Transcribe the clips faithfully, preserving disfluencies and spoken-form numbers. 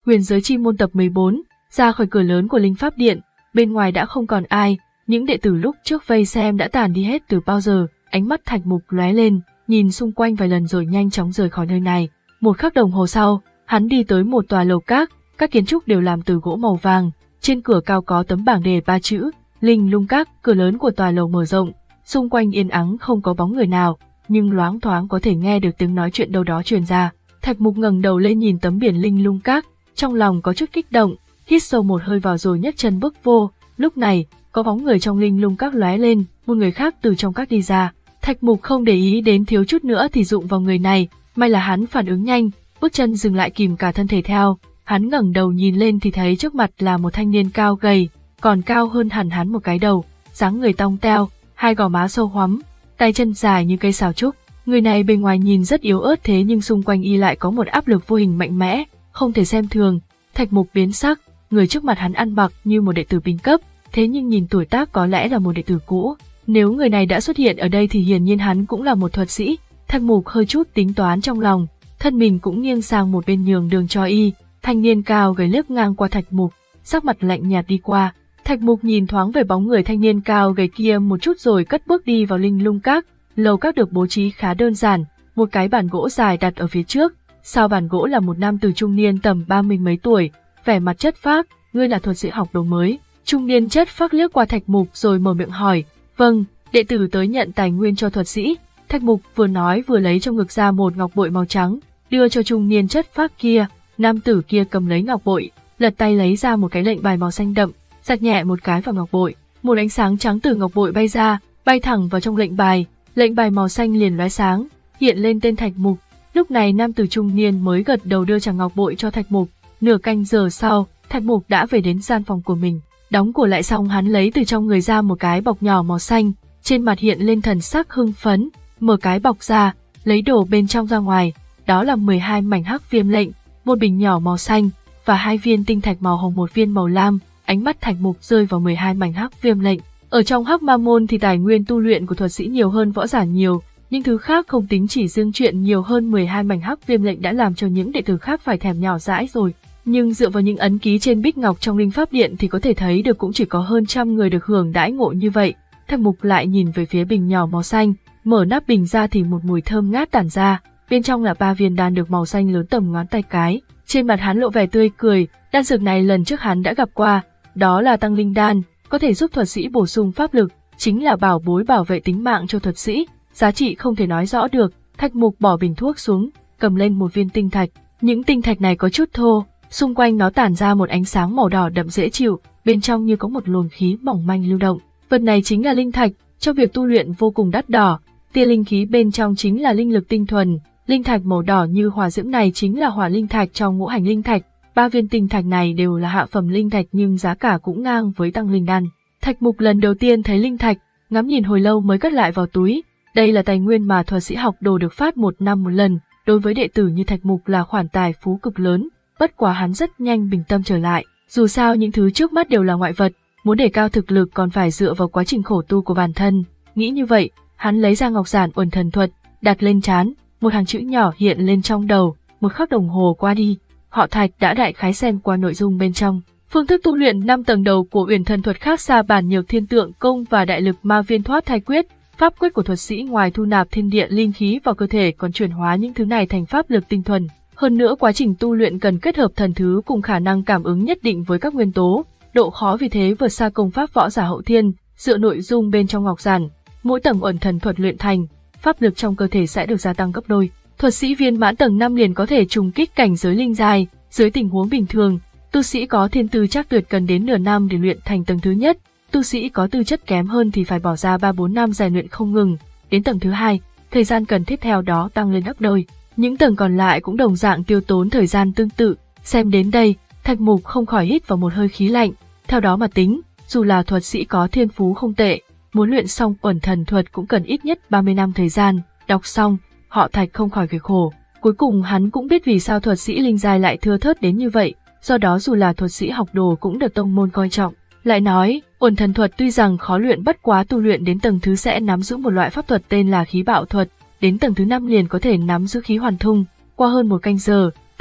Huyền giới chi môn tập mười bốn, ra khỏi cửa lớn của Linh Pháp Điện, bên ngoài đã không còn ai, những đệ tử lúc trước vây xem đã tàn đi hết từ bao giờ, ánh mắt Thạch Mục lóe lên, nhìn xung quanh vài lần rồi nhanh chóng rời khỏi nơi này. Một khắc đồng hồ sau, hắn đi tới một tòa lầu các, các kiến trúc đều làm từ gỗ màu vàng, trên cửa cao có tấm bảng đề ba chữ, Linh Lung Các. Cửa lớn của tòa lầu mở rộng, xung quanh yên ắng không có bóng người nào, nhưng loáng thoáng có thể nghe được tiếng nói chuyện đâu đó truyền ra. Thạch Mục ngẩng đầu lên nhìn tấm biển Linh Lung Các, trong lòng có chút kích động, hít sâu một hơi vào rồi nhấc chân bước vô. Lúc này, có bóng người trong Linh Lung Các lóe lên, một người khác từ trong các đi ra. Thạch Mục không để ý đến thiếu chút nữa thì đụng vào người này, may là hắn phản ứng nhanh, bước chân dừng lại kìm cả thân thể theo. Hắn ngẩng đầu nhìn lên thì thấy trước mặt là một thanh niên cao gầy, còn cao hơn hẳn hắn một cái đầu, dáng người tong teo, hai gò má sâu hoắm, tay chân dài như cây sào trúc. Người này bề ngoài nhìn rất yếu ớt thế nhưng xung quanh y lại có một áp lực vô hình mạnh mẽ, không thể xem thường. Thạch Mục biến sắc, người trước mặt hắn ăn mặc như một đệ tử bình cấp, thế nhưng nhìn tuổi tác có lẽ là một đệ tử cũ. Nếu người này đã xuất hiện ở đây thì hiển nhiên hắn cũng là một thuật sĩ. Thạch Mục hơi chút tính toán trong lòng, thân mình cũng nghiêng sang một bên nhường đường cho y. Thanh niên cao gầy liếc ngang qua Thạch Mục, sắc mặt lạnh nhạt đi qua. Thạch Mục nhìn thoáng về bóng người thanh niên cao gầy kia một chút rồi cất bước đi vào Linh Lung Các. Lầu các được bố trí khá đơn giản, một cái bàn gỗ dài đặt ở phía trước, sau bàn gỗ là một nam tử trung niên tầm ba mươi mấy tuổi, vẻ mặt chất phác. Ngươi là thuật sĩ học đồ mới? Trung niên chất phác liếc qua Thạch Mục rồi mở miệng hỏi. Vâng, đệ tử tới nhận tài nguyên cho thuật sĩ. Thạch Mục vừa nói vừa lấy trong ngực ra một ngọc bội màu trắng, đưa cho trung niên chất phác kia. Nam tử kia cầm lấy ngọc bội, lật tay lấy ra một cái lệnh bài màu xanh đậm, giật nhẹ một cái vào ngọc bội, một ánh sáng trắng từ ngọc bội bay ra, bay thẳng vào trong lệnh bài. Lệnh bài màu xanh liền lóe sáng, hiện lên tên Thạch Mục. Lúc này nam tử trung niên mới gật đầu đưa tràng ngọc bội cho Thạch Mục. Nửa canh giờ sau, Thạch Mục đã về đến gian phòng của mình. Đóng cửa lại xong, hắn lấy từ trong người ra một cái bọc nhỏ màu xanh, trên mặt hiện lên thần sắc hưng phấn, mở cái bọc ra, lấy đồ bên trong ra ngoài. Đó là mười hai mảnh hắc viêm lệnh, một bình nhỏ màu xanh và hai viên tinh thạch màu hồng, một viên màu lam. Ánh mắt Thạch Mục rơi vào mười hai mảnh hắc viêm lệnh. Ở trong Hắc Ma môn thì tài nguyên tu luyện của thuật sĩ nhiều hơn võ giả nhiều, nhưng thứ khác không tính, chỉ riêng chuyện nhiều hơn mười hai mảnh hắc viêm lệnh đã làm cho những đệ tử khác phải thèm nhỏ dãi rồi. Nhưng dựa vào những ấn ký trên bích ngọc trong Linh Pháp Điện thì có thể thấy được cũng chỉ có hơn trăm người được hưởng đãi ngộ như vậy. Thạch Mục lại nhìn về phía bình nhỏ màu xanh, mở nắp bình ra thì một mùi thơm ngát tản ra, bên trong là ba viên đan được màu xanh lớn tầm ngón tay cái. Trên mặt hắn lộ vẻ tươi cười, đan dược này lần trước hắn đã gặp qua, đó là tăng linh đan, có thể giúp thuật sĩ bổ sung pháp lực, chính là bảo bối bảo vệ tính mạng cho thuật sĩ, giá trị không thể nói rõ được. Thạch Mục bỏ bình thuốc xuống, cầm lên một viên tinh thạch, những tinh thạch này có chút thô, xung quanh nó tản ra một ánh sáng màu đỏ đậm dễ chịu, bên trong như có một luồng khí mỏng manh lưu động. Vật này chính là linh thạch, cho việc tu luyện vô cùng đắt đỏ, tia linh khí bên trong chính là linh lực tinh thuần. Linh thạch màu đỏ như hỏa diễm này chính là hỏa linh thạch trong ngũ hành linh thạch. Ba viên tinh thạch này đều là hạ phẩm linh thạch nhưng giá cả cũng ngang với tăng linh đan. Thạch Mục lần đầu tiên thấy linh thạch, ngắm nhìn hồi lâu mới cất lại vào túi. Đây là tài nguyên mà thuật sĩ học đồ được phát một năm một lần, đối với đệ tử như Thạch Mục là khoản tài phú cực lớn. Bất quá hắn rất nhanh bình tâm trở lại, dù sao những thứ trước mắt đều là ngoại vật, muốn đề cao thực lực còn phải dựa vào quá trình khổ tu của bản thân. Nghĩ như vậy, hắn lấy ra ngọc giản uẩn thần thuật, đặt lên trán, một hàng chữ nhỏ hiện lên trong đầu. Một khắc đồng hồ qua đi, họ Thạch đã đại khái xem qua nội dung bên trong. Phương thức tu luyện năm tầng đầu của Uyển Thần Thuật khác xa bản Nhược Thiên Tượng Công và Đại Lực Ma Viên Thoát Thai Quyết. Pháp quyết của thuật sĩ ngoài thu nạp thiên địa linh khí vào cơ thể còn chuyển hóa những thứ này thành pháp lực tinh thuần. Hơn nữa quá trình tu luyện cần kết hợp thần thứ cùng khả năng cảm ứng nhất định với các nguyên tố, độ khó vì thế vượt xa công pháp võ giả hậu thiên. Dựa nội dung bên trong ngọc giản, mỗi tầng Uyển Thần Thuật luyện thành, pháp lực trong cơ thể sẽ được gia tăng gấp đôi. Thuật sĩ viên mãn tầng năm liền có thể trùng kích cảnh giới linh giai. Dưới tình huống bình thường, tu sĩ có thiên tư chắc tuyệt cần đến nửa năm để luyện thành tầng thứ nhất, tu sĩ có tư chất kém hơn thì phải bỏ ra ba bốn năm rèn luyện không ngừng. Đến tầng thứ hai, thời gian cần thiết theo đó tăng lên gấp đôi. Những tầng còn lại cũng đồng dạng tiêu tốn thời gian tương tự. Xem đến đây, Thạch Mục không khỏi hít vào một hơi khí lạnh. Theo đó mà tính, dù là thuật sĩ có thiên phú không tệ, muốn luyện xong Uẩn Thần Thuật cũng cần ít nhất ba mươi năm thời gian. Đọc xong, họ Thạch không khỏi cười khổ. Cuối cùng hắn cũng biết vì sao thuật sĩ linh giai lại thưa thớt đến như vậy, do đó dù là thuật sĩ học đồ cũng được tông môn coi trọng. Lại nói, Uẩn Thần Thuật tuy rằng khó luyện bất quá tu luyện đến tầng thứ sẽ nắm giữ một loại pháp thuật tên là khí bạo thuật, đến tầng thứ năm liền có thể nắm giữ khí hoàn thung. Qua hơn một canh giờ, Thạch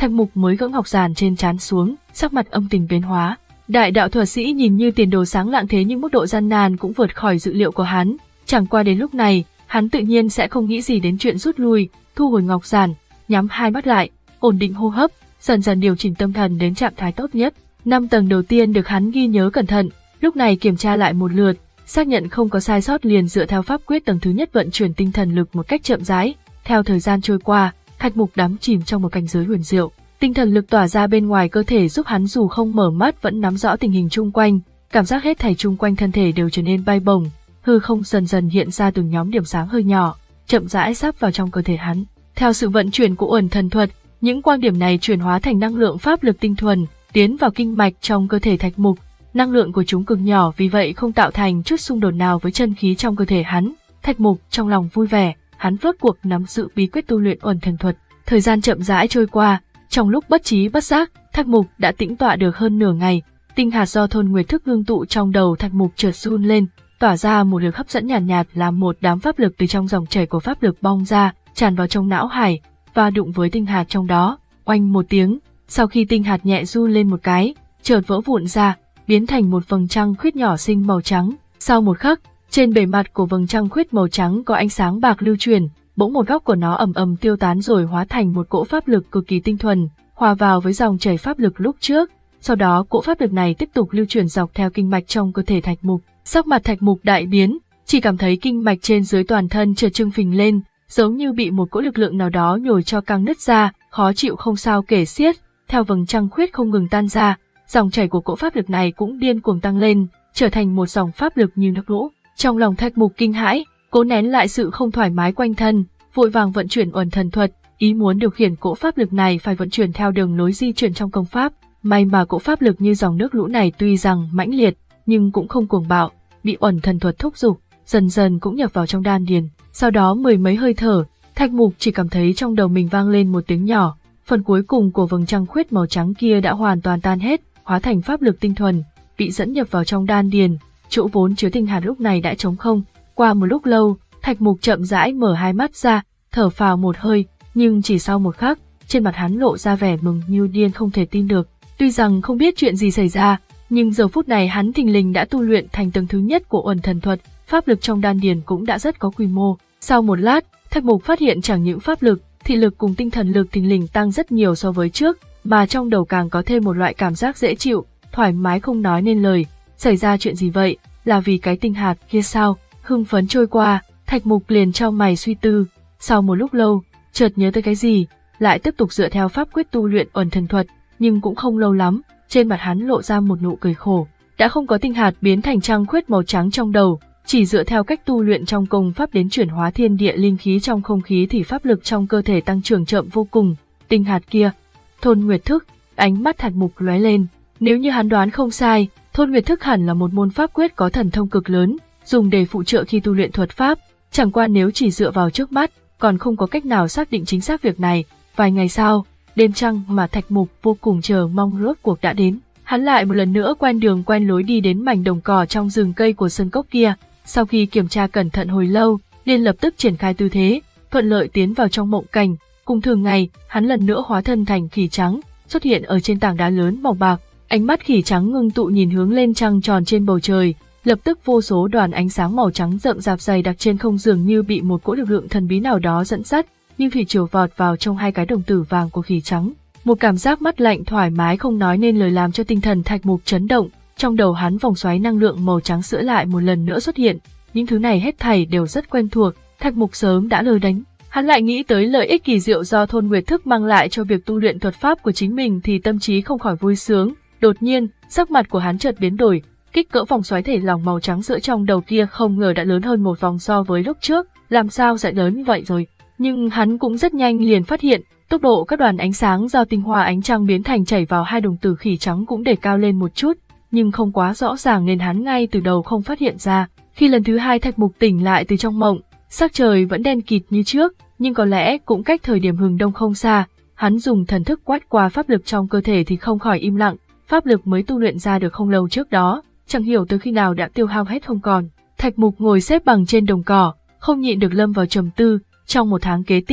Thạch Mục mới gỡ ngọc giản trên trán xuống, sắc mặt âm tình biến hóa. Đại đạo thuật sĩ nhìn như tiền đồ sáng lạng thế nhưng mức độ gian nan cũng vượt khỏi dự liệu của hắn. Chẳng qua đến lúc này, hắn tự nhiên sẽ không nghĩ gì đến chuyện rút lui, thu hồi ngọc giản, nhắm hai mắt lại, ổn định hô hấp, dần dần điều chỉnh tâm thần đến trạng thái tốt nhất. Năm tầng đầu tiên được hắn ghi nhớ cẩn thận, lúc này kiểm tra lại một lượt, xác nhận không có sai sót liền dựa theo pháp quyết tầng thứ nhất vận chuyển tinh thần lực một cách chậm rãi. Theo thời gian trôi qua, Thạch Mục đắm chìm trong một cảnh giới huyền diệu, tinh thần lực tỏa ra bên ngoài cơ thể giúp hắn dù không mở mắt vẫn nắm rõ tình hình chung quanh, cảm giác hết thảy chung quanh thân thể đều trở nên bay bổng, hư không dần dần hiện ra từng nhóm điểm sáng hơi nhỏ, chậm rãi sáp vào trong cơ thể hắn. Theo sự vận chuyển của uẩn thần thuật, những quang điểm này chuyển hóa thành năng lượng pháp lực tinh thuần, tiến vào kinh mạch trong cơ thể Thạch Mục. Năng lượng của chúng cực nhỏ vì vậy không tạo thành chút xung đột nào với chân khí trong cơ thể hắn. Thạch Mục trong lòng vui vẻ, hắn rốt cuộc nắm giữ bí quyết tu luyện uẩn thần thuật. Thời gian chậm rãi trôi qua, trong lúc bất trí bất giác, Thạch Mục đã tĩnh tọa được hơn nửa ngày. Tinh hạt do thôn nguyệt thức ngưng tụ trong đầu Thạch Mục chợt run lên, tỏa ra một lực hấp dẫn nhàn nhạt, nhạt làm một đám pháp lực từ trong dòng chảy của pháp lực bong ra, tràn vào trong não hải và đụng với tinh hạt trong đó. Oanh một tiếng, sau khi tinh hạt nhẹ run lên một cái, chợt vỡ vụn ra, biến thành một vầng trăng khuyết nhỏ xinh màu trắng. Sau một khắc, trên bề mặt của vầng trăng khuyết màu trắng có ánh sáng bạc lưu truyền, bỗng một góc của nó ầm ầm tiêu tán rồi hóa thành một cỗ pháp lực cực kỳ tinh thuần, hòa vào với dòng chảy pháp lực lúc trước. Sau đó cỗ pháp lực này tiếp tục lưu truyền dọc theo kinh mạch trong cơ thể Thạch Mục. Sắc mặt Thạch Mục đại biến, chỉ cảm thấy kinh mạch trên dưới toàn thân chợt trưng phình lên, giống như bị một cỗ lực lượng nào đó nhồi cho căng nứt ra, khó chịu không sao kể xiết. Theo vầng trăng khuyết không ngừng tan ra, dòng chảy của cỗ pháp lực này cũng điên cuồng tăng lên, trở thành một dòng pháp lực như nước lũ. Trong lòng Thạch Mục kinh hãi, cố nén lại sự không thoải mái quanh thân, vội vàng vận chuyển uẩn thần thuật, ý muốn điều khiển cỗ pháp lực này phải vận chuyển theo đường lối di chuyển trong công pháp. May mà cỗ pháp lực như dòng nước lũ này tuy rằng mãnh liệt, nhưng cũng không cuồng bạo, bị uẩn thần thuật thúc giục, dần dần cũng nhập vào trong đan điền. Sau đó mười mấy hơi thở, Thạch Mục chỉ cảm thấy trong đầu mình vang lên một tiếng nhỏ, phần cuối cùng của vầng trăng khuyết màu trắng kia đã hoàn toàn tan hết, hóa thành pháp lực tinh thuần, bị dẫn nhập vào trong đan điền, chỗ vốn chứa tinh hạt lúc này đã trống không. Qua một lúc lâu, Thạch Mục chậm rãi mở hai mắt ra, thở phào một hơi, nhưng chỉ sau một khắc, trên mặt hắn lộ ra vẻ mừng như điên không thể tin được. Tuy rằng không biết chuyện gì xảy ra, nhưng giờ phút này hắn thình lình đã tu luyện thành tầng thứ nhất của uẩn thần thuật, pháp lực trong đan điền cũng đã rất có quy mô. Sau một lát, Thạch Mục phát hiện chẳng những pháp lực, thị lực cùng tinh thần lực thình lình tăng rất nhiều so với trước, mà trong đầu càng có thêm một loại cảm giác dễ chịu, thoải mái không nói nên lời. Xảy ra chuyện gì vậy? Là vì cái tinh hạt kia sao? Hưng phấn trôi qua, Thạch Mục liền chau mày suy tư. Sau một lúc lâu, chợt nhớ tới cái gì, lại tiếp tục dựa theo pháp quyết tu luyện uẩn thần thuật, nhưng cũng không lâu lắm, trên mặt hắn lộ ra một nụ cười khổ. Đã không có tinh hạt biến thành trăng khuyết màu trắng trong đầu, chỉ dựa theo cách tu luyện trong công pháp đến chuyển hóa thiên địa linh khí trong không khí thì pháp lực trong cơ thể tăng trưởng chậm vô cùng. Tinh hạt kia, thôn nguyệt thức, ánh mắt Thạch Mục lóe lên. Nếu như hắn đoán không sai, thôn nguyệt thức hẳn là một môn pháp quyết có thần thông cực lớn, dùng để phụ trợ khi tu luyện thuật pháp. Chẳng qua nếu chỉ dựa vào trước mắt, còn không có cách nào xác định chính xác việc này. Vài ngày sau, đêm trăng mà Thạch Mục vô cùng chờ mong rốt cuộc đã đến. Hắn lại một lần nữa quen đường quen lối đi đến mảnh đồng cỏ trong rừng cây của sơn cốc kia. Sau khi kiểm tra cẩn thận hồi lâu, liền lập tức triển khai tư thế, thuận lợi tiến vào trong mộng cảnh. Cùng thường ngày, hắn lần nữa hóa thân thành khỉ trắng, xuất hiện ở trên tảng đá lớn màu bạc. Ánh mắt khỉ trắng ngưng tụ nhìn hướng lên trăng tròn trên bầu trời, lập tức vô số đoàn ánh sáng màu trắng rậm rạp dày đặc trên không dường như bị một cỗ lực lượng thần bí nào đó dẫn dắt, nhưng thủy triều vọt vào trong hai cái đồng tử vàng của khỉ trắng. Một cảm giác mát lạnh thoải mái không nói nên lời làm cho tinh thần Thạch Mục chấn động, trong đầu hắn vòng xoáy năng lượng màu trắng sữa lại một lần nữa xuất hiện. Những thứ này hết thảy đều rất quen thuộc, Thạch Mục sớm đã lờ đánh. Hắn lại nghĩ tới lợi ích kỳ diệu do thôn nguyệt thức mang lại cho việc tu luyện thuật pháp của chính mình thì tâm trí không khỏi vui sướng. Đột nhiên, sắc mặt của hắn chợt biến đổi, kích cỡ vòng xoáy thể lỏng màu trắng sữa trong đầu kia không ngờ đã lớn hơn một vòng so với lúc trước, làm sao sẽ lớn như vậy rồi. Nhưng hắn cũng rất nhanh liền phát hiện, tốc độ các đoàn ánh sáng do tinh hoa ánh trăng biến thành chảy vào hai đồng tử khỉ trắng cũng để cao lên một chút, nhưng không quá rõ ràng nên hắn ngay từ đầu không phát hiện ra. Khi lần thứ hai Thạch Mục tỉnh lại từ trong mộng, sắc trời vẫn đen kịt như trước, nhưng có lẽ cũng cách thời điểm hừng đông không xa. Hắn dùng thần thức quét qua pháp lực trong cơ thể thì không khỏi im lặng, pháp lực mới tu luyện ra được không lâu trước đó, chẳng hiểu từ khi nào đã tiêu hao hết không còn. Thạch Mục ngồi xếp bằng trên đồng cỏ, không nhịn được lâm vào trầm tư. Trong một tháng kế tiếp,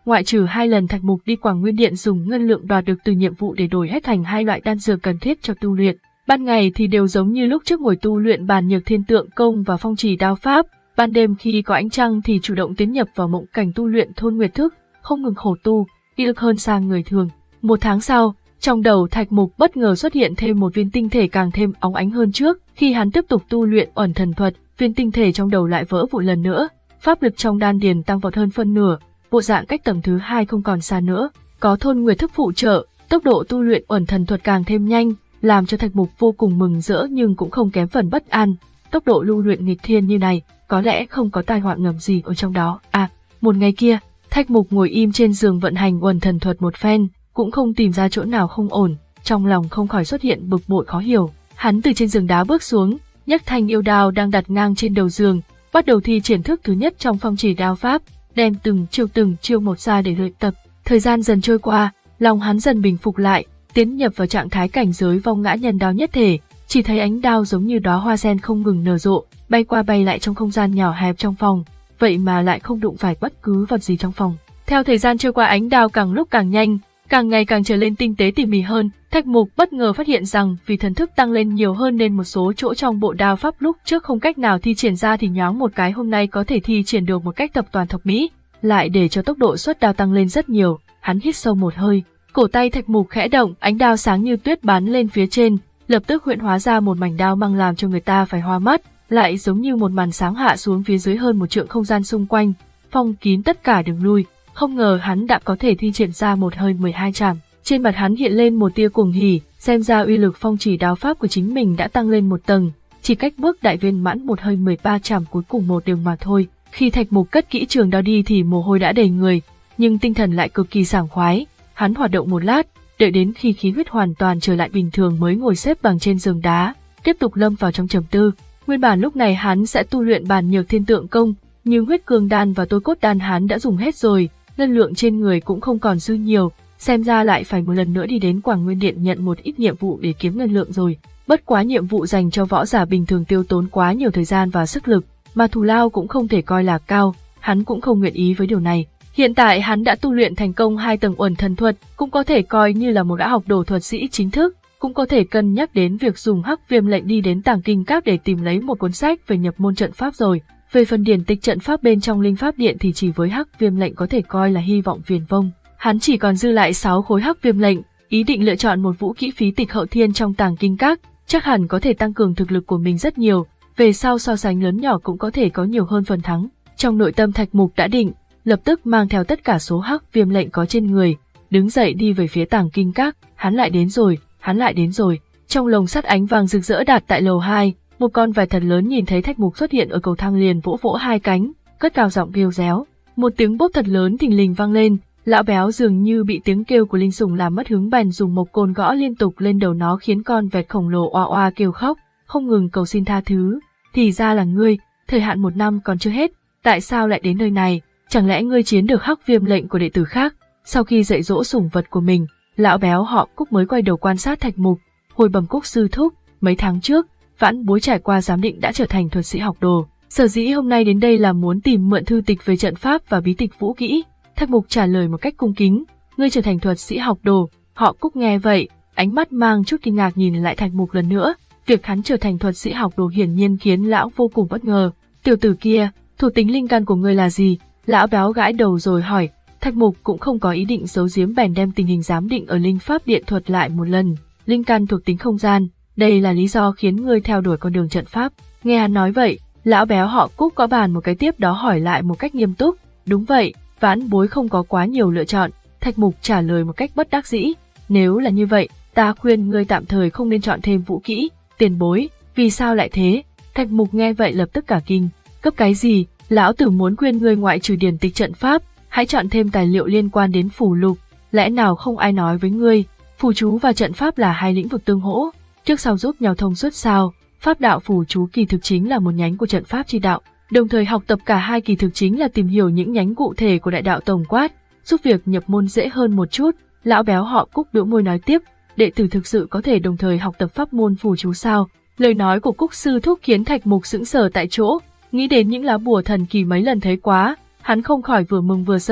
ngoại trừ hai lần Thạch Mục đi Quảng Nguyên Điện dùng ngân lượng đoạt được từ nhiệm vụ để đổi hết thành hai loại đan dược cần thiết cho tu luyện. Ban ngày thì đều giống như lúc trước ngồi tu luyện bàn nhược thiên tượng công và phong trì đao pháp, ban đêm khi có ánh trăng thì chủ động tiến nhập vào mộng cảnh tu luyện thôn nguyệt thức, không ngừng khổ tu, đi lực hơn xa người thường. Một tháng sau, trong đầu Thạch Mục bất ngờ xuất hiện thêm một viên tinh thể càng thêm óng ánh hơn trước. Khi hắn tiếp tục tu luyện ẩn thần thuật, viên tinh thể trong đầu lại vỡ vụn lần nữa, pháp lực trong đan điền tăng vọt hơn phân nửa, bộ dạng cách tầng thứ hai không còn xa nữa. Có thôn nguyệt thức phụ trợ, tốc độ tu luyện ẩn thần thuật càng thêm nhanh, làm cho Thạch Mục vô cùng mừng rỡ nhưng cũng không kém phần bất an. Tốc độ lưu luyện nghịch thiên như này, có lẽ không có tai họa ngầm gì ở trong đó. À, một ngày kia, Thạch Mục ngồi im trên giường vận hành ẩn thần thuật một phen, cũng không tìm ra chỗ nào không ổn, trong lòng không khỏi xuất hiện bực bội khó hiểu. Hắn từ trên giường đá bước xuống, nhấc thanh yêu đao đang đặt ngang trên đầu giường, bắt đầu thi triển thức thứ nhất trong phong trì đao pháp, đem từng chiêu từng chiêu một ra để luyện tập. Thời gian dần trôi qua, lòng hắn dần bình phục lại, tiến nhập vào trạng thái cảnh giới vong ngã nhân đao nhất thể, chỉ thấy ánh đao giống như đóa hoa sen không ngừng nở rộ, bay qua bay lại trong không gian nhỏ hẹp trong phòng, vậy mà lại không đụng phải bất cứ vật gì trong phòng. Theo thời gian trôi qua, ánh đao càng lúc càng nhanh, càng ngày càng trở lên tinh tế tỉ mỉ hơn. Thạch Mục bất ngờ phát hiện rằng vì thần thức tăng lên nhiều hơn nên một số chỗ trong bộ đao pháp lúc trước không cách nào thi triển ra thì nhoáng một cái hôm nay có thể thi triển được một cách tập toàn thập mỹ, lại để cho tốc độ xuất đao tăng lên rất nhiều. Hắn hít sâu một hơi, cổ tay Thạch Mục khẽ động, ánh đao sáng như tuyết bắn lên phía trên, lập tức huyễn hóa ra một mảnh đao mang làm cho người ta phải hoa mắt, lại giống như một màn sáng hạ xuống phía dưới hơn một trượng không gian xung quanh, phong kín tất cả đường lui. Không ngờ hắn đã có thể thi triển ra một hơi mười hai trảm. Trên mặt hắn hiện lên một tia cuồng hỉ, xem ra uy lực phong chỉ đao pháp của chính mình đã tăng lên một tầng, chỉ cách bước đại viên mãn một hơi mười ba trảm cuối cùng một đường mà thôi. Khi Thạch Mục cất kỹ trường đao đi thì mồ hôi đã đầy người, nhưng tinh thần lại cực kỳ sảng khoái. Hắn hoạt động một lát, đợi đến khi khí huyết hoàn toàn trở lại bình thường mới ngồi xếp bằng trên giường đá, tiếp tục lâm vào trong trầm tư. Nguyên bản lúc này hắn sẽ tu luyện bản nhược thiên tượng công, nhưng huyết cương đan và tối cốt đan hắn đã dùng hết rồi, ngân lượng trên người cũng không còn dư nhiều, xem ra lại phải một lần nữa đi đến Quảng Nguyên Điện nhận một ít nhiệm vụ để kiếm ngân lượng rồi. Bất quá nhiệm vụ dành cho võ giả bình thường tiêu tốn quá nhiều thời gian và sức lực, mà thù lao cũng không thể coi là cao, hắn cũng không nguyện ý với điều này. Hiện tại hắn đã tu luyện thành công hai tầng uẩn thần thuật, cũng có thể coi như là một gã học đồ thuật sĩ chính thức, cũng có thể cân nhắc đến việc dùng hắc viêm lệnh đi đến Tàng Kinh Các để tìm lấy một cuốn sách về nhập môn trận pháp rồi. Về phần điển tịch trận pháp bên trong linh pháp điện thì chỉ với hắc viêm lệnh có thể coi là hy vọng viển vông. Hắn chỉ còn dư lại sáu khối hắc viêm lệnh, ý định lựa chọn một vũ kỹ phí tịch hậu thiên trong Tàng Kinh Các, chắc hẳn có thể tăng cường thực lực của mình rất nhiều, về sau so sánh lớn nhỏ cũng có thể có nhiều hơn phần thắng. Trong nội tâm Thạch Mục đã định, lập tức mang theo tất cả số hắc viêm lệnh có trên người, đứng dậy đi về phía Tàng Kinh Các. Hắn lại đến rồi, hắn lại đến rồi. Trong lồng sắt ánh vàng rực rỡ đặt tại lầu hai, một con vẹt thật lớn nhìn thấy Thạch Mục xuất hiện ở cầu thang liền vỗ vỗ hai cánh, cất cao giọng kêu réo. Một tiếng bốp thật lớn thình lình vang lên, lão béo dường như bị tiếng kêu của linh sủng làm mất hứng bèn dùng một côn gõ liên tục lên đầu nó khiến con vẹt khổng lồ oa oa kêu khóc, không ngừng cầu xin tha thứ. Thì ra là ngươi, thời hạn một năm còn chưa hết, tại sao lại đến nơi này? Chẳng lẽ ngươi chiếm được hắc viêm lệnh của đệ tử khác? Sau khi dạy dỗ sủng vật của mình, lão béo họ Cúc mới quay đầu quan sát Thạch Mục, hồi bẩm Cúc sư thúc, mấy tháng trước, Vãn Bối trải qua giám định đã trở thành thuật sĩ học đồ. Sở dĩ hôm nay đến đây là muốn tìm mượn thư tịch về trận pháp và bí tịch vũ kỹ. Thạch Mục trả lời một cách cung kính, ngươi trở thành thuật sĩ học đồ. Họ Cúc nghe vậy, ánh mắt mang chút kinh ngạc nhìn lại Thạch Mục lần nữa. Việc hắn trở thành thuật sĩ học đồ hiển nhiên khiến lão vô cùng bất ngờ. Tiểu tử kia, thuộc tính linh căn của ngươi là gì? Lão béo gãi đầu rồi hỏi. Thạch Mục cũng không có ý định giấu giếm bèn đem tình hình giám định ở linh pháp điện thuật lại một lần. Linh căn thuộc tính không gian, đây là lý do khiến ngươi theo đuổi con đường trận pháp. Nghe hắn nói vậy, lão béo họ Cúc có bàn một cái tiếp đó hỏi lại một cách nghiêm túc. Đúng vậy, Vãn Bối không có quá nhiều lựa chọn. Thạch Mục trả lời một cách bất đắc dĩ. Nếu là như vậy, ta khuyên ngươi tạm thời không nên chọn thêm vũ kỹ. Tiền bối, vì sao lại thế? Thạch Mục nghe vậy lập tức cả kinh. Cấp cái gì? Lão tử muốn khuyên ngươi ngoại trừ điển tịch trận pháp, hãy chọn thêm tài liệu liên quan đến phù lục. Lẽ nào không ai nói với ngươi, phù chú và trận pháp là hai lĩnh vực tương hỗ, trước sau giúp nhau thông suốt sao? Pháp đạo phù chú kỳ thực chính là một nhánh của trận pháp chi đạo, đồng thời học tập cả hai kỳ thực chính là tìm hiểu những nhánh cụ thể của đại đạo tổng quát, giúp việc nhập môn dễ hơn một chút. Lão béo họ Cúc bĩu môi nói tiếp, đệ tử thực sự có thể đồng thời học tập pháp môn phù chú sao? Lời nói của Cúc sư thúc khiến Thạch Mục sững sờ tại chỗ, nghĩ đến những lá bùa thần kỳ mấy lần thấy quá, hắn không khỏi vừa mừng vừa sợ.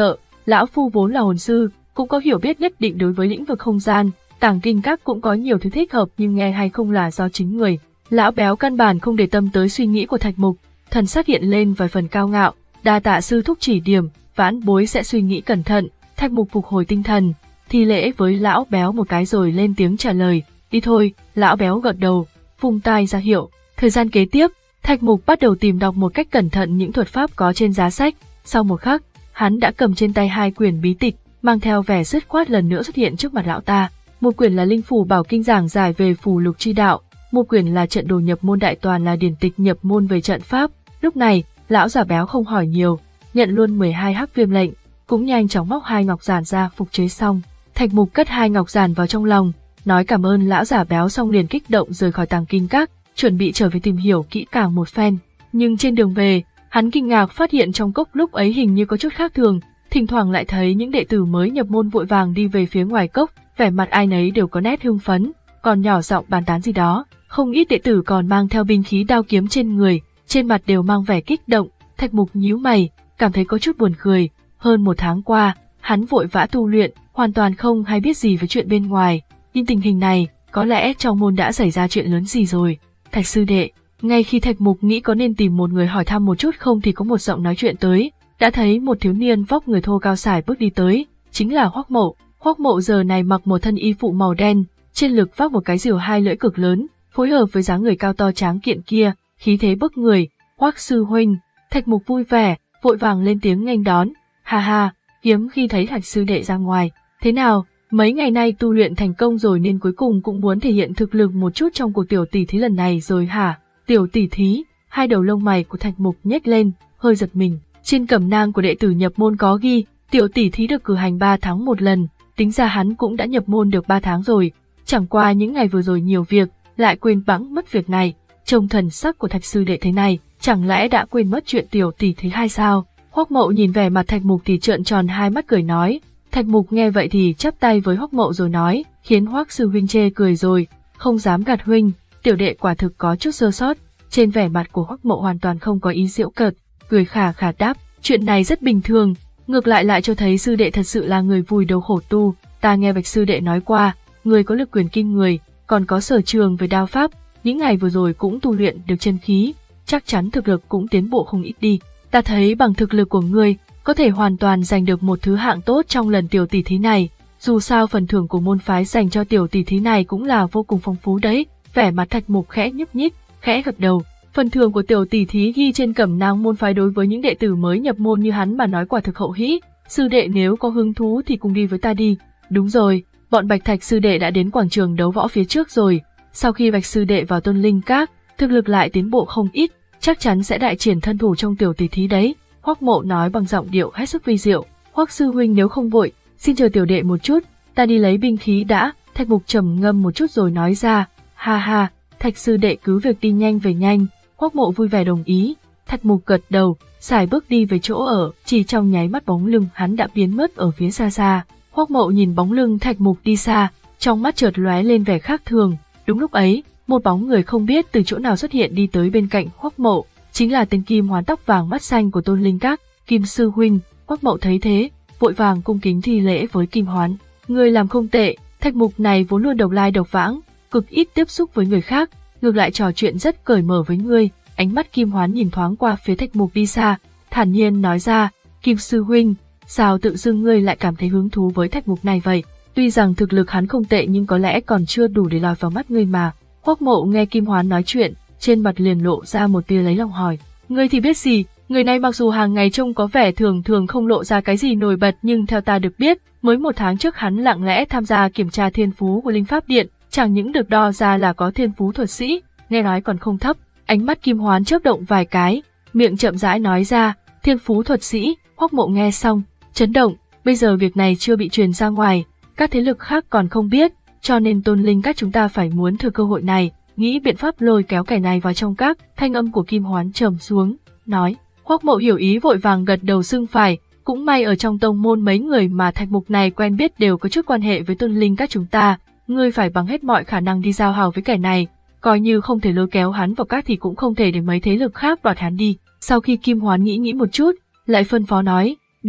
Lão phu vốn là hồn sư, cũng có hiểu biết nhất định đối với lĩnh vực không gian, Tàng Kinh Các cũng có nhiều thứ thích hợp nhưng nghe hay không là do chính người. Lão béo căn bản không để tâm tới suy nghĩ của Thạch Mục, thần sắc hiện lên vài phần cao ngạo, đa tạ sư thúc chỉ điểm, vãn bối sẽ suy nghĩ cẩn thận. Thạch Mục phục hồi tinh thần, thi lễ với lão béo một cái rồi lên tiếng trả lời, đi thôi. Lão béo gật đầu, vung tay ra hiệu. Thời gian kế tiếp, Thạch Mục bắt đầu tìm đọc một cách cẩn thận những thuật pháp có trên giá sách. Sau một khắc, hắn đã cầm trên tay hai quyển bí tịch, mang theo vẻ dứt khoát lần nữa xuất hiện trước mặt lão ta. Một quyển là Linh Phủ Bảo Kinh giảng giải về phù lục chi đạo, một quyển là Trận Đồ nhập môn đại toàn là điển tịch nhập môn về trận pháp. Lúc này, lão già béo không hỏi nhiều, nhận luôn mười hai hắc viêm lệnh, cũng nhanh chóng móc hai ngọc giản ra phục chế xong. Thạch Mục cất hai ngọc giản vào trong lòng, nói cảm ơn lão già béo xong liền kích động rời khỏi Tàng Kinh Các, chuẩn bị trở về tìm hiểu kỹ càng một phen. Nhưng trên đường về, hắn kinh ngạc phát hiện trong cốc lúc ấy hình như có chút khác thường, thỉnh thoảng lại thấy những đệ tử mới nhập môn vội vàng đi về phía ngoài cốc, vẻ mặt ai nấy đều có nét hưng phấn, còn nhỏ giọng bàn tán gì đó. Không ít đệ tử còn mang theo binh khí đao kiếm trên người, trên mặt đều mang vẻ kích động. Thạch Mục nhíu mày, cảm thấy có chút buồn cười. Hơn một tháng qua, hắn vội vã tu luyện, hoàn toàn không hay biết gì về chuyện bên ngoài. Nhưng tình hình này, có lẽ trong môn đã xảy ra chuyện lớn gì rồi. Thạch sư đệ, ngay khi Thạch Mục nghĩ có nên tìm một người hỏi thăm một chút không thì có một giọng nói chuyện tới, đã thấy một thiếu niên vóc người thô cao sải bước đi tới, chính là Hoắc Mậu. Hoắc Mậu giờ này mặc một thân y phụ màu đen, trên lực vác một cái rìu hai lưỡi cực lớn, phối hợp với dáng người cao to tráng kiện kia, khí thế bức người. Hoắc sư huynh. Thạch Mục vui vẻ, vội vàng lên tiếng nghênh đón. Ha ha, hiếm khi thấy Thạch sư đệ ra ngoài. Thế nào, mấy ngày nay tu luyện thành công rồi nên cuối cùng cũng muốn thể hiện thực lực một chút trong cuộc tiểu tỷ thí lần này rồi hả? Tiểu tỷ thí? Hai đầu lông mày của Thạch Mục nhếch lên, hơi giật mình. Trên cẩm nang của đệ tử nhập môn có ghi, tiểu tỷ thí được cử hành ba tháng một lần, tính ra hắn cũng đã nhập môn được ba tháng rồi. Chẳng qua những ngày vừa rồi nhiều việc, lại quên bẵng mất việc này. Trông thần sắc của Thạch sư đệ thế này, chẳng lẽ đã quên mất chuyện tiểu tỷ thí hay sao? Hoắc Mậu nhìn vẻ mặt Thạch Mục thì trợn tròn hai mắt cười nói. Thạch Mục nghe vậy thì chắp tay với Hoắc Mậu rồi nói, khiến Hoắc sư huynh chê cười rồi, không dám gạt huynh, tiểu đệ quả thực có chút sơ sót. Trên vẻ mặt của Hoắc Mậu hoàn toàn không có ý giễu cợt, cười khà khà đáp, chuyện này rất bình thường, ngược lại lại cho thấy sư đệ thật sự là người vùi đầu khổ tu. Ta nghe Bạch sư đệ nói qua, người có lực quyền kinh người, còn có sở trường về đao pháp, những ngày vừa rồi cũng tu luyện được chân khí, chắc chắn thực lực cũng tiến bộ không ít đi. Ta thấy bằng thực lực của ngươi, có thể hoàn toàn giành được một thứ hạng tốt trong lần tiểu tỷ thí này. Dù sao phần thưởng của môn phái dành cho tiểu tỷ thí này cũng là vô cùng phong phú đấy. Vẻ mặt Thạch Mục khẽ nhúc nhích, khẽ gật đầu. Phần thưởng của tiểu tỷ thí ghi trên cẩm nang môn phái đối với những đệ tử mới nhập môn như hắn mà nói quả thực hậu hĩ. Sư đệ nếu có hứng thú thì cùng đi với ta đi. Đúng rồi, bọn Bạch Thạch sư đệ đã đến quảng trường đấu võ phía trước rồi. Sau khi Bạch sư đệ vào Tôn Linh Các, thực lực lại tiến bộ không ít, chắc chắn sẽ đại triển thân thủ trong tiểu tỷ thí đấy. Hoắc Mậu nói bằng giọng điệu hết sức vi diệu. Hoắc sư huynh nếu không vội, xin chờ tiểu đệ một chút, ta đi lấy binh khí đã. Thạch Mục trầm ngâm một chút rồi nói ra. Ha ha, Thạch sư đệ cứ việc đi nhanh về nhanh. Hoắc Mậu vui vẻ đồng ý. Thạch Mục gật đầu, sải bước đi về chỗ ở, chỉ trong nháy mắt bóng lưng hắn đã biến mất ở phía xa xa. Hoắc Mậu nhìn bóng lưng Thạch Mục đi xa, trong mắt chợt lóe lên vẻ khác thường. Đúng lúc ấy, một bóng người không biết từ chỗ nào xuất hiện đi tới bên cạnh Hoắc Mậu, chính là tên Kim Hoán tóc vàng mắt xanh của Tôn Linh Các, Kim sư huynh. Hoắc Mậu thấy thế, vội vàng cung kính thi lễ với Kim Hoán. Ngươi làm không tệ, Thạch Mục này vốn luôn độc lai độc vãng, cực ít tiếp xúc với người khác, ngược lại trò chuyện rất cởi mở với ngươi. Ánh mắt Kim Hoán nhìn thoáng qua phía Thạch Mục đi xa, thản nhiên nói ra, Kim sư huynh, sao tự dưng ngươi lại cảm thấy hứng thú với Thạch Mục này vậy? Tuy rằng thực lực hắn không tệ nhưng có lẽ còn chưa đủ để lọt vào mắt ngươi mà. Hoắc Mậu nghe Kim Hoán nói chuyện, trên mặt liền lộ ra một tia lấy lòng hỏi, ngươi thì biết gì? Người này mặc dù hàng ngày trông có vẻ thường thường không lộ ra cái gì nổi bật nhưng theo ta được biết, mới một tháng trước hắn lặng lẽ tham gia kiểm tra thiên phú của Linh Pháp Điện, chẳng những được đo ra là có thiên phú thuật sĩ, nghe nói còn không thấp. Ánh mắt Kim Hoán chớp động vài cái, miệng chậm rãi nói ra, thiên phú thuật sĩ. Hoắc Mậu nghe xong, chấn động, bây giờ việc này chưa bị truyền ra ngoài, các thế lực khác còn không biết, cho nên Tôn Linh Các chúng ta phải muốn thừa cơ hội này, nghĩ biện pháp lôi kéo kẻ này vào trong các. Thanh âm của Kim Hoán trầm xuống, nói. Hoắc Mậu hiểu ý vội vàng gật đầu xưng phải, cũng may ở trong tông môn mấy người mà Thạch Mục này quen biết đều có chút quan hệ với Tôn Linh Các chúng ta, ngươi phải bằng hết mọi khả năng đi giao hảo với kẻ này, coi như không thể lôi kéo hắn vào các thì cũng không thể để mấy thế lực khác đoạt hắn đi. Sau khi Kim Hoán nghĩ nghĩ một chút, lại phân phó nói, được,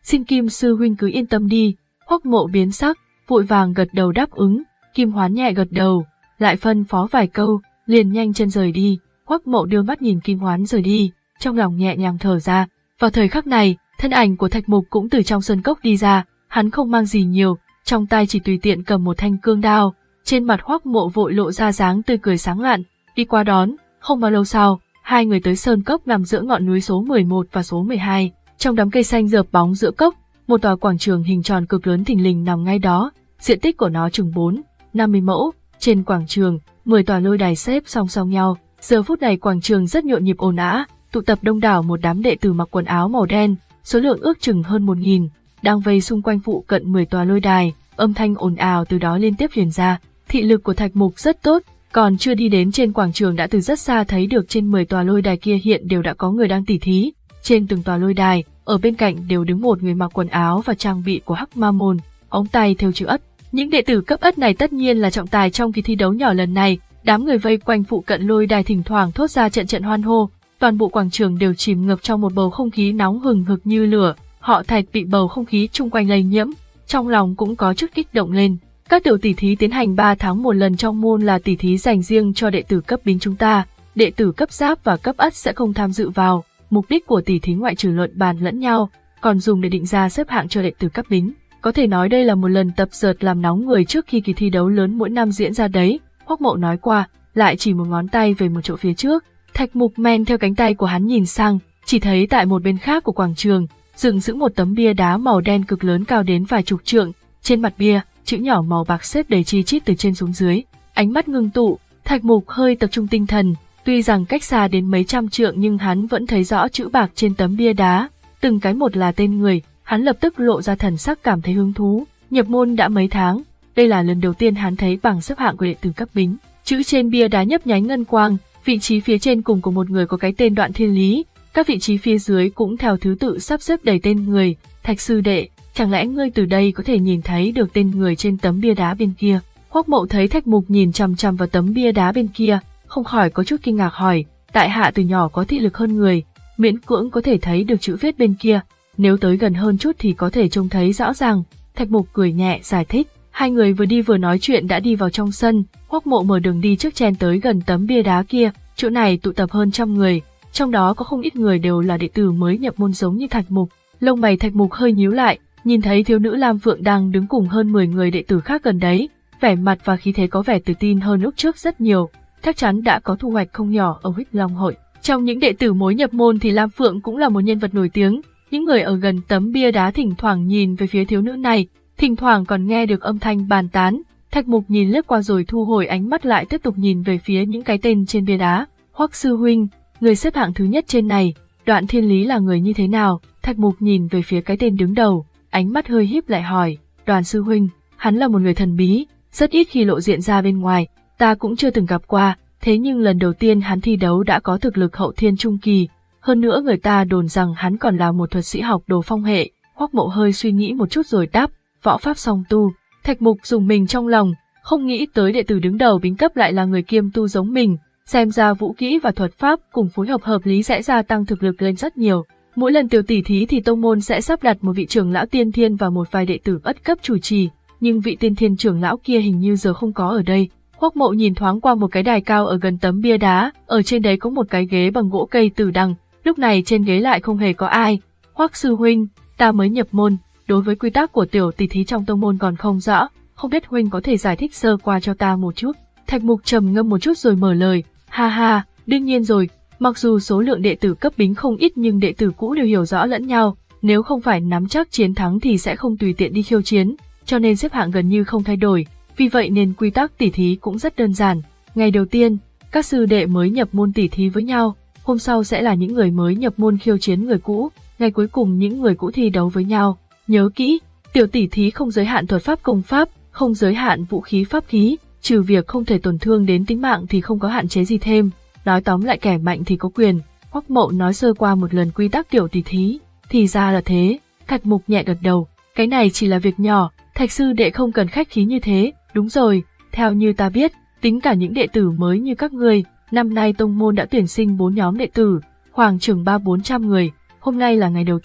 xin Kim sư huynh cứ yên tâm đi. Hoắc Mộ biến sắc, vội vàng gật đầu đáp ứng. Kim Hoán nhẹ gật đầu, lại phân phó vài câu, liền nhanh chân rời đi. Hoắc Mộ đưa mắt nhìn Kim Hoán rời đi, trong lòng nhẹ nhàng thở ra. Vào thời khắc này, thân ảnh của Thạch Mục cũng từ trong sơn cốc đi ra, hắn không mang gì nhiều, trong tay chỉ tùy tiện cầm một thanh cương đao. Trên mặt Hoắc Mộ vội lộ ra dáng tươi cười sáng lạn, đi qua đón. Không bao lâu sau, hai người tới sơn cốc nằm giữa ngọn núi số mười một và số mười hai. Trong đám cây xanh rợp bóng giữa cốc, một tòa quảng trường hình tròn cực lớn thình lình nằm ngay đó, diện tích của nó chừng bốn, năm mươi mẫu. Trên quảng trường, mười tòa lôi đài xếp song song nhau. Giờ phút này quảng trường rất nhộn nhịp ồn ào, tụ tập đông đảo một đám đệ tử mặc quần áo màu đen, số lượng ước chừng hơn một nghìn, đang vây xung quanh phụ cận mười tòa lôi đài, âm thanh ồn ào từ đó liên tiếp truyền ra. Thị lực của Thạch Mục rất tốt, còn chưa đi đến trên quảng trường đã từ rất xa thấy được trên mười tòa lôi đài kia hiện đều đã có người đang tỉ thí. Trên từng tòa lôi đài, ở bên cạnh đều đứng một người mặc quần áo và trang bị của Hắc Ma môn, ống tay thêu chữ Ất. Những đệ tử cấp Ất này tất nhiên là trọng tài trong kỳ thi đấu nhỏ lần này. Đám người vây quanh phụ cận lôi đài thỉnh thoảng thốt ra trận trận hoan hô, toàn bộ quảng trường đều chìm ngập trong một bầu không khí nóng hừng hực như lửa. Họ Thạch bị bầu không khí chung quanh lây nhiễm, trong lòng cũng có chút kích động lên. Các tiểu tỷ thí tiến hành ba tháng một lần trong môn là tỷ thí dành riêng cho đệ tử cấp Bính chúng ta, đệ tử cấp Giáp và cấp Ất sẽ không tham dự vào. Mục đích của tỷ thí ngoại trừ luận bàn lẫn nhau, còn dùng để định ra xếp hạng cho đệ tử cấp Bính. Có thể nói đây là một lần tập dượt làm nóng người trước khi kỳ thi đấu lớn mỗi năm diễn ra đấy. Hoắc Mộ nói qua, lại chỉ một ngón tay về một chỗ phía trước. Thạch Mục men theo cánh tay của hắn nhìn sang, chỉ thấy tại một bên khác của quảng trường, dựng giữ một tấm bia đá màu đen cực lớn cao đến vài chục trượng. Trên mặt bia, chữ nhỏ màu bạc xếp đầy chi chít từ trên xuống dưới. Ánh mắt ngưng tụ, Thạch Mục hơi tập trung tinh thần, tuy rằng cách xa đến mấy trăm trượng nhưng hắn vẫn thấy rõ chữ bạc trên tấm bia đá, từng cái một là tên người. Hắn lập tức lộ ra thần sắc cảm thấy hứng thú. Nhập môn đã mấy tháng, đây là lần đầu tiên hắn thấy bảng xếp hạng của đệ tử cấp Bính. Chữ trên bia đá nhấp nháy ngân quang, vị trí phía trên cùng của một người có cái tên Đoạn Thiên Lý, các vị trí phía dưới cũng theo thứ tự sắp xếp đầy tên người. Thạch sư đệ, chẳng lẽ ngươi từ đây có thể nhìn thấy được tên người trên tấm bia đá bên kia? Hoắc Mộ thấy Thạch Mục nhìn chằm chằm vào tấm bia đá bên kia, không khỏi có chút kinh ngạc hỏi, tại hạ từ nhỏ có thị lực hơn người, miễn cưỡng có thể thấy được chữ viết bên kia, nếu tới gần hơn chút thì có thể trông thấy rõ ràng. Thạch Mục cười nhẹ giải thích. Hai người vừa đi vừa nói chuyện đã đi vào trong sân. Hoắc Mộ mở đường đi trước chen tới gần tấm bia đá kia. Chỗ này tụ tập hơn trăm người, trong đó có không ít người đều là đệ tử mới nhập môn giống như Thạch Mục. Lông mày Thạch Mục hơi nhíu lại, nhìn thấy thiếu nữ Lam Phượng đang đứng cùng hơn mười người đệ tử khác gần đấy, vẻ mặt và khí thế có vẻ tự tin hơn lúc trước rất nhiều, chắc chắn đã có thu hoạch không nhỏ ở Huyết Long hội. Trong những đệ tử mới nhập môn thì Lam Phượng cũng là một nhân vật nổi tiếng. Những người ở gần tấm bia đá thỉnh thoảng nhìn về phía thiếu nữ này, thỉnh thoảng còn nghe được âm thanh bàn tán. Thạch Mục nhìn lướt qua rồi thu hồi ánh mắt lại tiếp tục nhìn về phía những cái tên trên bia đá. Hoắc sư huynh, người xếp hạng thứ nhất trên này, Đoạn Thiên Lý là người như thế nào? Thạch Mục nhìn về phía cái tên đứng đầu, ánh mắt hơi híp lại hỏi. Đoàn sư huynh, hắn là một người thần bí, rất ít khi lộ diện ra bên ngoài, ta cũng chưa từng gặp qua, thế nhưng lần đầu tiên hắn thi đấu đã có thực lực hậu thiên trung kỳ. Hơn nữa người ta đồn rằng hắn còn là một thuật sĩ học đồ phong hệ. Hoắc Mộ hơi suy nghĩ một chút rồi đáp, võ pháp song tu. Thạch Mục dùng mình trong lòng, không nghĩ tới đệ tử đứng đầu Bính cấp lại là người kiêm tu giống mình, xem ra vũ kỹ và thuật pháp cùng phối hợp hợp lý sẽ gia tăng thực lực lên rất nhiều. Mỗi lần tiểu tỷ thí thì tông môn sẽ sắp đặt một vị trưởng lão tiên thiên và một vài đệ tử Ất cấp chủ trì, nhưng vị tiên thiên trưởng lão kia hình như giờ không có ở đây. Hoắc Mộ nhìn thoáng qua một cái đài cao ở gần tấm bia đá, ở trên đấy có một cái ghế bằng gỗ cây tử đằng, lúc này trên ghế lại không hề có ai. Hoắc sư huynh, ta mới nhập môn, đối với quy tắc của tiểu tỷ thí trong tông môn còn không rõ, không biết huynh có thể giải thích sơ qua cho ta một chút. Thạch Mục trầm ngâm một chút rồi mở lời, ha ha, đương nhiên rồi, mặc dù số lượng đệ tử cấp Bính không ít nhưng đệ tử cũ đều hiểu rõ lẫn nhau, nếu không phải nắm chắc chiến thắng thì sẽ không tùy tiện đi khiêu chiến, cho nên xếp hạng gần như không thay đổi, vì vậy nên quy tắc tỷ thí cũng rất đơn giản. Ngày đầu tiên, các sư đệ mới nhập môn tỷ thí với nhau, hôm sau sẽ là những người mới nhập môn khiêu chiến người cũ, ngày cuối cùng những người cũ thi đấu với nhau. Nhớ kỹ, tiểu tỷ thí không giới hạn thuật pháp công pháp, không giới hạn vũ khí pháp khí, trừ việc không thể tổn thương đến tính mạng thì không có hạn chế gì thêm. Nói tóm lại kẻ mạnh thì có quyền. Hoắc Mộ nói sơ qua một lần quy tắc tiểu tỷ thí, thì ra là thế. Thạch Mục nhẹ gật đầu, cái này chỉ là việc nhỏ, Thạch sư đệ không cần khách khí như thế. Đúng rồi, theo như ta biết, tính cả những đệ tử mới như các ngươi, năm nay tông môn đã tuyển sinh bốn nhóm đệ tử, khoảng chừng ba bốn trăm người. Hôm nay là ngày đầu tiên,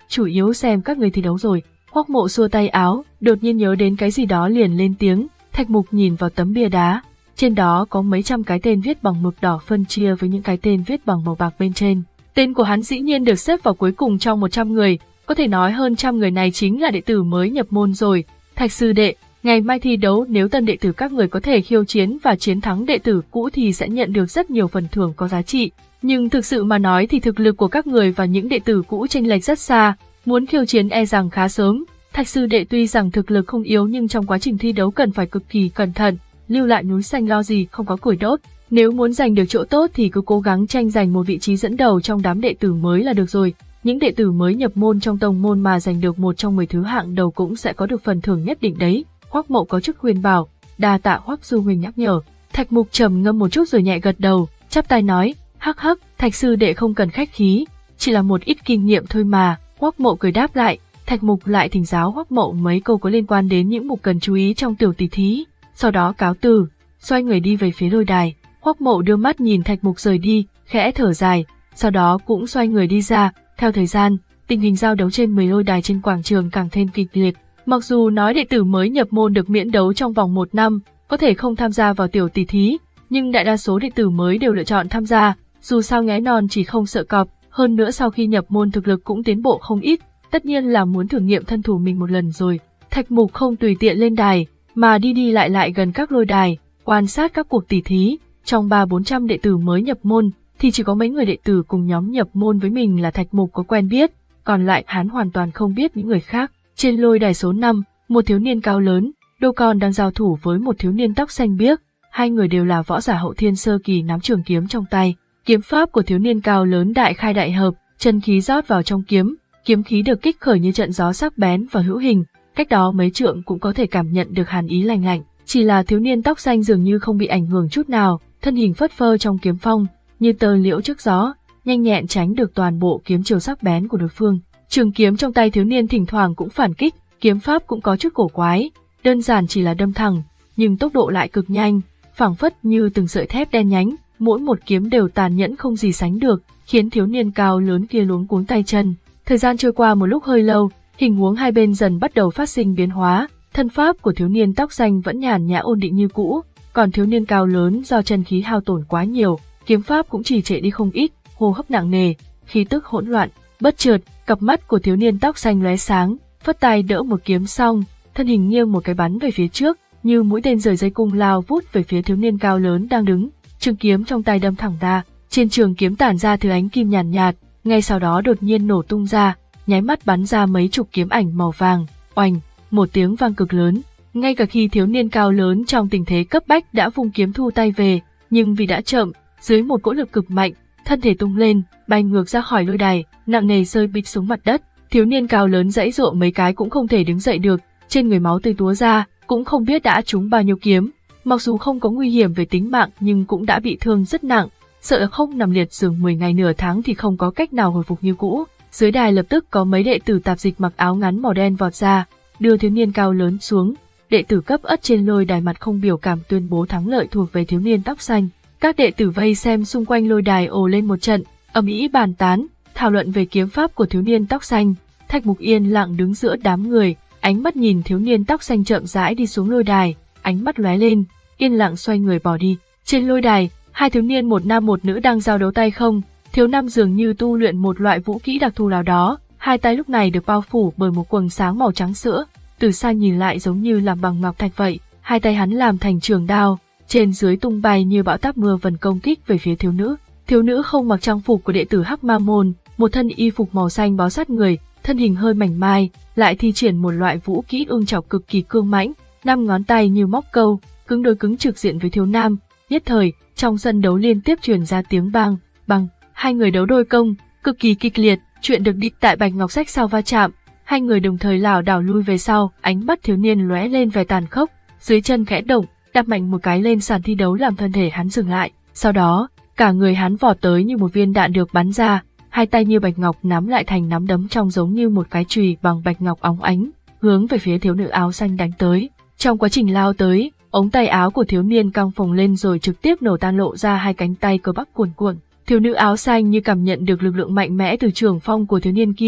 chủ yếu xem các người thi đấu rồi. Hoắc Mộ xua tay áo, đột nhiên nhớ đến cái gì đó liền lên tiếng. Thạch Mục nhìn vào tấm bia đá, trên đó có mấy trăm cái tên viết bằng mực đỏ phân chia với những cái tên viết bằng màu bạc bên trên. Tên của hắn dĩ nhiên được xếp vào cuối cùng trong một trăm người, có thể nói hơn trăm người này chính là đệ tử mới nhập môn rồi. Thạch sư đệ, ngày mai thi đấu nếu tân đệ tử các người có thể khiêu chiến và chiến thắng đệ tử cũ thì sẽ nhận được rất nhiều phần thưởng có giá trị. Nhưng thực sự mà nói thì thực lực của các người và những đệ tử cũ chênh lệch rất xa, muốn khiêu chiến e rằng khá sớm. Thạch sư đệ tuy rằng thực lực không yếu nhưng trong quá trình thi đấu cần phải cực kỳ cẩn thận, lưu lại núi xanh lo gì không có củi đốt. Nếu muốn giành được chỗ tốt thì cứ cố gắng tranh giành một vị trí dẫn đầu trong đám đệ tử mới là được rồi. Những đệ tử mới nhập môn trong tông môn mà giành được một trong mười thứ hạng đầu cũng sẽ có được phần thưởng nhất định đấy. Hoắc Mộ có chút khuyên bảo, đa tạ Hoắc sư huynh nhắc nhở. Thạch Mục trầm ngâm một chút rồi nhẹ gật đầu, chắp tay nói, hắc hắc, Thạch sư đệ không cần khách khí, chỉ là một ít kinh nghiệm thôi mà. Hoắc Mộ cười đáp lại. Thạch Mục lại thỉnh giáo Hoắc Mộ mấy câu có liên quan đến những mục cần chú ý trong tiểu tỷ thí, sau đó cáo từ, xoay người đi về phía lôi đài. Hoắc Mộ đưa mắt nhìn Thạch Mục rời đi, khẽ thở dài, sau đó cũng xoay người đi ra. Theo thời gian, tình hình giao đấu trên mười lôi đài trên quảng trường càng thêm kịch liệt. Mặc dù nói đệ tử mới nhập môn được miễn đấu trong vòng một năm, có thể không tham gia vào tiểu tỷ thí, nhưng đại đa số đệ tử mới đều lựa chọn tham gia, dù sao ngẽ non chỉ không sợ cọp, hơn nữa sau khi nhập môn thực lực cũng tiến bộ không ít, tất nhiên là muốn thử nghiệm thân thủ mình một lần rồi. Thạch Mục không tùy tiện lên đài, mà đi đi lại lại gần các lôi đài, quan sát các cuộc tỷ thí. Trong ba bốn trăm đệ tử mới nhập môn, thì chỉ có mấy người đệ tử cùng nhóm nhập môn với mình là Thạch Mục có quen biết, còn lại hắn hoàn toàn không biết những người khác. Trên lôi đài số năm, một thiếu niên cao lớn, đô con đang giao thủ với một thiếu niên tóc xanh biếc, hai người đều là võ giả hậu thiên sơ kỳ nắm trường kiếm trong tay. Kiếm pháp của thiếu niên cao lớn đại khai đại hợp, chân khí rót vào trong kiếm, kiếm khí được kích khởi như trận gió sắc bén và hữu hình, cách đó mấy trượng cũng có thể cảm nhận được hàn ý lạnh lạnh. Chỉ là thiếu niên tóc xanh dường như không bị ảnh hưởng chút nào, thân hình phất phơ trong kiếm phong, như tơ liễu trước gió, nhanh nhẹn tránh được toàn bộ kiếm chiều sắc bén của đối phương. Trường kiếm trong tay thiếu niên thỉnh thoảng cũng phản kích, kiếm pháp cũng có chút cổ quái, đơn giản chỉ là đâm thẳng, nhưng tốc độ lại cực nhanh, phảng phất như từng sợi thép đen nhánh, mỗi một kiếm đều tàn nhẫn không gì sánh được, khiến thiếu niên cao lớn kia luống cuống tay chân. Thời gian trôi qua một lúc hơi lâu, hình huống hai bên dần bắt đầu phát sinh biến hóa, thân pháp của thiếu niên tóc xanh vẫn nhàn nhã ổn định như cũ, còn thiếu niên cao lớn do chân khí hao tổn quá nhiều, kiếm pháp cũng trì trệ đi không ít, hô hấp nặng nề, khí tức hỗn loạn. Bất chợt, cặp mắt của thiếu niên tóc xanh lóe sáng, phất tay đỡ một kiếm xong, thân hình nghiêng một cái bắn về phía trước, như mũi tên rời dây cung lao vút về phía thiếu niên cao lớn đang đứng. Trường kiếm trong tay đâm thẳng ra, trên trường kiếm tản ra thứ ánh kim nhàn nhạt, nhạt, ngay sau đó đột nhiên nổ tung ra, nháy mắt bắn ra mấy chục kiếm ảnh màu vàng. Oành, một tiếng vang cực lớn. Ngay cả khi thiếu niên cao lớn trong tình thế cấp bách đã vung kiếm thu tay về, nhưng vì đã chậm, dưới một cỗ lực cực mạnh, thân thể tung lên, bay ngược ra khỏi lôi đài, nặng nề rơi bịch xuống mặt đất. Thiếu niên cao lớn giãy giụa mấy cái cũng không thể đứng dậy được, trên người máu tươi túa ra, cũng không biết đã trúng bao nhiêu kiếm. Mặc dù không có nguy hiểm về tính mạng nhưng cũng đã bị thương rất nặng, sợ không nằm liệt giường mười ngày nửa tháng thì không có cách nào hồi phục như cũ. Dưới đài lập tức có mấy đệ tử tạp dịch mặc áo ngắn màu đen vọt ra, đưa thiếu niên cao lớn xuống. Đệ tử cấp ất trên lôi đài mặt không biểu cảm tuyên bố thắng lợi thuộc về thiếu niên tóc xanh. Các đệ tử vây xem xung quanh lôi đài ồ lên một trận, ầm ĩ bàn tán, thảo luận về kiếm pháp của thiếu niên tóc xanh. Thạch Mục yên lặng đứng giữa đám người, ánh mắt nhìn thiếu niên tóc xanh chậm rãi đi xuống lôi đài, ánh mắt lóe lên, yên lặng xoay người bỏ đi. Trên lôi đài, hai thiếu niên một nam một nữ đang giao đấu tay không. Thiếu nam dường như tu luyện một loại vũ kỹ đặc thù nào đó, hai tay lúc này được bao phủ bởi một quầng sáng màu trắng sữa, từ xa nhìn lại giống như làm bằng ngọc thạch vậy. Hai tay hắn làm thành trường đao, trên dưới tung bay như bão táp mưa vần công kích về phía thiếu nữ. Thiếu nữ không mặc trang phục của đệ tử Hắc Ma môn, một thân y phục màu xanh bó sát người, thân hình hơi mảnh mai, lại thi triển một loại vũ kỹ ương chảo cực kỳ cương mãnh, năm ngón tay như móc câu, cứng đối cứng trực diện với thiếu nam. Nhất thời, trong sân đấu liên tiếp truyền ra tiếng bang, bang, hai người đấu đôi công, cực kỳ kịch liệt. Chuyện được đích tại Bạch Ngọc Sách sau va chạm, hai người đồng thời lảo đảo lui về sau, ánh mắt thiếu niên lóe lên vẻ tàn khốc, dưới chân khẽ động, đạp mạnh một cái lên sàn thi đấu làm thân thể hắn dừng lại. Sau đó, cả người hắn vọt tới như một viên đạn được bắn ra, hai tay như bạch ngọc nắm lại thành nắm đấm trong giống như một cái chùy bằng bạch ngọc óng ánh, hướng về phía thiếu nữ áo xanh đánh tới. Trong quá trình lao tới, ống tay áo của thiếu niên căng phồng lên rồi trực tiếp nổ tan, lộ ra hai cánh tay cơ bắp cuồn cuộn. Thiếu nữ áo xanh như cảm nhận được lực lượng mạnh mẽ từ trường phong của thiếu niên kia,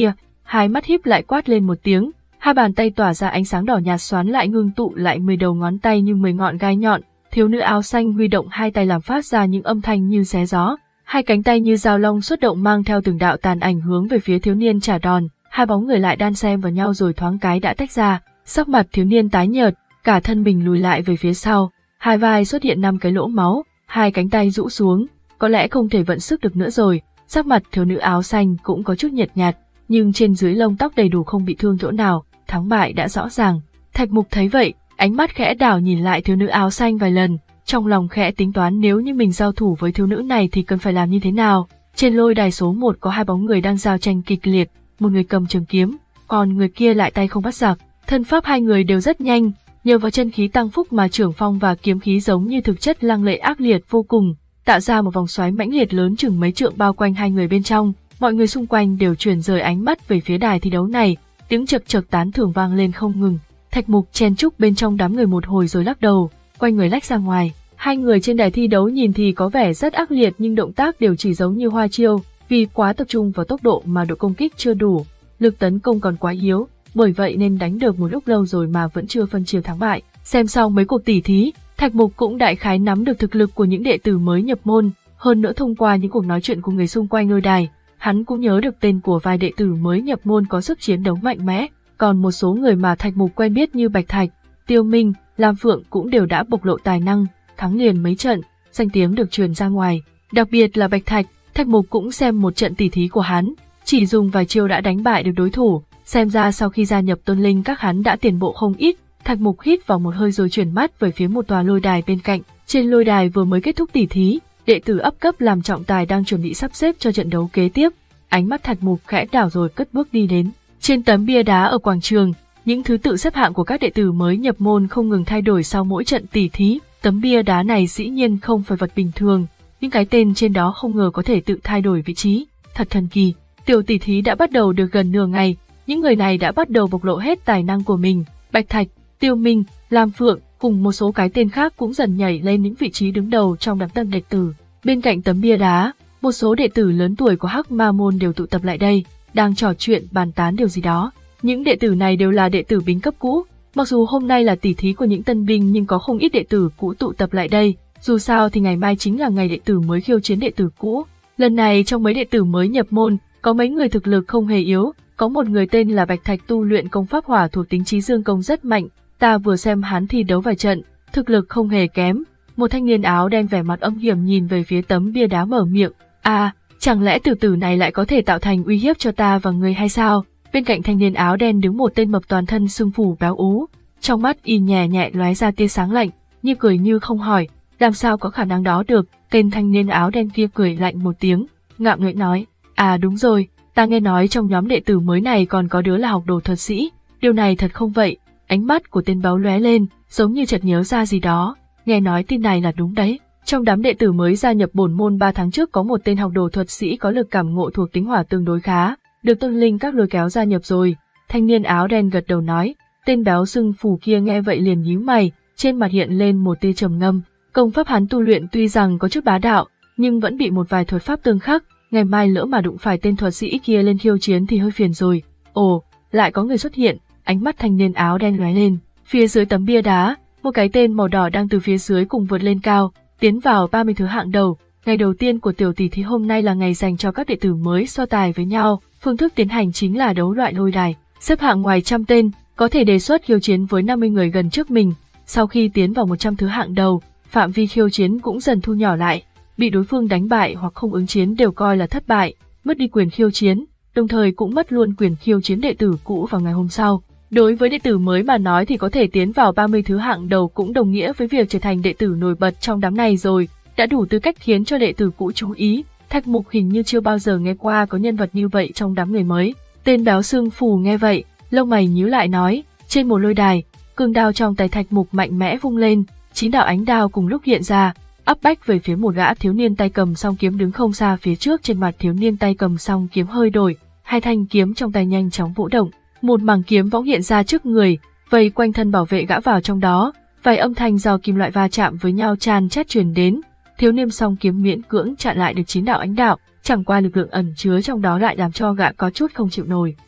hai mắt híp lại quát lên một tiếng, hai bàn tay tỏa ra ánh sáng đỏ nhạt xoắn lại ngưng tụ lại mười đầu ngón tay như mười ngọn gai nhọn, thiếu nữ áo xanh huy động hai tay làm phát ra những âm thanh như xé gió, hai cánh tay như dao long xuất động mang theo từng đạo tàn ảnh hướng về phía thiếu niên trả đòn, hai bóng người lại đan xen vào nhau rồi thoáng cái đã tách ra, sắc mặt thiếu niên tái nhợt, cả thân mình lùi lại về phía sau, hai vai xuất hiện năm cái lỗ máu, hai cánh tay rũ xuống, có lẽ không thể vận sức được nữa rồi, sắc mặt thiếu nữ áo xanh cũng có chút nhợt nhạt, nhưng trên dưới lông tóc đầy đủ không bị thương chỗ nào, thắng bại đã rõ ràng. Thạch Mục thấy vậy, ánh mắt khẽ đảo nhìn lại thiếu nữ áo xanh vài lần, trong lòng khẽ tính toán nếu như mình giao thủ với thiếu nữ này thì cần phải làm như thế nào. Trên lôi đài số một có hai bóng người đang giao tranh kịch liệt, một người cầm trường kiếm, còn người kia lại tay không bắt giặc. Thân pháp hai người đều rất nhanh, nhờ vào chân khí tăng phúc mà trưởng phong và kiếm khí giống như thực chất lăng lệ ác liệt vô cùng, tạo ra một vòng xoáy mãnh liệt lớn chừng mấy trượng bao quanh hai người bên trong. Mọi người xung quanh đều chuyển rời ánh mắt về phía đài thi đấu này, tiếng chật chật tán thưởng vang lên không ngừng. Thạch Mục chen chúc bên trong đám người một hồi rồi lắc đầu, quay người lách ra ngoài. Hai người trên đài thi đấu nhìn thì có vẻ rất ác liệt nhưng động tác đều chỉ giống như hoa chiêu, vì quá tập trung vào tốc độ mà độ công kích chưa đủ, lực tấn công còn quá yếu, bởi vậy nên đánh được một lúc lâu rồi mà vẫn chưa phân chia thắng bại. Xem xong mấy cuộc tỉ thí, Thạch Mục cũng đại khái nắm được thực lực của những đệ tử mới nhập môn, hơn nữa thông qua những cuộc nói chuyện của người xung quanh lôi đài, hắn cũng nhớ được tên của vài đệ tử mới nhập môn có sức chiến đấu mạnh mẽ, còn một số người mà Thạch Mục quen biết như Bạch Thạch, Tiêu Minh, Lam Phượng cũng đều đã bộc lộ tài năng, thắng liền mấy trận, danh tiếng được truyền ra ngoài. Đặc biệt là Bạch Thạch, Thạch Mục cũng xem một trận tỉ thí của hắn, chỉ dùng vài chiêu đã đánh bại được đối thủ, xem ra sau khi gia nhập Tôn Linh các hắn đã tiến bộ không ít. Thạch Mục hít vào một hơi rồi chuyển mắt về phía một tòa lôi đài bên cạnh. Trên lôi đài vừa mới kết thúc tỉ thí, đệ tử ấp cấp làm trọng tài đang chuẩn bị sắp xếp cho trận đấu kế tiếp. Ánh mắt Thạch Mục khẽ đảo rồi cất bước đi đến. Trên tấm bia đá ở quảng trường, những thứ tự xếp hạng của các đệ tử mới nhập môn không ngừng thay đổi sau mỗi trận tỉ thí. Tấm bia đá này dĩ nhiên không phải vật bình thường, những cái tên trên đó không ngờ có thể tự thay đổi vị trí, thật thần kỳ. Tiểu tỉ thí đã bắt đầu được gần nửa ngày, những người này đã bắt đầu bộc lộ hết tài năng của mình. Bạch Thạch, Tiêu Minh, Lam Phượng cùng một số cái tên khác cũng dần nhảy lên những vị trí đứng đầu trong đám tân đệ tử. Bên cạnh tấm bia đá, một số đệ tử lớn tuổi của Hắc Ma môn đều tụ tập lại đây, đang trò chuyện bàn tán điều gì đó. Những đệ tử này đều là đệ tử bính cấp cũ, mặc dù hôm nay là tỉ thí của những tân binh nhưng có không ít đệ tử cũ tụ tập lại đây, dù sao thì ngày mai chính là ngày đệ tử mới khiêu chiến đệ tử cũ. Lần này trong mấy đệ tử mới nhập môn, có mấy người thực lực không hề yếu, có một người tên là Bạch Thạch tu luyện công pháp hỏa thuộc tính Chí Dương công rất mạnh, ta vừa xem hắn thi đấu vài trận, thực lực không hề kém. Một thanh niên áo đen vẻ mặt âm hiểm nhìn về phía tấm bia đá mở miệng, à, chẳng lẽ tử tử này lại có thể tạo thành uy hiếp cho ta và người hay sao? Bên cạnh thanh niên áo đen đứng một tên mập toàn thân sưng phù béo ú, trong mắt y nhẹ nhẹ lóe ra tia sáng lạnh, như cười như không hỏi, làm sao có khả năng đó được? Tên thanh niên áo đen kia cười lạnh một tiếng, ngạo nghễ nói, à đúng rồi, ta nghe nói trong nhóm đệ tử mới này còn có đứa là học đồ thuật sĩ, điều này thật không vậy? Ánh mắt của tên béo lóe lên, giống như chợt nhớ ra gì đó, nghe nói tin này là đúng đấy. Trong đám đệ tử mới gia nhập bổn môn ba tháng trước có một tên học đồ thuật sĩ có lực cảm ngộ thuộc tính hỏa tương đối khá, được Tôn Linh các lôi kéo gia nhập rồi. Thanh niên áo đen gật đầu nói, tên béo sưng phù kia nghe vậy liền nhíu mày, trên mặt hiện lên một tia trầm ngâm. Công pháp hắn tu luyện tuy rằng có chút bá đạo, nhưng vẫn bị một vài thuật pháp tương khắc, ngày mai lỡ mà đụng phải tên thuật sĩ kia lên khiêu chiến thì hơi phiền rồi. Ồ, lại có người xuất hiện, ánh mắt thanh niên áo đen lóe lên, phía dưới tấm bia đá, một cái tên màu đỏ đang từ phía dưới cùng vượt lên cao, tiến vào ba mươi thứ hạng đầu. Ngày đầu tiên của tiểu tỷ thí hôm nay là ngày dành cho các đệ tử mới so tài với nhau, phương thức tiến hành chính là đấu loại lôi đài, xếp hạng ngoài trăm tên, có thể đề xuất khiêu chiến với năm mươi người gần trước mình. Sau khi tiến vào một trăm thứ hạng đầu, phạm vi khiêu chiến cũng dần thu nhỏ lại, bị đối phương đánh bại hoặc không ứng chiến đều coi là thất bại, mất đi quyền khiêu chiến, đồng thời cũng mất luôn quyền khiêu chiến đệ tử cũ vào ngày hôm sau. Đối với đệ tử mới mà nói thì có thể tiến vào ba mươi thứ hạng đầu cũng đồng nghĩa với việc trở thành đệ tử nổi bật trong đám này rồi, đã đủ tư cách khiến cho đệ tử cũ chú ý. Thạch Mục hình như chưa bao giờ nghe qua có nhân vật như vậy trong đám người mới. Tên béo xương phù nghe vậy, lông mày nhíu lại nói, trên một lôi đài, cương đao trong tay Thạch Mục mạnh mẽ vung lên, chín đạo ánh đao cùng lúc hiện ra, áp bách về phía một gã thiếu niên tay cầm song kiếm đứng không xa phía trước. Trên mặt thiếu niên tay cầm song kiếm hơi đổi, hai thanh kiếm trong tay nhanh chóng vũ động, một mảng kiếm võng hiện ra trước người, vây quanh thân bảo vệ gã vào trong đó, vài âm thanh do kim loại va chạm với nhau chan chét truyền đến. Thiếu niên song kiếm miễn cưỡng chặn lại được chín đạo ánh đạo, chẳng qua lực lượng ẩn chứa trong đó lại làm cho gã có chút không chịu nổi.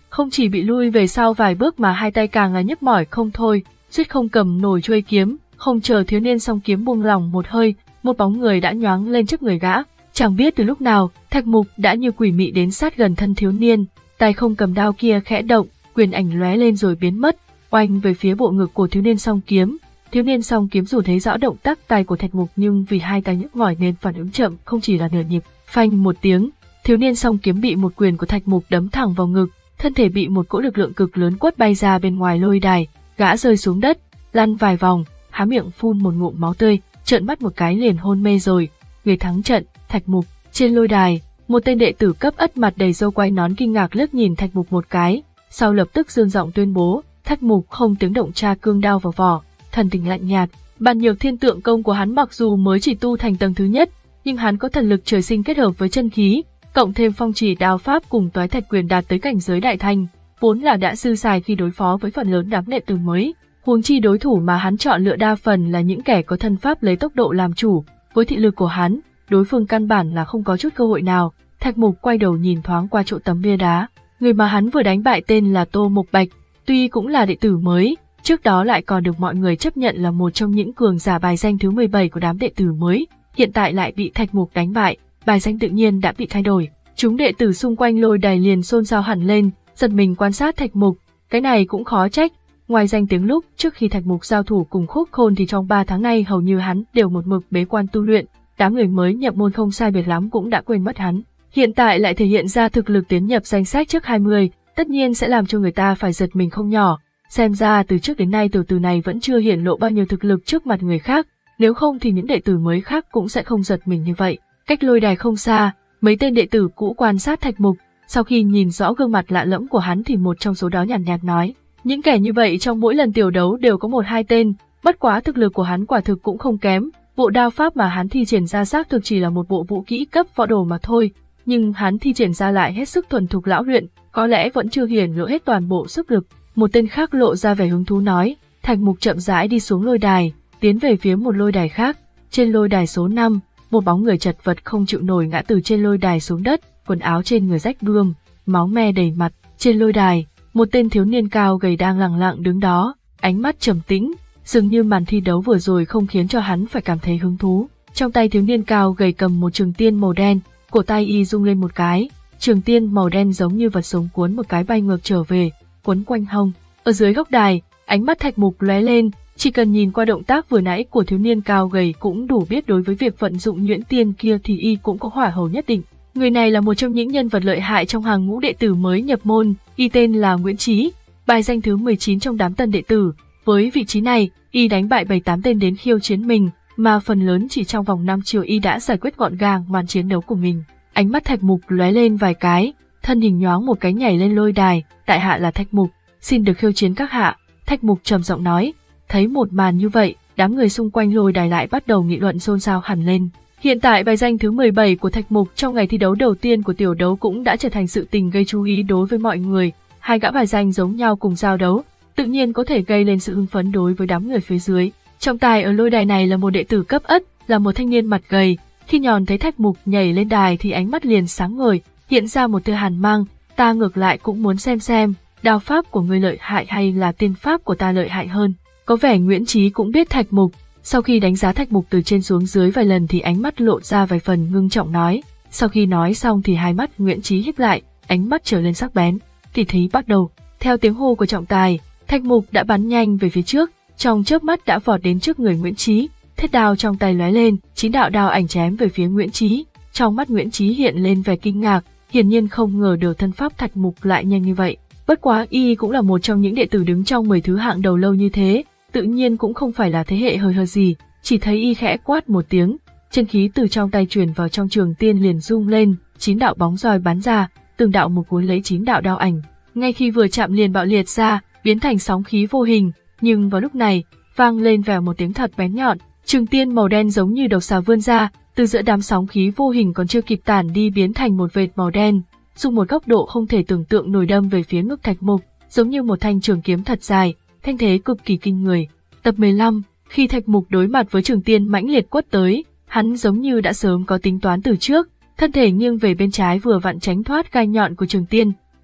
không chỉ bị lui về sau vài bước mà hai tay càng là nhức mỏi không thôi, suýt không cầm nổi chuôi kiếm. Không chờ thiếu niên song kiếm buông lỏng một hơi, một bóng người đã nhoáng lên trước người gã. Chẳng biết từ lúc nào, Thạch Mục đã như quỷ mị đến sát gần thân thiếu niên, tay không cầm đao kia khẽ động, quyền ảnh lóe lên rồi biến mất, oanh về phía bộ ngực của thiếu niên song kiếm. Thiếu niên song kiếm dù thấy rõ động tác tay của Thạch Mục nhưng vì hai tay nhức mỏi nên phản ứng chậm, không chỉ là nửa nhịp. Phanh một tiếng, thiếu niên song kiếm bị một quyền của Thạch Mục đấm thẳng vào ngực, thân thể bị một cỗ lực lượng cực lớn quất bay ra bên ngoài lôi đài, gã rơi xuống đất, lăn vài vòng, há miệng phun một ngụm máu tươi, trợn mắt một cái liền hôn mê rồi. Người thắng trận, Thạch Mục. Trên lôi đài, một tên đệ tử cấp ất mặt đầy râu quai nón kinh ngạc liếc nhìn Thạch Mục một cái, sau lập tức dương giọng tuyên bố, Thạch Mục không tiếng động tra cương đao vào vỏ, thần tình lạnh nhạt. Bàn nhược thiên tượng công của hắn mặc dù mới chỉ tu thành tầng thứ nhất, nhưng hắn có thần lực trời sinh kết hợp với chân khí, cộng thêm phong chỉ đao pháp cùng toái thạch quyền đạt tới cảnh giới đại thành, vốn là đã dư xài khi đối phó với phần lớn đám đệ tử mới. Huống chi đối thủ mà hắn chọn lựa đa phần là những kẻ có thân pháp lấy tốc độ làm chủ, với thị lực của hắn, đối phương căn bản là không có chút cơ hội nào. Thạch Mục quay đầu nhìn thoáng qua chỗ tấm bia đá, người mà hắn vừa đánh bại tên là Tô Mộc Bạch, tuy cũng là đệ tử mới, trước đó lại còn được mọi người chấp nhận là một trong những cường giả bài danh thứ mười bảy của đám đệ tử mới, hiện tại lại bị Thạch Mục đánh bại, bài danh tự nhiên đã bị thay đổi. Chúng đệ tử xung quanh lôi đài liền xôn xao hẳn lên, giật mình quan sát Thạch Mục, cái này cũng khó trách. Ngoài danh tiếng lúc trước khi Thạch Mục giao thủ cùng Khúc Khôn thì trong ba tháng nay hầu như hắn đều một mực bế quan tu luyện, đám người mới nhập môn không sai biệt lắm cũng đã quên mất hắn. Hiện tại lại thể hiện ra thực lực tiến nhập danh sách trước hai mươi, tất nhiên sẽ làm cho người ta phải giật mình không nhỏ. Xem ra từ trước đến nay tiểu tử này vẫn chưa hiển lộ bao nhiêu thực lực trước mặt người khác, nếu không thì những đệ tử mới khác cũng sẽ không giật mình như vậy. Cách lôi đài không xa, mấy tên đệ tử cũ quan sát Thạch Mục, sau khi nhìn rõ gương mặt lạ lẫm của hắn thì một trong số đó nhàn nhạt nói, những kẻ như vậy trong mỗi lần tiểu đấu đều có một hai tên, bất quá thực lực của hắn quả thực cũng không kém, bộ đao pháp mà hắn thi triển ra xác thực chỉ là một bộ vũ kỹ cấp võ đồ mà thôi, nhưng hắn thi triển ra lại hết sức thuần thục lão luyện, có lẽ vẫn chưa hiển lộ hết toàn bộ sức lực. Một tên khác lộ ra vẻ hứng thú nói. Thạch Mục chậm rãi đi xuống lôi đài, tiến về phía một lôi đài khác. Trên lôi đài số năm, một bóng người chật vật không chịu nổi ngã từ trên lôi đài xuống đất, quần áo trên người rách bươm, máu me đầy mặt. Trên lôi đài, một tên thiếu niên cao gầy đang lặng lặng đứng đó, ánh mắt trầm tĩnh, dường như màn thi đấu vừa rồi không khiến cho hắn phải cảm thấy hứng thú. Trong tay thiếu niên cao gầy cầm một trường tiên màu đen, cổ tay y rung lên một cái, trường tiên màu đen giống như vật sống cuốn một cái bay ngược trở về, quấn quanh hông. Ở dưới góc đài, ánh mắt Thạch Mục lóe lên, chỉ cần nhìn qua động tác vừa nãy của thiếu niên cao gầy cũng đủ biết đối với việc vận dụng nhuyễn tiên kia thì y cũng có hỏa hầu nhất định. Người này là một trong những nhân vật lợi hại trong hàng ngũ đệ tử mới nhập môn, y tên là Nguyễn Trí, bài danh thứ mười chín trong đám tân đệ tử. Với vị trí này, y đánh bại bảy tám tên đến khiêu chiến mình, mà phần lớn chỉ trong vòng năm chiều y đã giải quyết gọn gàng màn chiến đấu của mình. Ánh mắt Thạch Mục lóe lên vài cái, thân hình nhoáng một cái nhảy lên lôi đài, tại hạ là Thạch Mục, xin được khiêu chiến các hạ. Thạch Mục trầm giọng nói. Thấy một màn như vậy, đám người xung quanh lôi đài lại bắt đầu nghị luận xôn xao hẳn lên. Hiện tại bài danh thứ mười bảy của Thạch Mục trong ngày thi đấu đầu tiên của tiểu đấu cũng đã trở thành sự tình gây chú ý đối với mọi người. Hai gã bài danh giống nhau cùng giao đấu, tự nhiên có thể gây lên sự hưng phấn đối với đám người phía dưới. Trọng tài ở lôi đài này là một đệ tử cấp ất, là một thanh niên mặt gầy. Khi nhòn thấy Thạch Mục nhảy lên đài thì ánh mắt liền sáng ngời, hiện ra một tia hàn mang. Ta ngược lại cũng muốn xem xem, đao pháp của ngươi lợi hại hay là tiên pháp của ta lợi hại hơn. Có vẻ Nguyễn Trí cũng biết Thạch Mục, sau khi đánh giá Thạch Mục từ trên xuống dưới vài lần thì ánh mắt lộ ra vài phần ngưng trọng nói. Sau khi nói xong thì hai mắt Nguyễn Trí híp lại, ánh mắt trở lên sắc bén. Tỷ thí bắt đầu. Theo tiếng hô của trọng tài, Thạch Mục đã bắn nhanh về phía trước, trong chớp mắt đã vọt đến trước người Nguyễn Trí, thiết đao trong tay lóe lên, chín đạo đao ảnh chém về phía Nguyễn Trí. Trong mắt Nguyễn Trí hiện lên vẻ kinh ngạc, hiển nhiên không ngờ được thân pháp Thạch Mục lại nhanh như vậy. Bất quá y cũng là một trong những đệ tử đứng trong mười thứ hạng đầu lâu như thế, tự nhiên cũng không phải là thế hệ hời hợt gì, chỉ thấy y khẽ quát một tiếng, chân khí từ trong tay truyền vào trong trường tiên liền rung lên, chín đạo bóng roi bắn ra, từng đạo một cuốn lấy chín đạo đao ảnh, ngay khi vừa chạm liền bạo liệt ra, biến thành sóng khí vô hình, nhưng vào lúc này, vang lên vèo một tiếng thật bén nhọn, trường tiên màu đen giống như độc xà vươn ra, từ giữa đám sóng khí vô hình còn chưa kịp tản đi biến thành một vệt màu đen, dùng một góc độ không thể tưởng tượng nổi đâm về phía ngực Thạch Mục, giống như một thanh trường kiếm thật dài, thanh thế cực kỳ kinh người. Tập mười lăm, khi Thạch Mục đối mặt với trường tiên mãnh liệt quất tới, hắn giống như đã sớm có tính toán từ trước, thân thể nghiêng về bên trái vừa vặn tránh thoát gai nhọn của trường tiên.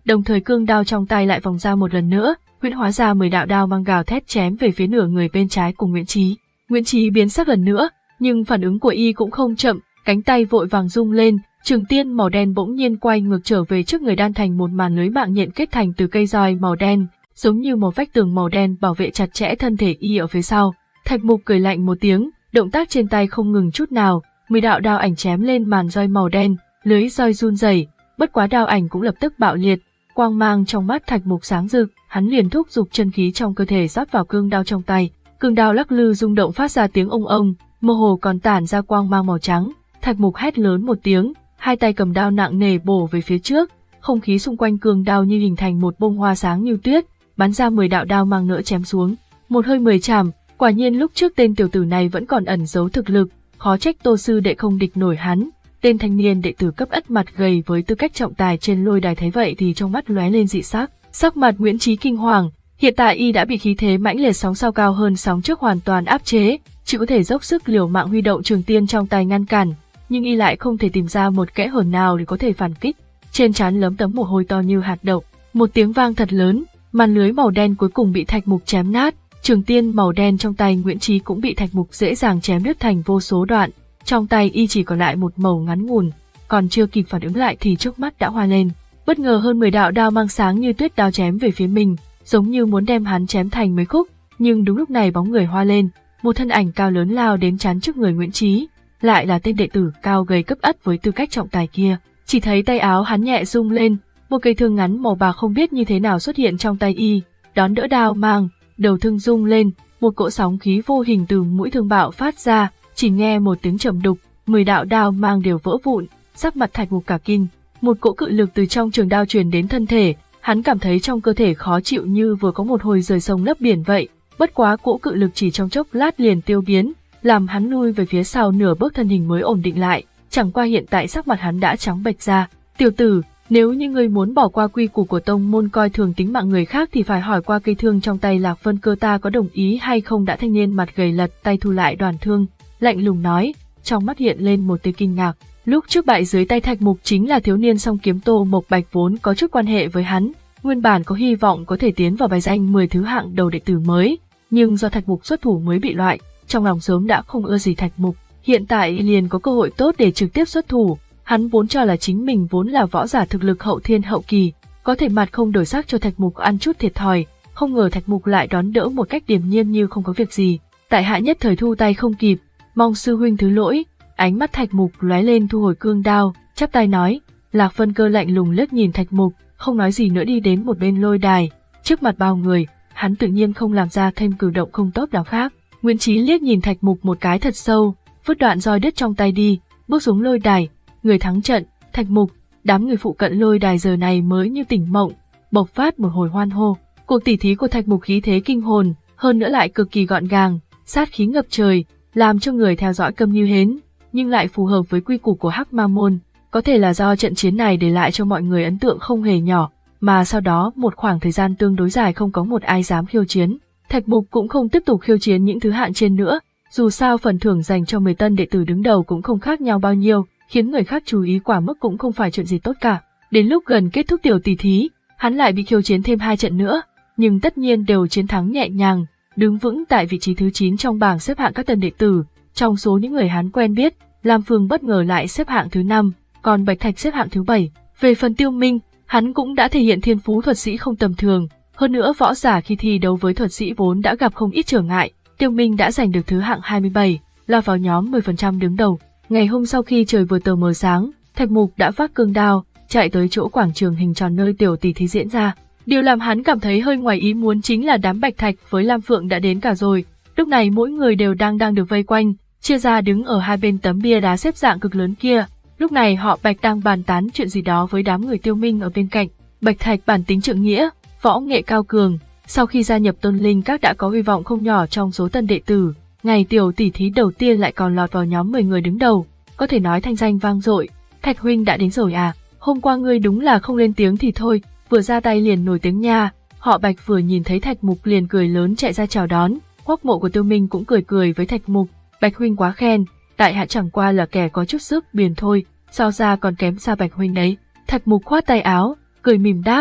đồng thời cương đao trong tay lại vòng ra một lần nữa, huyễn hóa ra mười đạo đao mang gào thét chém về phía nửa người bên trái của Nguyễn Chí. Nguyễn Chí biến sắc lần nữa, nhưng phản ứng của y cũng không chậm, cánh tay vội vàng rung lên, trường tiên màu đen bỗng nhiên quay ngược trở về trước người đan thành một màn lưới mạng nhện kết thành từ cây roi màu đen, giống như một vách tường màu đen bảo vệ chặt chẽ thân thể y ở phía sau. Thạch Mục cười lạnh một tiếng, động tác trên tay không ngừng chút nào, mười đạo đao ảnh chém lên màn roi màu đen, lưới roi run rẩy, bất quá đao ảnh cũng lập tức bạo liệt, quang mang trong mắt Thạch Mục sáng rực, hắn liền thúc giục chân khí trong cơ thể rót vào cương đao trong tay, cương đao lắc lư rung động phát ra tiếng ông ông, mơ hồ còn tản ra quang mang màu trắng. Thạch Mục hét lớn một tiếng, hai tay cầm đao nặng nề bổ về phía trước, không khí xung quanh cương đao như hình thành một bông hoa sáng như tuyết, bắn ra mười đạo đao mang nữa chém xuống, một hơi mười chảm. Quả nhiên lúc trước tên tiểu tử này vẫn còn ẩn giấu thực lực, khó trách Tô sư đệ không địch nổi hắn. Tên thanh niên đệ tử cấp ất mặt gầy với tư cách trọng tài trên lôi đài thấy vậy thì trong mắt lóe lên dị sắc, sắc mặt Nguyễn Chí kinh hoàng, hiện tại y đã bị khí thế mãnh liệt sóng sau cao hơn sóng trước hoàn toàn áp chế, chỉ có thể dốc sức liều mạng huy động trường tiên trong tay ngăn cản, nhưng y lại không thể tìm ra một kẽ hở nào để có thể phản kích. Trên trán lấm tấm mồ hôi to như hạt đậu, một tiếng vang thật lớn, màn lưới màu đen cuối cùng bị Thạch Mục chém nát. Trường tiên màu đen trong tay Nguyễn Chí cũng bị Thạch Mục dễ dàng chém đứt thành vô số đoạn, trong tay y chỉ còn lại một mẩu ngắn ngủn, còn chưa kịp phản ứng lại thì trước mắt đã hoa lên, bất ngờ hơn mười đạo đao mang sáng như tuyết đao chém về phía mình, giống như muốn đem hắn chém thành mấy khúc, nhưng đúng lúc này bóng người hoa lên, một thân ảnh cao lớn lao đến chắn trước người Nguyễn Chí, lại là tên đệ tử cao gầy cấp ất với tư cách trọng tài kia, chỉ thấy tay áo hắn nhẹ rung lên, một cây thương ngắn màu bạc không biết như thế nào xuất hiện trong tay y, đón đỡ đao mang. Đầu thương rung lên, một cỗ sóng khí vô hình từ mũi thương bạo phát ra, chỉ nghe một tiếng trầm đục, mười đạo đao mang đều vỡ vụn, sắc mặt Thạch Mục cả kinh, một cỗ cự lực từ trong trường đao truyền đến thân thể, hắn cảm thấy trong cơ thể khó chịu như vừa có một hồi rời sông lấp biển vậy, bất quá cỗ cự lực chỉ trong chốc lát liền tiêu biến, làm hắn lui về phía sau nửa bước thân hình mới ổn định lại, chẳng qua hiện tại sắc mặt hắn đã trắng bệch ra. Tiểu tử, nếu như ngươi muốn bỏ qua quy củ của tông môn coi thường tính mạng người khác thì phải hỏi qua cây thương trong tay Lạc Vân Cơ ta có đồng ý hay không. Đã thanh niên mặt gầy lật tay thu lại đoàn thương, lạnh lùng nói, trong mắt hiện lên một tia kinh ngạc. Lúc trước bại dưới tay Thạch Mục chính là thiếu niên song kiếm Tô Mộc Bạch vốn có chút quan hệ với hắn, nguyên bản có hy vọng có thể tiến vào bài danh mười thứ hạng đầu đệ tử mới, nhưng do Thạch Mục xuất thủ mới bị loại, trong lòng sớm đã không ưa gì Thạch Mục, hiện tại liền có cơ hội tốt để trực tiếp xuất thủ. Hắn vốn cho là chính mình vốn là võ giả thực lực hậu thiên hậu kỳ, có thể mặt không đổi sắc cho Thạch Mục ăn chút thiệt thòi, không ngờ Thạch Mục lại đón đỡ một cách điềm nhiên như không có việc gì. Tại hạ nhất thời thu tay không kịp, mong sư huynh thứ lỗi. Ánh mắt Thạch Mục lóe lên thu hồi cương đao, chắp tay nói. Lạc Vân Cơ lạnh lùng liếc nhìn Thạch Mục, không nói gì nữa đi đến một bên lôi đài, trước mặt bao người, hắn tự nhiên không làm ra thêm cử động không tốt nào khác. Nguyễn Chí liếc nhìn Thạch Mục một cái thật sâu, vứt đoạn roi đứt trong tay đi, bước xuống lôi đài. Người thắng trận, Thạch Mục, đám người phụ cận lôi đài giờ này mới như tỉnh mộng, bộc phát một hồi hoan hô. Cuộc tỉ thí của Thạch Mục khí thế kinh hồn, hơn nữa lại cực kỳ gọn gàng, sát khí ngập trời, làm cho người theo dõi câm như hến, nhưng lại phù hợp với quy củ của Hắc Ma môn. Có thể là do trận chiến này để lại cho mọi người ấn tượng không hề nhỏ, mà sau đó một khoảng thời gian tương đối dài không có một ai dám khiêu chiến. Thạch Mục cũng không tiếp tục khiêu chiến những thứ hạng trên nữa, dù sao phần thưởng dành cho mười tân đệ tử đứng đầu cũng không khác nhau bao nhiêu, khiến người khác chú ý quả mức cũng không phải chuyện gì tốt cả. Đến lúc gần kết thúc tiểu tỷ thí, hắn lại bị khiêu chiến thêm hai trận nữa, nhưng tất nhiên đều chiến thắng nhẹ nhàng, đứng vững tại vị trí thứ chín trong bảng xếp hạng các tân đệ tử. Trong số những người hắn quen biết, Lam Phương bất ngờ lại xếp hạng thứ năm, còn Bạch Thạch xếp hạng thứ bảy. Về phần Tiêu Minh, hắn cũng đã thể hiện thiên phú thuật sĩ không tầm thường, hơn nữa võ giả khi thi đấu với thuật sĩ vốn đã gặp không ít trở ngại. Tiêu Minh đã giành được thứ hạng hai mươi bảy, lọt vào nhóm mười phần trăm đứng đầu. Ngày hôm sau khi trời vừa tờ mờ sáng, Thạch Mục đã vác cương đao, chạy tới chỗ quảng trường hình tròn nơi tiểu tỷ thí diễn ra. Điều làm hắn cảm thấy hơi ngoài ý muốn chính là đám Bạch Thạch với Lam Phượng đã đến cả rồi. Lúc này mỗi người đều đang đang được vây quanh, chia ra đứng ở hai bên tấm bia đá xếp dạng cực lớn kia. Lúc này họ Bạch đang bàn tán chuyện gì đó với đám người Tiêu Minh ở bên cạnh. Bạch Thạch bản tính trượng nghĩa, võ nghệ cao cường, sau khi gia nhập Tôn Linh Các đã có hy vọng không nhỏ trong số tân đệ tử. Ngày tiểu tỷ thí đầu tiên lại còn lọt vào nhóm mười người đứng đầu, có thể nói thanh danh vang dội. Thạch huynh đã đến rồi à? Hôm qua ngươi đúng là không lên tiếng thì thôi, vừa ra tay liền nổi tiếng nha. Họ Bạch vừa nhìn thấy Thạch Mục liền cười lớn chạy ra chào đón. Hoắc Mộ của Tiêu Minh cũng cười cười với Thạch Mục. Bạch huynh quá khen, tại hạ chẳng qua là kẻ có chút sức biển thôi, so ra còn kém xa Bạch huynh đấy. Thạch Mục khoát tay áo, cười mỉm đáp,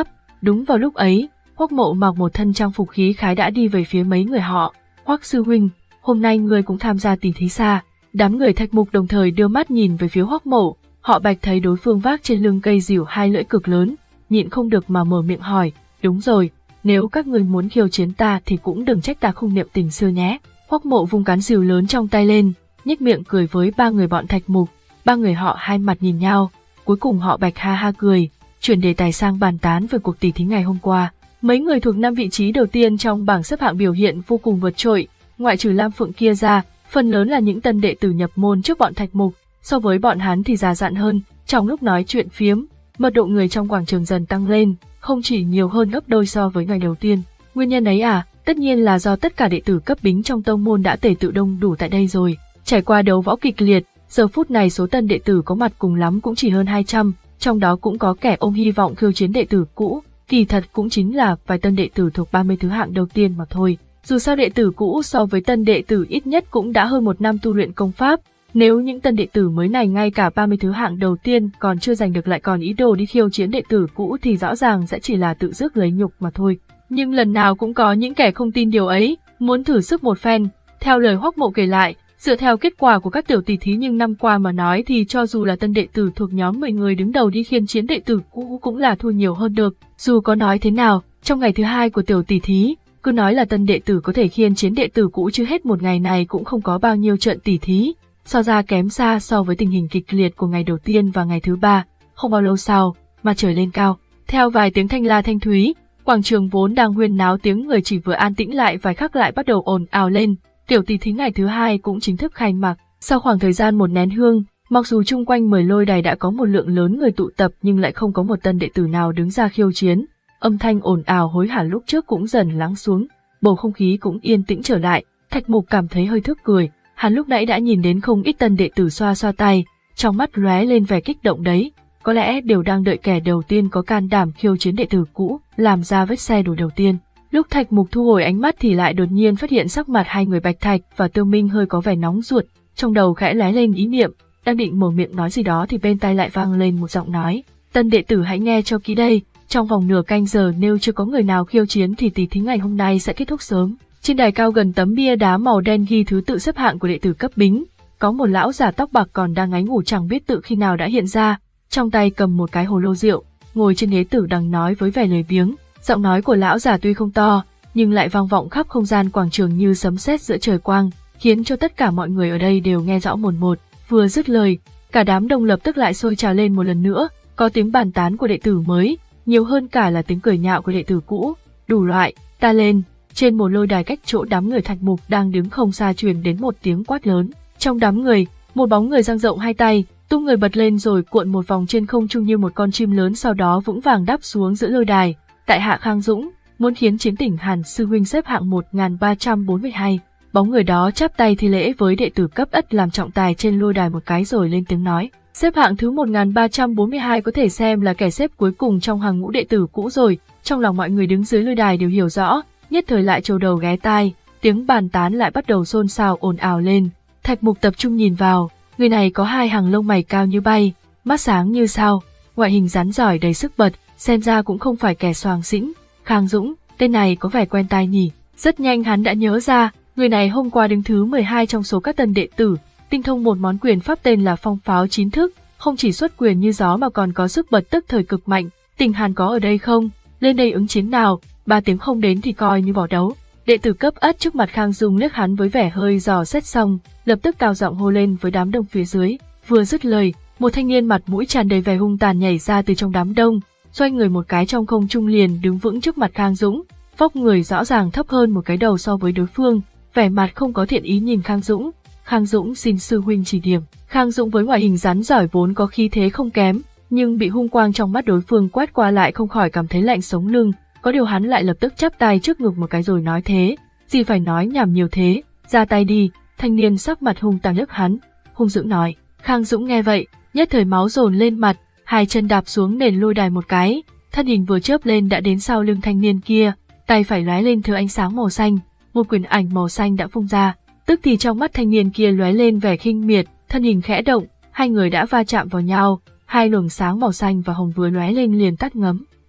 Đúng vào lúc ấy, Hoắc Mộ mặc một thân trang phục khí khái đã đi về phía mấy người họ. Hoắc sư huynh, hôm nay ngươi cũng tham gia tỷ thí xa. Đám người Thạch Mục đồng thời đưa mắt nhìn về phía Hoắc Mộ. Họ Bạch thấy đối phương vác trên lưng cây rìu hai lưỡi cực lớn, nhịn không được mà mở miệng hỏi, đúng rồi, nếu các ngươi muốn khiêu chiến ta thì cũng đừng trách ta không niệm tình xưa nhé. Hoắc Mộ vung cán rìu lớn trong tay lên, nhếch miệng cười với ba người bọn Thạch Mục. Ba người họ hai mặt nhìn nhau, cuối cùng họ Bạch ha ha cười, chuyển đề tài sang bàn tán về cuộc tỷ thí ngày hôm qua. Mấy người thuộc năm vị trí đầu tiên trong bảng xếp hạng biểu hiện vô cùng vượt trội, ngoại trừ Lam Phượng kia ra, phần lớn là những tân đệ tử nhập môn trước bọn Thạch Mục, so với bọn hắn thì già dặn hơn. Trong lúc nói chuyện phiếm, mật độ người trong quảng trường dần tăng lên, không chỉ nhiều hơn gấp đôi so với ngày đầu tiên. Nguyên nhân ấy à, tất nhiên là do tất cả đệ tử cấp bính trong tông môn đã tề tựu đông đủ tại đây rồi. Trải qua đấu võ kịch liệt, giờ phút này số tân đệ tử có mặt cùng lắm cũng chỉ hơn hai trăm, trong đó cũng có kẻ ôm hy vọng khiêu chiến đệ tử cũ, kỳ thật cũng chính là vài tân đệ tử thuộc ba mươi thứ hạng đầu tiên mà thôi. Dù sao đệ tử cũ so với tân đệ tử ít nhất cũng đã hơn một năm tu luyện công pháp, nếu những tân đệ tử mới này ngay cả ba mươi thứ hạng đầu tiên còn chưa giành được lại còn ý đồ đi khiêu chiến đệ tử cũ thì rõ ràng sẽ chỉ là tự rước lấy nhục mà thôi. Nhưng lần nào cũng có những kẻ không tin điều ấy, muốn thử sức một phen. Theo lời Hoắc Mộ kể lại, dựa theo kết quả của các tiểu tỷ thí nhưng năm qua mà nói thì cho dù là tân đệ tử thuộc nhóm mười người đứng đầu đi khiêu chiến đệ tử cũ cũng là thua nhiều hơn được. Dù có nói thế nào, trong ngày thứ hai của tiểu tỷ thí, cứ nói là tân đệ tử có thể khiêu chiến đệ tử cũ chứ hết một ngày này cũng không có bao nhiêu trận tỷ thí, so ra kém xa so với tình hình kịch liệt của ngày đầu tiên và ngày thứ ba. Không bao lâu sau, mặt trời lên cao, theo vài tiếng thanh la thanh thúy, quảng trường vốn đang huyên náo tiếng người chỉ vừa an tĩnh lại vài khắc lại bắt đầu ồn ào lên. Tiểu tỷ thí ngày thứ hai cũng chính thức khai mạc. Sau khoảng thời gian một nén hương, mặc dù chung quanh mười lôi đài đã có một lượng lớn người tụ tập nhưng lại không có một tân đệ tử nào đứng ra khiêu chiến. Âm thanh ồn ào hối hả lúc trước cũng dần lắng xuống, bầu không khí cũng yên tĩnh trở lại. Thạch Mục cảm thấy hơi thức cười, hắn lúc nãy đã nhìn đến không ít tân đệ tử xoa xoa tay, trong mắt lóe lên vẻ kích động đấy, có lẽ đều đang đợi kẻ đầu tiên có can đảm khiêu chiến đệ tử cũ, làm ra vết xe đổ đầu tiên. Lúc Thạch Mục thu hồi ánh mắt thì lại đột nhiên phát hiện sắc mặt hai người Bạch Thạch và Tiêu Minh hơi có vẻ nóng ruột, trong đầu khẽ lóe lên ý niệm, đang định mở miệng nói gì đó thì bên tai lại vang lên một giọng nói, tân đệ tử hãy nghe cho kỹ đây, trong vòng nửa canh giờ nếu chưa có người nào khiêu chiến thì tỷ thí ngày hôm nay sẽ kết thúc sớm. Trên đài cao gần tấm bia đá màu đen ghi thứ tự xếp hạng của đệ tử cấp bính, có một lão già tóc bạc còn đang ngáy ngủ chẳng biết tự khi nào đã hiện ra, trong tay cầm một cái hồ lô rượu, ngồi trên ghế tử đằng nói với vẻ lười biếng. Giọng nói của lão già tuy không to, nhưng lại vang vọng khắp không gian quảng trường như sấm sét giữa trời quang, khiến cho tất cả mọi người ở đây đều nghe rõ mồn một. Vừa dứt lời, cả đám đông lập tức lại sôi trào lên một lần nữa, có tiếng bàn tán của đệ tử mới, nhiều hơn cả là tiếng cười nhạo của đệ tử cũ. Đủ loại, ta lên. Trên một lôi đài cách chỗ đám người Thạch Mục đang đứng không xa truyền đến một tiếng quát lớn. Trong đám người, một bóng người dang rộng hai tay, tung người bật lên rồi cuộn một vòng trên không trung như một con chim lớn, sau đó vững vàng đáp xuống giữa lôi đài. Tại hạ Khang Dũng, muốn khiến chiến tỉnh Hàn sư huynh xếp hạng một nghìn ba trăm bốn mươi hai. Bóng người đó chắp tay thi lễ với đệ tử cấp ất làm trọng tài trên lôi đài một cái rồi lên tiếng nói. Xếp hạng thứ một nghìn ba trăm bốn mươi hai có thể xem là kẻ xếp cuối cùng trong hàng ngũ đệ tử cũ rồi. Trong lòng mọi người đứng dưới lôi đài đều hiểu rõ, nhất thời lại trầu đầu ghé tai, tiếng bàn tán lại bắt đầu xôn xao ồn ào lên. Thạch Mục tập trung nhìn vào, người này có hai hàng lông mày cao như bay, mắt sáng như sao, ngoại hình rắn giỏi đầy sức bật, xem ra cũng không phải kẻ xoàng xĩnh. Khang Dũng, tên này có vẻ quen tai nhỉ. Rất nhanh hắn đã nhớ ra, người này hôm qua đứng thứ mười hai trong số các tân đệ tử, tinh thông một món quyền pháp tên là Phong Pháo Chín Thức, không chỉ xuất quyền như gió mà còn có sức bật tức thời cực mạnh. Tỉnh Hàn có ở đây không? Lên đây ứng chiến nào? Ba tiếng không đến thì coi như bỏ đấu. Đệ tử cấp ất trước mặt Khang Dung liếc hắn với vẻ hơi dò xét xong, lập tức cao giọng hô lên với đám đông phía dưới. Vừa dứt lời, một thanh niên mặt mũi tràn đầy vẻ hung tàn nhảy ra từ trong đám đông, xoay người một cái trong không trung liền đứng vững trước mặt Khang Dũng, vóc người rõ ràng thấp hơn một cái đầu so với đối phương, vẻ mặt không có thiện ý nhìn Khang Dũng. Khang Dũng xin sư huynh chỉ điểm. Khang Dũng với ngoại hình rắn giỏi vốn có khí thế không kém, nhưng bị hung quang trong mắt đối phương quét qua lại không khỏi cảm thấy lạnh sống lưng. Có điều hắn lại lập tức chắp tay trước ngực một cái rồi nói thế, gì phải nói nhảm nhiều thế, ra tay đi. Thanh niên sắc mặt hung tàn liếc hắn, hung dữ nói. Khang Dũng nghe vậy, nhất thời máu dồn lên mặt, hai chân đạp xuống nền lôi đài một cái, thân hình vừa chớp lên đã đến sau lưng thanh niên kia, tay phải lóe lên thứ ánh sáng màu xanh, một quyền ảnh màu xanh đã phun ra, tức thì trong mắt thanh niên kia lóe lên vẻ khinh miệt, thân hình khẽ động, hai người đã va chạm vào nhau, hai luồng sáng màu xanh và hồng vừa lóe lên liền tắt ngấm.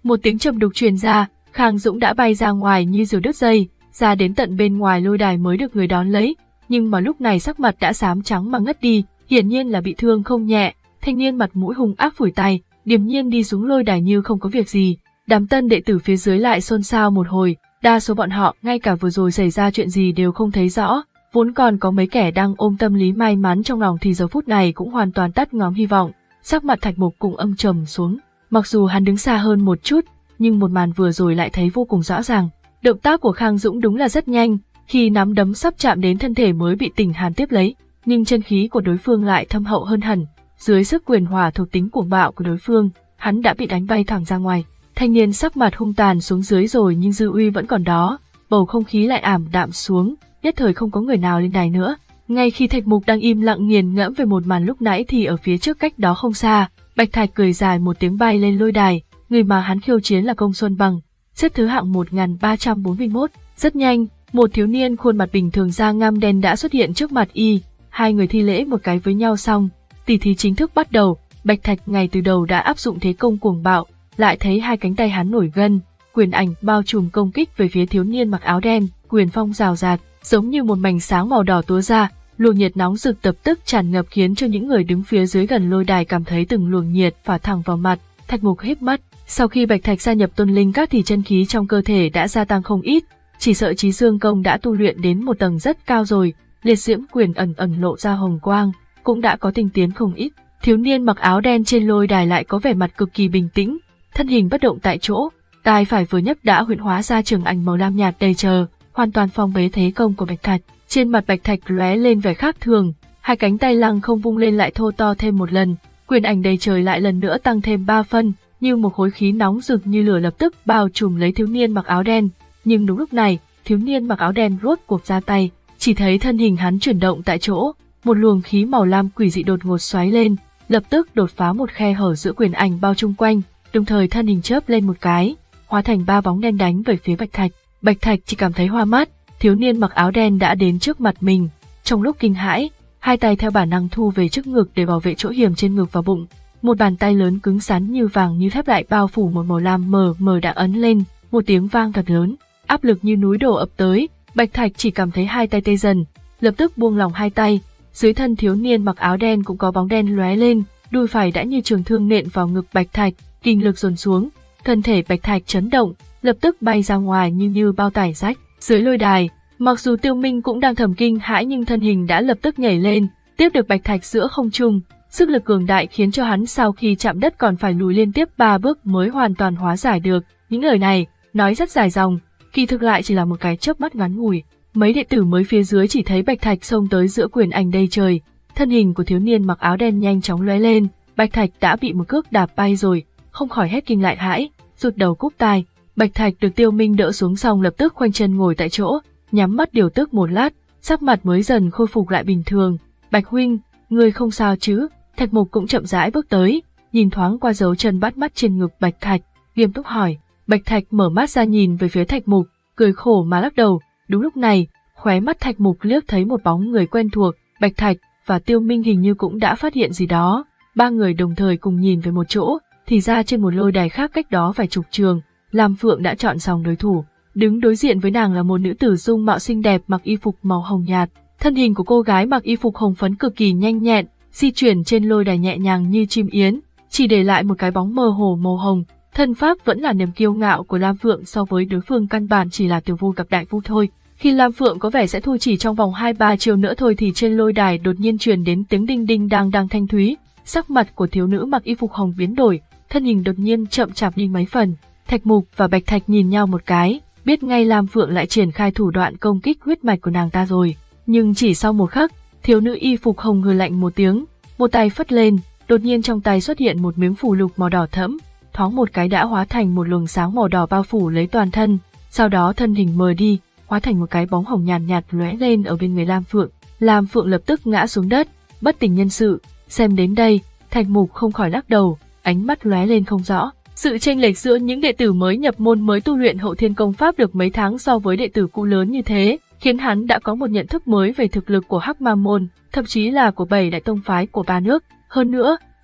Một tiếng trầm đục truyền ra, Khang Dũng đã bay ra ngoài như diều đứt dây, ra đến tận bên ngoài lôi đài mới được người đón lấy, nhưng mà lúc này sắc mặt đã xám trắng mà ngất đi, hiển nhiên là bị thương không nhẹ. Thanh niên mặt mũi hung ác phủi tay, điềm nhiên đi xuống lôi đài như không có việc gì. Đám tân đệ tử phía dưới lại xôn xao một hồi, đa số bọn họ ngay cả vừa rồi xảy ra chuyện gì đều không thấy rõ, vốn còn có mấy kẻ đang ôm tâm lý may mắn trong lòng thì giờ phút này cũng hoàn toàn tắt ngóm hy vọng. Sắc mặt Thạch Mục cũng âm trầm xuống, mặc dù hắn đứng xa hơn một chút, nhưng một màn vừa rồi lại thấy vô cùng rõ ràng. Động tác của Khang Dũng đúng là rất nhanh, khi nắm đấm sắp chạm đến thân thể mới bị Tỉnh Hàn tiếp lấy, nhưng chân khí của đối phương lại thâm hậu hơn hẳn. Dưới sức quyền hỏa thuộc tính cuồng bạo của đối phương, hắn đã bị đánh bay thẳng ra ngoài. Thanh niên sắc mặt hung tàn xuống dưới rồi nhưng dư uy vẫn còn đó, bầu không khí lại ảm đạm xuống, nhất thời không có người nào lên đài nữa. Ngay khi Thạch Mục đang im lặng nghiền ngẫm về một màn lúc nãy thì ở phía trước cách đó không xa, Bạch Thạch cười dài một tiếng bay lên lôi đài, người mà hắn khiêu chiến là Công Xuân Bằng, xếp thứ hạng một nghìn ba trăm bốn mươi mốt. Rất nhanh, một thiếu niên khuôn mặt bình thường da ngăm đen đã xuất hiện trước mặt y, hai người thi lễ một cái với nhau xong, tỷ thí chính thức bắt đầu. Bạch Thạch ngay từ đầu đã áp dụng thế công cuồng bạo, lại thấy hai cánh tay hắn nổi gân, quyền ảnh bao trùm công kích về phía thiếu niên mặc áo đen, quyền phong rào rạt, giống như một mảnh sáng màu đỏ túa ra, luồng nhiệt nóng rực tập tức tràn ngập khiến cho những người đứng phía dưới gần lôi đài cảm thấy từng luồng nhiệt phả thẳng vào mặt. Thạch Mục híp mắt, sau khi Bạch Thạch gia nhập Tôn Linh Các thì chân khí trong cơ thể đã gia tăng không ít, chỉ sợ Chí Dương Công đã tu luyện đến một tầng rất cao rồi, liệt diễm quyền ẩn ẩn lộ ra hồng quang, cũng đã có tinh tiến không ít. Thiếu niên mặc áo đen trên lôi đài lại có vẻ mặt cực kỳ bình tĩnh, thân hình bất động tại chỗ, tay phải vừa nhấc đã huyễn hóa ra trường ảnh màu lam nhạt đầy chờ, hoàn toàn phong bế thế công của Bạch Thạch. Trên mặt Bạch Thạch lóe lên vẻ khác thường, hai cánh tay lăng không vung lên lại thô to thêm một lần, quyền ảnh đầy trời lại lần nữa tăng thêm ba phân, như một khối khí nóng rực như lửa lập tức bao trùm lấy thiếu niên mặc áo đen. Nhưng đúng lúc này, thiếu niên mặc áo đen rốt cuộc ra tay, chỉ thấy thân hình hắn chuyển động tại chỗ, một luồng khí màu lam quỷ dị đột ngột xoáy lên, lập tức đột phá một khe hở giữa quyền ảnh bao chung quanh, đồng thời thân hình chớp lên một cái, hóa thành ba bóng đen đánh về phía Bạch Thạch. Bạch Thạch chỉ cảm thấy hoa mắt, thiếu niên mặc áo đen đã đến trước mặt mình. Trong lúc kinh hãi, hai tay theo bản năng thu về trước ngực để bảo vệ chỗ hiểm trên ngực và bụng. Một bàn tay lớn cứng rắn như vàng như thép lại bao phủ một màu lam mờ mờ đã ấn lên, một tiếng vang thật lớn, áp lực như núi đổ ập tới. Bạch Thạch chỉ cảm thấy hai tay tê dần, lập tức buông lỏng hai tay. Dưới thân thiếu niên mặc áo đen cũng có bóng đen lóe lên, đùi phải đã như trường thương nện vào ngực Bạch Thạch, kinh lực dồn xuống, thân thể Bạch Thạch chấn động, lập tức bay ra ngoài như như bao tải rách. Dưới lôi đài, mặc dù Tiêu Minh cũng đang thầm kinh hãi nhưng thân hình đã lập tức nhảy lên, tiếp được Bạch Thạch giữa không trung, sức lực cường đại khiến cho hắn sau khi chạm đất còn phải lùi liên tiếp ba bước mới hoàn toàn hóa giải được. Những lời này nói rất dài dòng, kỳ thực lại chỉ là một cái chớp mắt ngắn ngủi. Mấy đệ tử mới phía dưới chỉ thấy Bạch Thạch xông tới giữa quyền ảnh đầy trời, thân hình của thiếu niên mặc áo đen nhanh chóng lóe lên, Bạch Thạch đã bị một cước đạp bay rồi, không khỏi hét kinh lại hãi, rụt đầu cúp tai. Bạch Thạch được Tiêu Minh đỡ xuống xong lập tức khoanh chân ngồi tại chỗ, nhắm mắt điều tức một lát, sắc mặt mới dần khôi phục lại bình thường. Bạch huynh, ngươi không sao chứ? Thạch Mục cũng chậm rãi bước tới, nhìn thoáng qua dấu chân bắt mắt trên ngực Bạch Thạch, nghiêm túc hỏi. Bạch Thạch mở mắt ra nhìn về phía Thạch Mục, cười khổ mà lắc đầu. Đúng lúc này, khóe mắt Thạch Mục liếc thấy một bóng người quen thuộc, Bạch Thạch và Tiêu Minh hình như cũng đã phát hiện gì đó. Ba người đồng thời cùng nhìn về một chỗ, thì ra trên một lôi đài khác cách đó vài chục trường, Lam Phượng đã chọn xong đối thủ. Đứng đối diện với nàng là một nữ tử dung mạo xinh đẹp mặc y phục màu hồng nhạt. Thân hình của cô gái mặc y phục hồng phấn cực kỳ nhanh nhẹn, di chuyển trên lôi đài nhẹ nhàng như chim yến, chỉ để lại một cái bóng mơ hồ màu hồng. Thân pháp vẫn là niềm kiêu ngạo của Lam Phượng, so với đối phương căn bản chỉ là tiểu vu gặp đại vu thôi. Khi Lam Phượng có vẻ sẽ thua chỉ trong vòng hai ba chiều nữa thôi thì trên lôi đài đột nhiên truyền đến tiếng đinh đinh đang đang thanh thúy. Sắc mặt của thiếu nữ mặc y phục hồng biến đổi, thân hình đột nhiên chậm chạp đi mấy phần. Thạch Mục và Bạch Thạch nhìn nhau một cái, biết ngay Lam Phượng lại triển khai thủ đoạn công kích huyết mạch của nàng ta rồi. Nhưng chỉ sau một khắc, thiếu nữ y phục hồng hừ lạnh một tiếng, một tay phất lên, đột nhiên trong tay xuất hiện một miếng phù lục màu đỏ thẫm, thoáng một cái đã hóa thành một luồng sáng màu đỏ bao phủ lấy toàn thân. Sau đó thân hình mờ đi, hóa thành một cái bóng hồng nhàn nhạt, nhạt lóe lên ở bên người Lam Phượng. Lam Phượng lập tức ngã xuống đất, bất tỉnh nhân sự. Xem đến đây, Thạch Mục không khỏi lắc đầu, ánh mắt lóe lên không rõ. Sự chênh lệch giữa những đệ tử mới nhập môn mới tu luyện Hậu Thiên Công Pháp được mấy tháng so với đệ tử cũ lớn như thế, khiến hắn đã có một nhận thức mới về thực lực của Hắc Ma Môn, thậm chí là của bảy đại tông phái của ba nước. Hơn nữa,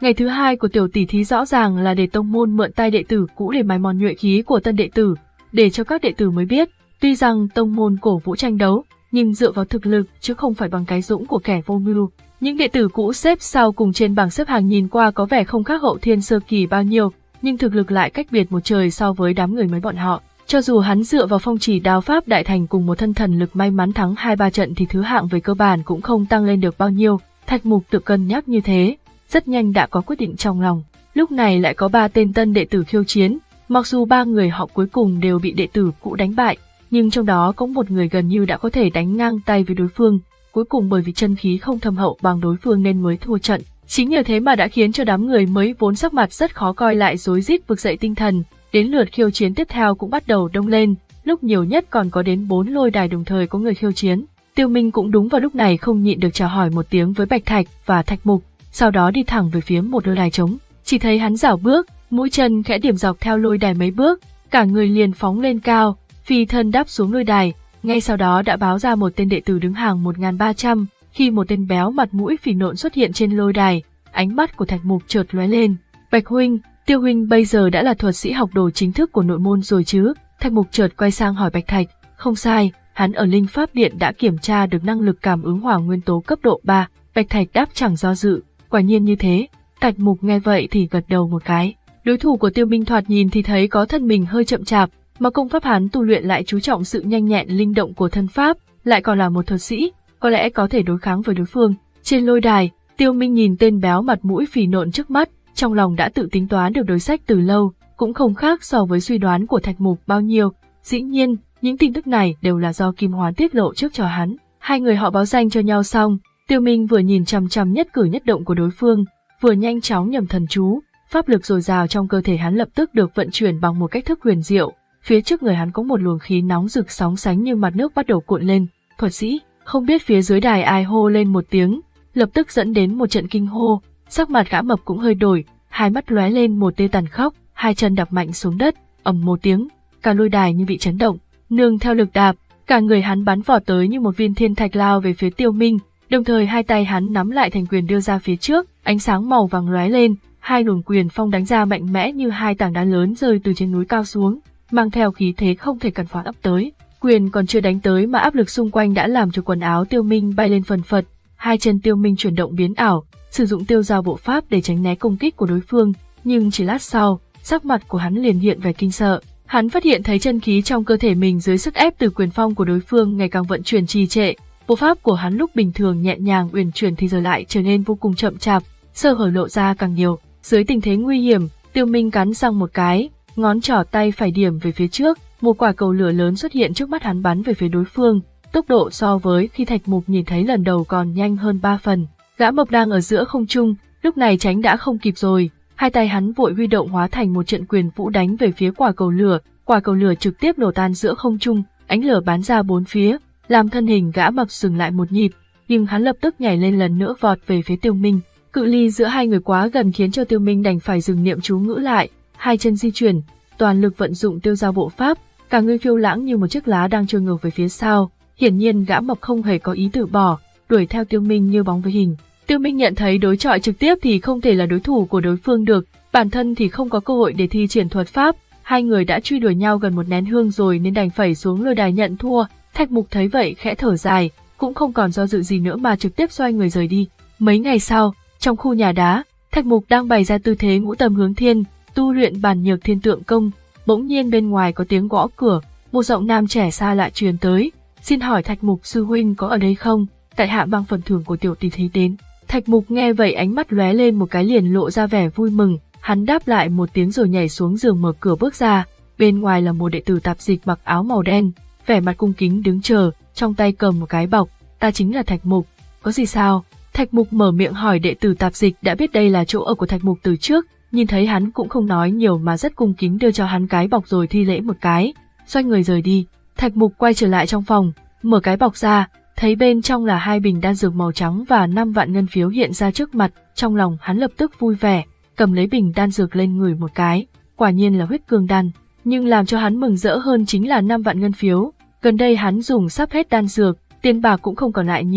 Ngày thứ hai của tiểu tỷ thí rõ ràng là để tông môn mượn tay đệ tử cũ để mài mòn nhuệ khí của tân đệ tử, để cho các đệ tử mới biết, tuy rằng tông môn cổ vũ tranh đấu, nhưng dựa vào thực lực chứ không phải bằng cái dũng của kẻ vô mưu. Những đệ tử cũ xếp sau cùng trên bảng xếp hàng nhìn qua có vẻ không khác Hậu Thiên sơ kỳ bao nhiêu, nhưng thực lực lại cách biệt một trời so với đám người mới bọn họ. Cho dù hắn dựa vào phong chỉ đao pháp đại thành cùng một thân thần lực may mắn thắng hai ba trận thì thứ hạng về cơ bản cũng không tăng lên được bao nhiêu. Thạch Mục tự cân nhắc như thế, rất nhanh đã có quyết định trong lòng. Lúc này lại có ba tên tân đệ tử khiêu chiến, mặc dù ba người họ cuối cùng đều bị đệ tử cũ đánh bại, nhưng trong đó có một người gần như đã có thể đánh ngang tay với đối phương, cuối cùng bởi vì chân khí không thâm hậu bằng đối phương nên mới thua trận. Chính nhờ thế mà đã khiến cho đám người mới vốn sắc mặt rất khó coi lại rối rít vực dậy tinh thần, đến lượt khiêu chiến tiếp theo cũng bắt đầu đông lên, lúc nhiều nhất còn có đến bốn lôi đài đồng thời có người khiêu chiến. Tiêu Minh cũng đúng vào lúc này không nhịn được chào hỏi một tiếng với Bạch Thạch và Thạch Mục, sau đó đi thẳng về phía một lôi đài trống. Chỉ thấy hắn rảo bước, mũi chân khẽ điểm dọc theo lôi đài mấy bước, cả người liền phóng lên cao, phi thân đáp xuống lôi đài, ngay sau đó đã báo ra một tên đệ tử đứng hàng một nghìn ba trăm, khi một tên béo mặt mũi phì nộn xuất hiện trên lôi đài, ánh mắt của Thạch Mục chợt lóe lên. Bạch huynh, Tiêu huynh bây giờ đã là thuật sĩ học đồ chính thức của nội môn rồi chứ? Thạch Mục chợt quay sang hỏi Bạch Thạch. Không sai, hắn ở Linh Pháp Điện đã kiểm tra được năng lực cảm ứng hỏa nguyên tố cấp độ ba. Bạch Thạch đáp chẳng do dự, quả nhiên như thế. Thạch Mục nghe vậy thì gật đầu một cái. Đối thủ của Tiêu Minh thoạt nhìn thì thấy có thân mình hơi chậm chạp, mà công pháp hắn tu luyện lại chú trọng sự nhanh nhẹn linh động của thân pháp, lại còn là một thuật sĩ, có lẽ có thể đối kháng với đối phương. Trên lôi đài, Tiêu Minh nhìn tên béo mặt mũi phì nộn trước mắt, trong lòng đã tự tính toán được đối sách từ lâu, cũng không khác so với suy đoán của Thạch Mục bao nhiêu. Dĩ nhiên, những tin tức này đều là do Kim Hoán tiết lộ trước cho hắn. Hai người họ báo danh cho nhau xong, Tiêu Minh vừa nhìn chằm chằm nhất cử nhất động của đối phương, vừa nhanh chóng nhầm thần chú, pháp lực dồi dào trong cơ thể hắn lập tức được vận chuyển bằng một cách thức huyền diệu. Phía trước người hắn có một luồng khí nóng rực sóng sánh như mặt nước bắt đầu cuộn lên. Thuật sĩ, không biết phía dưới đài ai hô lên một tiếng, lập tức dẫn đến một trận kinh hô, sắc mặt gã mập cũng hơi đổi, hai mắt lóe lên một tia tàn khốc, hai chân đạp mạnh xuống đất, ầm một tiếng, cả lôi đài như bị chấn động, nương theo lực đạp, cả người hắn bắn vọt tới như một viên thiên thạch lao về phía Tiêu Minh, đồng thời hai tay hắn nắm lại thành quyền đưa ra phía trước, ánh sáng màu vàng lóe lên, hai luồng quyền phong đánh ra mạnh mẽ như hai tảng đá lớn rơi từ trên núi cao xuống, mang theo khí thế không thể cản phá ập tới. Quyền còn chưa đánh tới mà áp lực xung quanh đã làm cho quần áo Tiêu Minh bay lên phần phật, hai chân Tiêu Minh chuyển động biến ảo, sử dụng tiêu giao bộ pháp để tránh né công kích của đối phương, nhưng chỉ lát sau, sắc mặt của hắn liền hiện vẻ kinh sợ. Hắn phát hiện thấy chân khí trong cơ thể mình dưới sức ép từ quyền phong của đối phương ngày càng vận chuyển trì trệ, bộ pháp của hắn lúc bình thường nhẹ nhàng uyển chuyển thì giờ lại trở nên vô cùng chậm chạp, sơ hở lộ ra càng nhiều. Dưới tình thế nguy hiểm, Tiêu Minh cắn răng một cái, ngón trỏ tay phải điểm về phía trước, một quả cầu lửa lớn xuất hiện trước mắt hắn bắn về phía đối phương, tốc độ so với khi Thạch Mục nhìn thấy lần đầu còn nhanh hơn ba phần. Gã mập đang ở giữa không trung, lúc này tránh đã không kịp rồi, hai tay hắn vội huy động hóa thành một trận quyền vũ đánh về phía quả cầu lửa, quả cầu lửa trực tiếp nổ tan giữa không trung, ánh lửa bắn ra bốn phía, làm thân hình gã mập dừng lại một nhịp, nhưng hắn lập tức nhảy lên lần nữa vọt về phía Tiêu Minh. Cự ly giữa hai người quá gần khiến cho Tiêu Minh đành phải dừng niệm chú ngữ lại, hai chân di chuyển, toàn lực vận dụng tiêu giao bộ pháp, cả người phiêu lãng như một chiếc lá đang trôi ngược về phía sau. Hiển nhiên gã mập không hề có ý từ bỏ, đuổi theo Tiêu Minh như bóng với hình. Tiêu Minh nhận thấy đối chọi trực tiếp thì không thể là đối thủ của đối phương được, bản thân thì không có cơ hội để thi triển thuật pháp, hai người đã truy đuổi nhau gần một nén hương rồi nên đành phải xuống lôi đài nhận thua. Thạch Mục thấy vậy khẽ thở dài, cũng không còn do dự gì nữa mà trực tiếp xoay người rời đi. Mấy ngày sau, trong khu nhà đá, Thạch Mục đang bày ra tư thế ngũ tầm hướng thiên, tu luyện bàn nhược thiên tượng công, bỗng nhiên bên ngoài có tiếng gõ cửa, một giọng nam trẻ xa lạ truyền tới, xin hỏi Thạch Mục sư huynh có ở đây không, tại hạ mang phần thưởng của tiểu tỷ thí đến. Thạch Mục nghe vậy ánh mắt lóe lên một cái liền lộ ra vẻ vui mừng, hắn đáp lại một tiếng rồi nhảy xuống giường mở cửa bước ra, bên ngoài là một đệ tử tạp dịch mặc áo màu đen, vẻ mặt cung kính đứng chờ, trong tay cầm một cái bọc, ta chính là Thạch Mục, có gì sao? Thạch Mục mở miệng hỏi đệ tử tạp dịch đã biết đây là chỗ ở của Thạch Mục từ trước, nhìn thấy hắn cũng không nói nhiều mà rất cung kính đưa cho hắn cái bọc rồi thi lễ một cái, xoay người rời đi. Thạch Mục quay trở lại trong phòng, mở cái bọc ra, thấy bên trong là hai bình đan dược màu trắng và năm vạn ngân phiếu hiện ra trước mặt, trong lòng hắn lập tức vui vẻ, cầm lấy bình đan dược lên ngửi một cái, quả nhiên là huyết cương đan, nhưng làm cho hắn mừng rỡ hơn chính là năm vạn ngân phiếu, gần đây hắn dùng sắp hết đan dược, tiền bạc cũng không còn lại nhiều,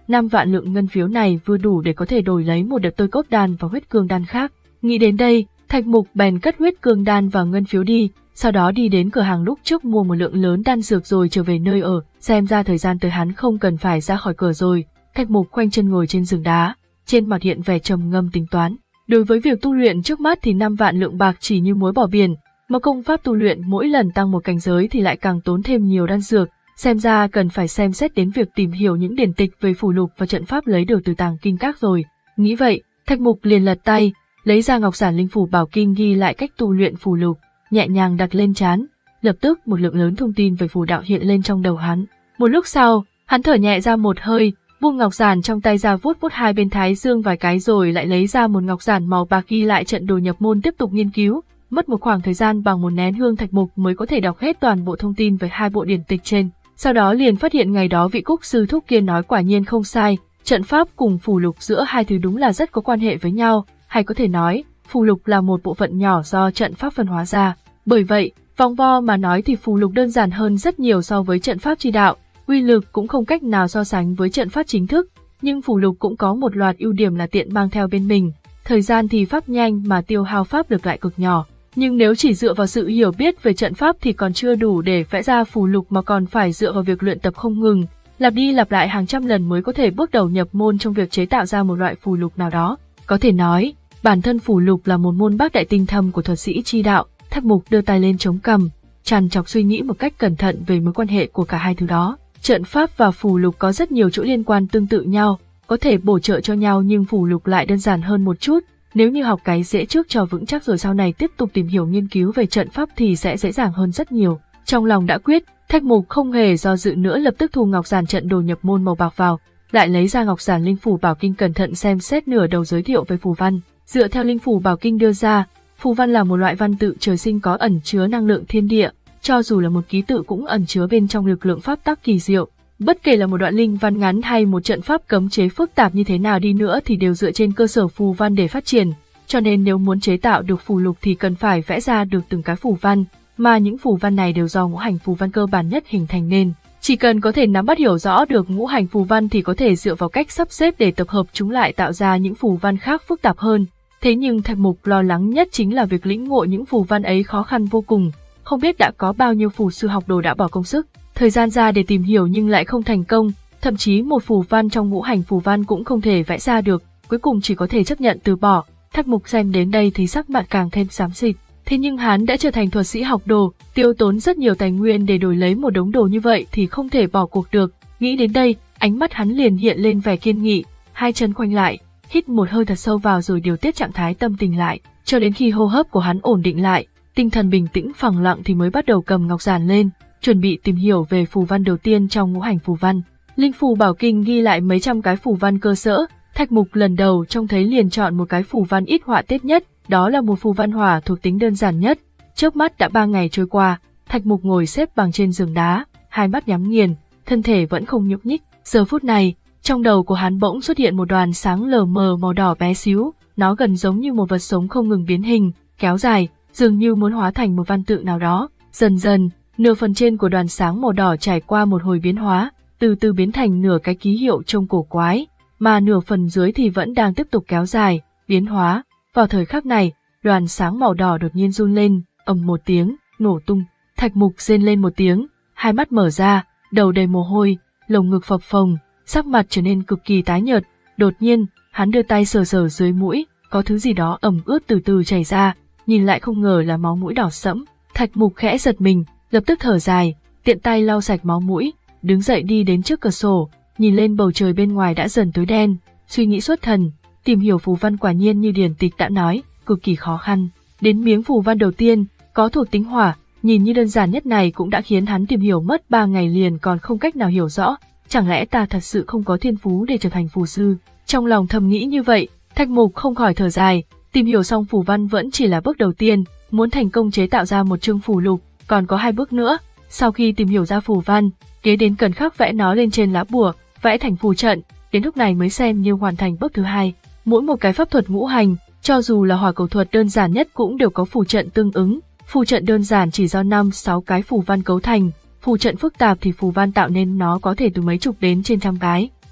năm vạn lượng ngân phiếu này vừa đủ để có thể đổi lấy một đợt tôi cốt đan và huyết cương đan khác. Nghĩ đến đây, Thạch Mục bèn cất huyết cương đan và ngân phiếu đi, sau đó đi đến cửa hàng lúc trước mua một lượng lớn đan dược rồi trở về nơi ở, xem ra thời gian tới hắn không cần phải ra khỏi cửa rồi. Thạch Mục khoanh chân ngồi trên giường đá, trên mặt hiện vẻ trầm ngâm tính toán. Đối với việc tu luyện trước mắt thì năm vạn lượng bạc chỉ như muối bỏ biển, mà công pháp tu luyện mỗi lần tăng một cảnh giới thì lại càng tốn thêm nhiều đan dược, xem ra cần phải xem xét đến việc tìm hiểu những điển tịch về phù lục và trận pháp lấy được từ tàng kinh các rồi. Nghĩ vậy, Thạch Mục liền lật tay, lấy ra ngọc giản linh phủ bảo kinh ghi lại cách tu luyện phù lục, nhẹ nhàng đặt lên trán. Lập tức một lượng lớn thông tin về phù đạo hiện lên trong đầu hắn. Một lúc sau, hắn thở nhẹ ra một hơi, buông ngọc giản trong tay ra vuốt vuốt hai bên thái dương vài cái rồi lại lấy ra một ngọc giản màu bạc ghi lại trận đồ nhập môn tiếp tục nghiên cứu. Mất một khoảng thời gian bằng một nén hương, Thạch Mục mới có thể đọc hết toàn bộ thông tin về hai bộ điển tịch trên. Sau đó liền phát hiện ngày đó vị Cúc sư thúc kia nói quả nhiên không sai, trận pháp cùng phù lục giữa hai thứ đúng là rất có quan hệ với nhau, hay có thể nói, phù lục là một bộ phận nhỏ do trận pháp phân hóa ra. Bởi vậy, vòng vo mà nói thì phù lục đơn giản hơn rất nhiều so với trận pháp chi đạo, uy lực cũng không cách nào so sánh với trận pháp chính thức, nhưng phù lục cũng có một loạt ưu điểm là tiện mang theo bên mình, thời gian thì pháp nhanh mà tiêu hao pháp lực lại cực nhỏ. Nhưng nếu chỉ dựa vào sự hiểu biết về trận pháp thì còn chưa đủ để vẽ ra phù lục mà còn phải dựa vào việc luyện tập không ngừng, lặp đi lặp lại hàng trăm lần mới có thể bước đầu nhập môn trong việc chế tạo ra một loại phù lục nào đó. Có thể nói, bản thân phù lục là một môn bác đại tinh thâm của thuật sĩ chi đạo. Thạch Mục đưa tay lên chống cằm, trằn trọc suy nghĩ một cách cẩn thận về mối quan hệ của cả hai thứ đó. Trận pháp và phù lục có rất nhiều chỗ liên quan tương tự nhau, có thể bổ trợ cho nhau, nhưng phù lục lại đơn giản hơn một chút. Nếu như học cái dễ trước cho vững chắc rồi sau này tiếp tục tìm hiểu nghiên cứu về trận pháp thì sẽ dễ dàng hơn rất nhiều. Trong lòng đã quyết, Thạch Mục không hề do dự nữa, lập tức thu ngọc giản trận đồ nhập môn màu bạc vào, lại lấy ra ngọc giản linh phủ bảo kinh cẩn thận xem xét nửa đầu giới thiệu về phù văn. Dựa theo linh phủ bảo kinh đưa ra, phù văn là một loại văn tự trời sinh có ẩn chứa năng lượng thiên địa, cho dù là một ký tự cũng ẩn chứa bên trong lực lượng pháp tắc kỳ diệu. Bất kể là một đoạn linh văn ngắn hay một trận pháp cấm chế phức tạp như thế nào đi nữa thì đều dựa trên cơ sở phù văn để phát triển, cho nên nếu muốn chế tạo được phù lục thì cần phải vẽ ra được từng cái phù văn, mà những phù văn này đều do ngũ hành phù văn cơ bản nhất hình thành nên. Chỉ cần có thể nắm bắt hiểu rõ được ngũ hành phù văn thì có thể dựa vào cách sắp xếp để tập hợp chúng lại tạo ra những phù văn khác phức tạp hơn. Thế nhưng Thạch Mục lo lắng nhất chính là việc lĩnh ngộ những phù văn ấy khó khăn vô cùng, không biết đã có bao nhiêu phù sư học đồ đã bỏ công sức, thời gian ra để tìm hiểu nhưng lại không thành công, thậm chí một phù văn trong ngũ hành phù văn cũng không thể vẽ ra được, cuối cùng chỉ có thể chấp nhận từ bỏ. Thạch Mục xem đến đây thì sắc mặt càng thêm xám xịt, thế nhưng hắn đã trở thành thuật sĩ học đồ, tiêu tốn rất nhiều tài nguyên để đổi lấy một đống đồ như vậy thì không thể bỏ cuộc được. Nghĩ đến đây, ánh mắt hắn liền hiện lên vẻ kiên nghị, hai chân khoanh lại, hít một hơi thật sâu vào rồi điều tiết trạng thái tâm tình lại, cho đến khi hô hấp của hắn ổn định lại, tinh thần bình tĩnh phẳng lặng thì mới bắt đầu cầm ngọc giản lên, chuẩn bị tìm hiểu về phù văn đầu tiên trong ngũ hành phù văn. Linh phù bảo kinh ghi lại mấy trăm cái phù văn cơ sở, Thạch Mục lần đầu trông thấy liền chọn một cái phù văn ít họa tiết nhất, đó là một phù văn hỏa thuộc tính đơn giản nhất. Chớp mắt đã ba ngày trôi qua, Thạch Mục ngồi xếp bằng trên giường đá, hai mắt nhắm nghiền, thân thể vẫn không nhúc nhích. Giờ phút này, trong đầu của hắn bỗng xuất hiện một đoàn sáng lờ mờ màu đỏ bé xíu, nó gần giống như một vật sống không ngừng biến hình, kéo dài, dường như muốn hóa thành một văn tự nào đó. Dần dần, nửa phần trên của đoàn sáng màu đỏ trải qua một hồi biến hóa, từ từ biến thành nửa cái ký hiệu trông cổ quái, mà nửa phần dưới thì vẫn đang tiếp tục kéo dài, biến hóa. Vào thời khắc này, đoàn sáng màu đỏ đột nhiên run lên, ầm một tiếng, nổ tung. Thạch Mục rên lên một tiếng, hai mắt mở ra, đầu đầy mồ hôi, lồng ngực phập phồng, sắc mặt trở nên cực kỳ tái nhợt. Đột nhiên, hắn đưa tay sờ sờ dưới mũi, có thứ gì đó ẩm ướt từ từ chảy ra, nhìn lại không ngờ là máu mũi đỏ sẫm. Thạch Mục khẽ giật mình, lập tức thở dài, tiện tay lau sạch máu mũi, đứng dậy đi đến trước cửa sổ, nhìn lên bầu trời bên ngoài đã dần tối đen, suy nghĩ xuất thần, tìm hiểu phù văn quả nhiên như điển tịch đã nói, cực kỳ khó khăn. Đến miếng phù văn đầu tiên, có thuộc tính hỏa, nhìn như đơn giản nhất này cũng đã khiến hắn tìm hiểu mất ba ngày liền còn không cách nào hiểu rõ, chẳng lẽ ta thật sự không có thiên phú để trở thành phù sư? Trong lòng thầm nghĩ như vậy, Thạch Mục không khỏi thở dài, tìm hiểu xong phù văn vẫn chỉ là bước đầu tiên, muốn thành công chế tạo ra một chương phù lục, còn có hai bước nữa. Sau khi tìm hiểu ra phù văn, kế đến cần khắc vẽ nó lên trên lá bùa, vẽ thành phù trận, đến lúc này mới xem như hoàn thành bước thứ hai. Mỗi một cái pháp thuật ngũ hành, cho dù là hỏa cầu thuật đơn giản nhất cũng đều có phù trận tương ứng. Phù trận đơn giản chỉ do năm sáu cái phù văn cấu thành, phù trận phức tạp thì phù văn tạo nên nó có thể từ mấy chục đến trên trăm cái.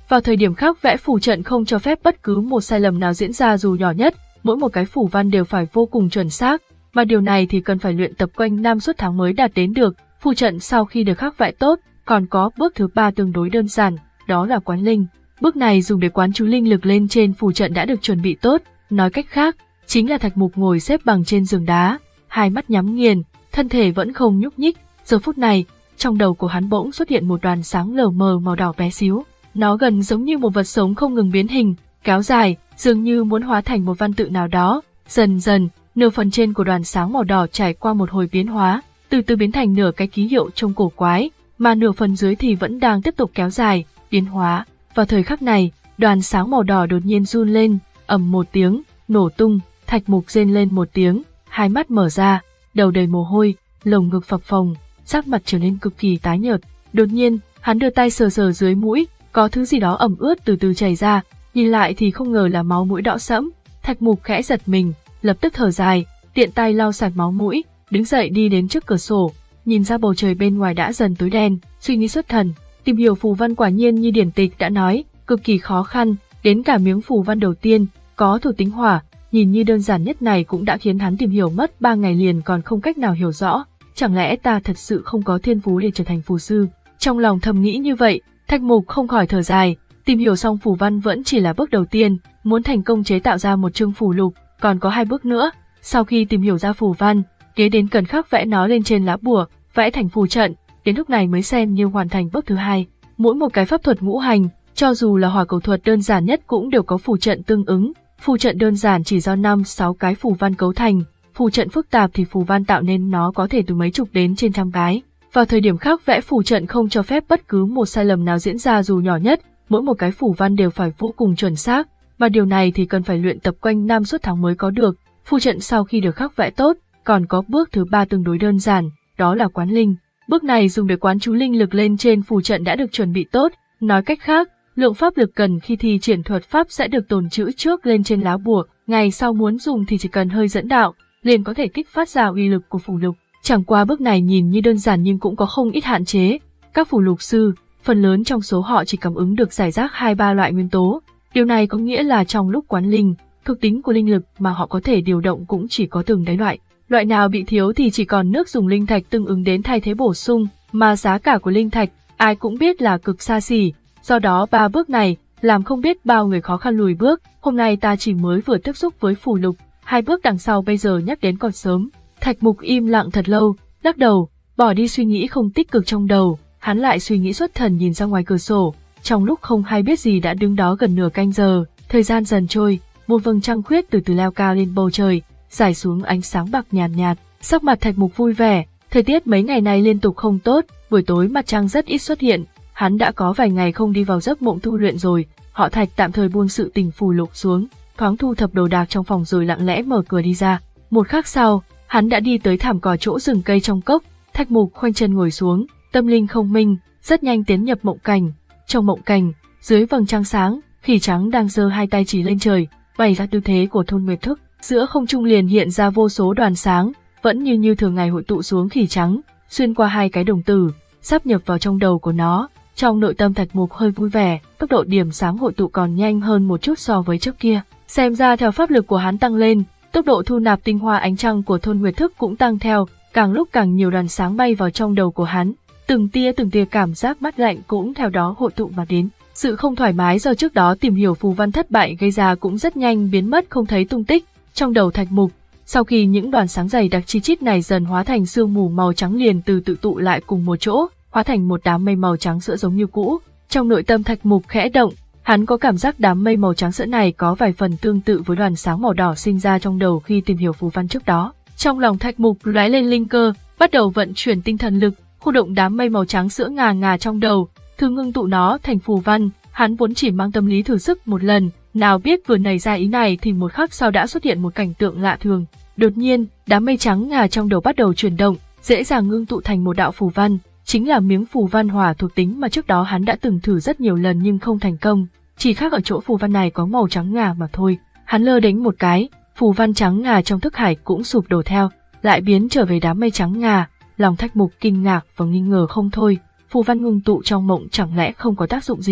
Vào thời điểm khắc vẽ phù trận không cho phép bất cứ một sai lầm nào diễn ra dù nhỏ nhất, mỗi một cái phù văn đều phải vô cùng chuẩn xác, mà điều này thì cần phải luyện tập quanh năm suốt tháng mới đạt đến được. Phù trận sau khi được khắc vẽ tốt, còn có bước thứ ba tương đối đơn giản, đó là quán linh. Bước này dùng để quán chú linh lực lên trên phù trận đã được chuẩn bị tốt, nói cách khác, chính là Thạch Mục ngồi xếp bằng trên giường đá, hai mắt nhắm nghiền, thân thể vẫn không nhúc nhích. Giờ phút này, trong đầu của hắn bỗng xuất hiện một đoàn sáng lờ mờ màu đỏ bé xíu. Nó gần giống như một vật sống không ngừng biến hình, kéo dài, dường như muốn hóa thành một văn tự nào đó. Dần dần, nửa phần trên của đoàn sáng màu đỏ trải qua một hồi biến hóa, từ từ biến thành nửa cái ký hiệu trông cổ quái, mà nửa phần dưới thì vẫn đang tiếp tục kéo dài, biến hóa. Vào thời khắc này, đoàn sáng màu đỏ đột nhiên run lên, ầm một tiếng, nổ tung. Thạch Mục rên lên một tiếng, hai mắt mở ra, đầu đầy mồ hôi, lồng ngực phập phồng, sắc mặt trở nên cực kỳ tái nhợt. Đột nhiên, hắn đưa tay sờ sờ dưới mũi, có thứ gì đó ẩm ướt từ từ chảy ra, nhìn lại thì không ngờ là máu mũi đỏ sẫm. Thạch Mục khẽ giật mình, lập tức thở dài, tiện tay lau sạch máu mũi, đứng dậy đi đến trước cửa sổ, nhìn ra bầu trời bên ngoài đã dần tối đen, suy nghĩ xuất thần. Tìm hiểu phù văn quả nhiên như điển tịch đã nói, cực kỳ khó khăn, đến cả miếng phù văn đầu tiên, có thuộc tính hỏa, nhìn như đơn giản nhất này cũng đã khiến hắn tìm hiểu mất ba ngày liền còn không cách nào hiểu rõ. Chẳng lẽ ta thật sự không có thiên phú để trở thành phù sư? Trong lòng thầm nghĩ như vậy, Thạch Mục không khỏi thở dài. Tìm hiểu xong phù văn vẫn chỉ là bước đầu tiên, muốn thành công chế tạo ra một chương phù lục, còn có hai bước nữa. Sau khi tìm hiểu ra phù văn, kế đến cần khắc vẽ nó lên trên lá bùa, vẽ thành phù trận, đến lúc này mới xem như hoàn thành bước thứ hai. Mỗi một cái pháp thuật ngũ hành, cho dù là hỏa cầu thuật đơn giản nhất cũng đều có phù trận tương ứng. Phù trận đơn giản chỉ do năm sáu cái phù văn cấu thành, phù trận phức tạp thì phù văn tạo nên nó có thể từ mấy chục đến trên trăm cái. Vào thời điểm khắc vẽ phù trận không cho phép bất cứ một sai lầm nào diễn ra dù nhỏ nhất, mỗi một cái phù văn đều phải vô cùng chuẩn xác, mà điều này thì cần phải luyện tập quanh năm suốt tháng mới có được. Phù trận sau khi được khắc vẽ tốt, còn có bước thứ ba tương đối đơn giản, đó là quán linh. Bước này dùng để quán chú linh lực lên trên phù trận đã được chuẩn bị tốt, nói cách khác, lượng pháp lực cần khi thi triển thuật pháp sẽ được tồn trữ trước lên trên lá bùa, ngày sau muốn dùng thì chỉ cần hơi dẫn đạo, liền có thể kích phát ra uy lực của phù lục. Chẳng qua bước này nhìn như đơn giản nhưng cũng có không ít hạn chế. Các phù lục sư, phần lớn trong số họ chỉ cảm ứng được rải rác hai ba loại nguyên tố. Điều này có nghĩa là trong lúc quán linh, thuộc tính của linh lực mà họ có thể điều động cũng chỉ có từng đấy loại. Loại nào bị thiếu thì chỉ còn nước dùng linh thạch tương ứng đến thay thế bổ sung, mà giá cả của linh thạch ai cũng biết là cực xa xỉ. Do đó ba bước này làm không biết bao người khó khăn lùi bước. Hôm nay ta chỉ mới vừa tiếp xúc với phù lục, hai bước đằng sau bây giờ nhắc đến còn sớm. Thạch Mục im lặng thật lâu, lắc đầu, bỏ đi suy nghĩ không tích cực trong đầu, hắn lại suy nghĩ xuất thần nhìn ra ngoài cửa sổ. Trong lúc không hay biết gì đã đứng đó gần nửa canh giờ, thời gian dần trôi, một vầng trăng khuyết từ từ leo cao lên bầu trời, rải xuống ánh sáng bạc nhàn nhạt, nhạt. Sắc mặt Thạch Mục vui vẻ, thời tiết mấy ngày nay liên tục không tốt, buổi tối mặt trăng rất ít xuất hiện. Hắn đã có vài ngày không đi vào giấc mộng tu luyện rồi. Họ Thạch tạm thời buông sự tình phù lục xuống, thoáng thu thập đồ đạc trong phòng rồi lặng lẽ mở cửa đi ra. Một khắc sau, hắn đã đi tới thảm cỏ chỗ rừng cây trong cốc. Thạch Mục khoanh chân ngồi xuống, tâm linh không minh, rất nhanh tiến nhập mộng cảnh. Trong mộng cảnh, dưới vầng trăng sáng, khỉ trắng đang giơ hai tay chỉ lên trời, bày ra tư thế của thôn nguyệt thức. Giữa không trung liền hiện ra vô số đoàn sáng, vẫn như như thường ngày hội tụ xuống khỉ trắng, xuyên qua hai cái đồng tử, sắp nhập vào trong đầu của nó. Trong nội tâm Thạch Mục hơi vui vẻ, tốc độ điểm sáng hội tụ còn nhanh hơn một chút so với trước kia. Xem ra theo pháp lực của hắn tăng lên, tốc độ thu nạp tinh hoa ánh trăng của thôn nguyệt thức cũng tăng theo, càng lúc càng nhiều đoàn sáng bay vào trong đầu của hắn. Từng tia từng tia cảm giác mát lạnh cũng theo đó hội tụ mà đến. Sự không thoải mái do trước đó tìm hiểu phù văn thất bại gây ra cũng rất nhanh biến mất không thấy tung tích. Trong đầu Thạch Mục, sau khi những đoàn sáng dày đặc chi chít này dần hóa thành sương mù màu trắng liền từ tự tụ lại cùng một chỗ, hóa thành một đám mây màu trắng sữa giống như cũ. Trong nội tâm Thạch Mục khẽ động, hắn có cảm giác đám mây màu trắng sữa này có vài phần tương tự với đoàn sáng màu đỏ sinh ra trong đầu khi tìm hiểu phù văn trước đó. Trong lòng Thạch Mục lóe lên linh cơ, bắt đầu vận chuyển tinh thần lực, khu động đám mây màu trắng sữa ngà ngà trong đầu, thử ngưng tụ nó thành phù văn. Hắn vốn chỉ mang tâm lý thử sức một lần, nào biết vừa nảy ra ý này thì một khắc sau đã xuất hiện một cảnh tượng lạ thường. Đột nhiên, đám mây trắng ngà trong đầu bắt đầu chuyển động, dễ dàng ngưng tụ thành một đạo phù văn, chính là miếng phù văn hỏa thuộc tính mà trước đó hắn đã từng thử rất nhiều lần nhưng không thành công, chỉ khác ở chỗ phù văn này có màu trắng ngà mà thôi. Hắn lơ đánh một cái, phù văn trắng ngà trong thức hải cũng sụp đổ theo, lại biến trở về đám mây trắng ngà. Lòng Thạch Mục kinh ngạc và nghi ngờ không thôi, phù văn ngưng tụ trong mộng chẳng lẽ không có tác dụng gì?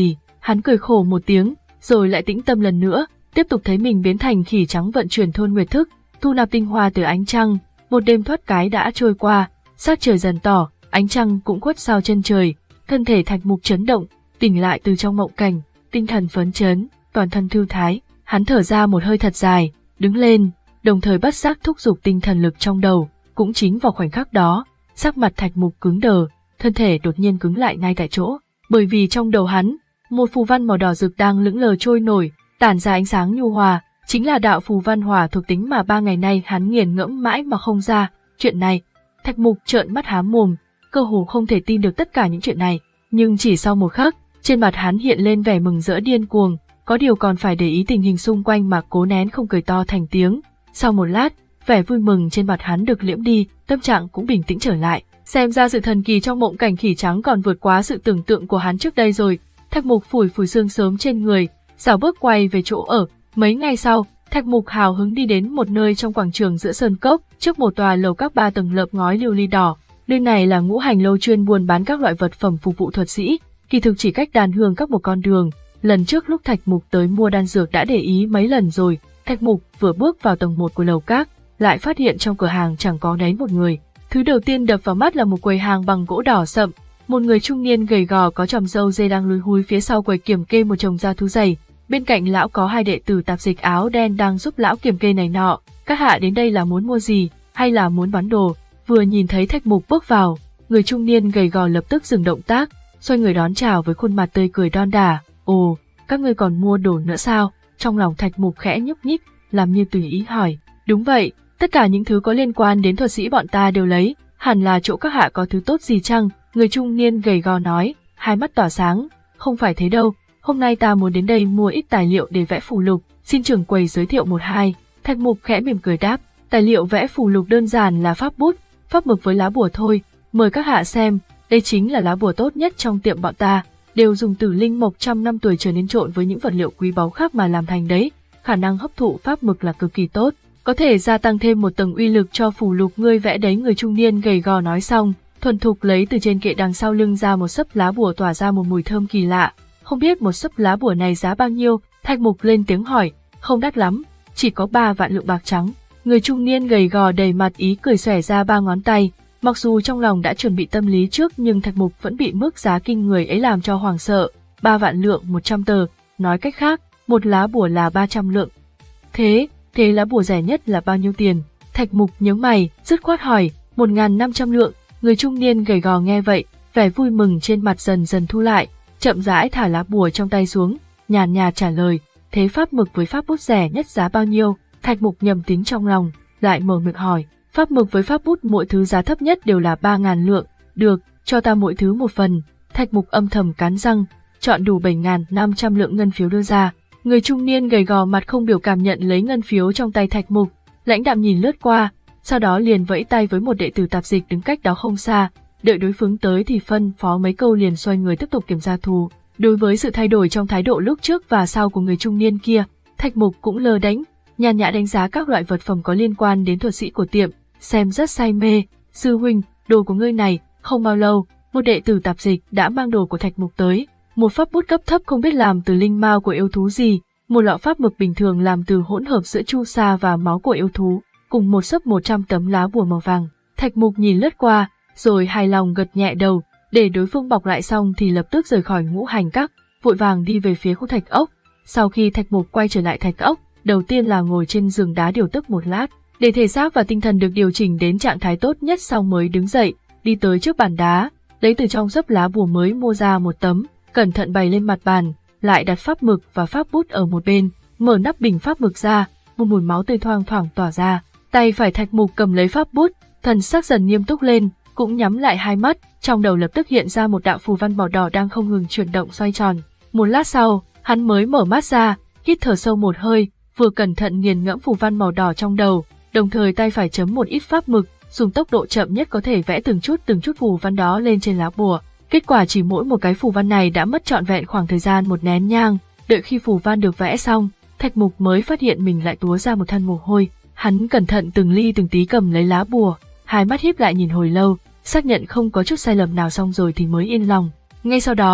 Hắn cười khổ một tiếng, rồi lại tĩnh tâm lần nữa, tiếp tục thấy mình biến thành khỉ trắng vận chuyển thôn nguyệt thức, thu nạp tinh hoa từ ánh trăng. Một đêm thoát cái đã trôi qua, sắc trời dần tỏ, ánh trăng cũng khuất sau chân trời, thân thể Thạch Mục chấn động, tỉnh lại từ trong mộng cảnh, tinh thần phấn chấn, toàn thân thư thái. Hắn thở ra một hơi thật dài, đứng lên, đồng thời bất giác thúc giục tinh thần lực trong đầu. Cũng chính vào khoảnh khắc đó, sắc mặt Thạch Mục cứng đờ, thân thể đột nhiên cứng lại ngay tại chỗ, bởi vì trong đầu hắn, một phù văn màu đỏ rực đang lững lờ trôi nổi, tản ra ánh sáng nhu hòa, chính là đạo phù văn hỏa thuộc tính mà ba ngày nay hắn nghiền ngẫm mãi mà không ra. Chuyện này, Thạch Mục trợn mắt há mồm, cơ hồ không thể tin được tất cả những chuyện này, nhưng chỉ sau một khắc, trên mặt hắn hiện lên vẻ mừng rỡ điên cuồng, có điều còn phải để ý tình hình xung quanh mà cố nén không cười to thành tiếng. Sau một lát, vẻ vui mừng trên mặt hắn được liễm đi, tâm trạng cũng bình tĩnh trở lại. Xem ra sự thần kỳ trong mộng cảnh khỉ trắng còn vượt quá sự tưởng tượng của hắn trước đây rồi. Thạch Mục phủi phủi xương sớm trên người, rảo bước quay về chỗ ở. Mấy ngày sau, Thạch Mục hào hứng đi đến một nơi trong quảng trường giữa sơn cốc, trước một tòa lầu các ba tầng lợp ngói lưu ly đỏ. Nơi này là Ngũ Hành Lâu chuyên buôn bán các loại vật phẩm phục vụ thuật sĩ, kỳ thực chỉ cách Đan Hương các một con đường. Lần trước lúc Thạch Mục tới mua đan dược đã để ý mấy lần rồi. Thạch Mục vừa bước vào tầng một của lầu các, lại phát hiện trong cửa hàng chẳng có đấy một người. Thứ đầu tiên đập vào mắt là một quầy hàng bằng gỗ đỏ sậm, một người trung niên gầy gò có chòm râu dê đang lúi húi phía sau quầy kiểm kê một chồng da thú dày. Bên cạnh lão có hai đệ tử tạp dịch áo đen đang giúp lão kiểm kê này nọ. Các hạ đến đây là muốn mua gì, hay là muốn bán đồ? Vừa nhìn thấy Thạch Mục bước vào, người trung niên gầy gò lập tức dừng động tác, xoay người đón chào với khuôn mặt tươi cười đon đả. Ồ, các ngươi còn mua đồ nữa sao? Trong lòng Thạch Mục khẽ nhúc nhích, làm như tùy ý hỏi. Đúng vậy, tất cả những thứ có liên quan đến thuật sĩ bọn ta đều lấy, hẳn là chỗ các hạ có thứ tốt gì chăng? Người trung niên gầy gò nói, hai mắt tỏa sáng. Không phải thế đâu, hôm nay ta muốn đến đây mua ít tài liệu để vẽ phù lục, xin trưởng quầy giới thiệu một hai. Thạch Mục khẽ mỉm cười đáp, tài liệu vẽ phù lục đơn giản là pháp bút, pháp mực với lá bùa thôi, mời các hạ xem, đây chính là lá bùa tốt nhất trong tiệm bọn ta, đều dùng từ linh mộc trăm năm tuổi trở nên trộn với những vật liệu quý báu khác mà làm thành đấy, khả năng hấp thụ pháp mực là cực kỳ tốt, có thể gia tăng thêm một tầng uy lực cho phù lục ngươi vẽ đấy. Người trung niên gầy gò nói xong, thuần thục lấy từ trên kệ đằng sau lưng ra một xấp lá bùa tỏa ra một mùi thơm kỳ lạ. Không biết một xấp lá bùa này giá bao nhiêu? Thạch Mục lên tiếng hỏi. Không đắt lắm, chỉ có ba vạn lượng bạc trắng. Người trung niên gầy gò đầy mặt ý cười xòe ra ba ngón tay. Mặc dù trong lòng đã chuẩn bị tâm lý trước nhưng Thạch Mục vẫn bị mức giá kinh người ấy làm cho hoảng sợ. Ba vạn lượng một trăm tờ, nói cách khác, một lá bùa là ba trăm lượng. Thế, thế lá bùa rẻ nhất là bao nhiêu tiền? Thạch Mục nhớ mày, dứt khoát hỏi. Một ngàn năm trăm lượng. Người trung niên gầy gò nghe vậy, vẻ vui mừng trên mặt dần dần thu lại, chậm rãi thả lá bùa trong tay xuống, nhàn nhạt trả lời. Thế pháp mực với pháp bút rẻ nhất giá bao nhiêu? Thạch Mục nhầm tính trong lòng, lại mở miệng hỏi. Pháp mực với pháp bút mỗi thứ giá thấp nhất đều là ba ngàn lượng. Được, cho ta mỗi thứ một phần. Thạch Mục âm thầm cắn răng, chọn đủ bảy ngàn năm trăm lượng ngân phiếu đưa ra. Người trung niên gầy gò mặt không biểu cảm nhận lấy ngân phiếu trong tay Thạch Mục, lãnh đạm nhìn lướt qua, sau đó liền vẫy tay với một đệ tử tạp dịch đứng cách đó không xa, đợi đối phương tới thì phân phó mấy câu liền xoay người tiếp tục kiểm tra thù. Đối với sự thay đổi trong thái độ lúc trước và sau của người trung niên kia, Thạch Mục cũng lơ đánh, nhàn nhã đánh giá các loại vật phẩm có liên quan đến thuật sĩ của tiệm, xem rất say mê. Sư huynh, đồ của ngươi này. Không bao lâu, một đệ tử tạp dịch đã mang đồ của Thạch Mục tới, một pháp bút cấp thấp không biết làm từ linh mao của yêu thú gì, một lọ pháp mực bình thường làm từ hỗn hợp giữa chu sa và máu của yêu thú, cùng một xấp một trăm tấm lá bùa màu vàng. Thạch Mục nhìn lướt qua, rồi hài lòng gật nhẹ đầu, để đối phương bọc lại xong thì lập tức rời khỏi Ngũ Hành Các, vội vàng đi về phía khu thạch ốc. Sau khi Thạch Mục quay trở lại thạch ốc, đầu tiên là ngồi trên giường đá điều tức một lát, để thể xác và tinh thần được điều chỉnh đến trạng thái tốt nhất, xong mới đứng dậy, đi tới trước bàn đá, lấy từ trong xấp lá bùa mới mua ra một tấm, cẩn thận bày lên mặt bàn, lại đặt pháp mực và pháp bút ở một bên, mở nắp bình pháp mực ra, một mùi máu tươi thoang thoảng tỏa ra. Tay phải Thạch Mục cầm lấy pháp bút, thần sắc dần nghiêm túc lên, cũng nhắm lại hai mắt, trong đầu lập tức hiện ra một đạo phù văn màu đỏ đang không ngừng chuyển động xoay tròn. Một lát sau, hắn mới mở mắt ra, hít thở sâu một hơi, vừa cẩn thận nghiền ngẫm phù văn màu đỏ trong đầu, đồng thời tay phải chấm một ít pháp mực, dùng tốc độ chậm nhất có thể vẽ từng chút từng chút phù văn đó lên trên lá bùa. Kết quả chỉ mỗi một cái phù văn này đã mất trọn vẹn khoảng thời gian một nén nhang. Đợi khi phù văn được vẽ xong, Thạch Mục mới phát hiện mình lại túa ra một thân mồ hôi. Hắn cẩn thận từng ly từng tí cầm lấy lá bùa, hai mắt híp lại nhìn hồi lâu, xác nhận không có chút sai lầm nào xong rồi thì mới yên lòng. Ngay sau đó,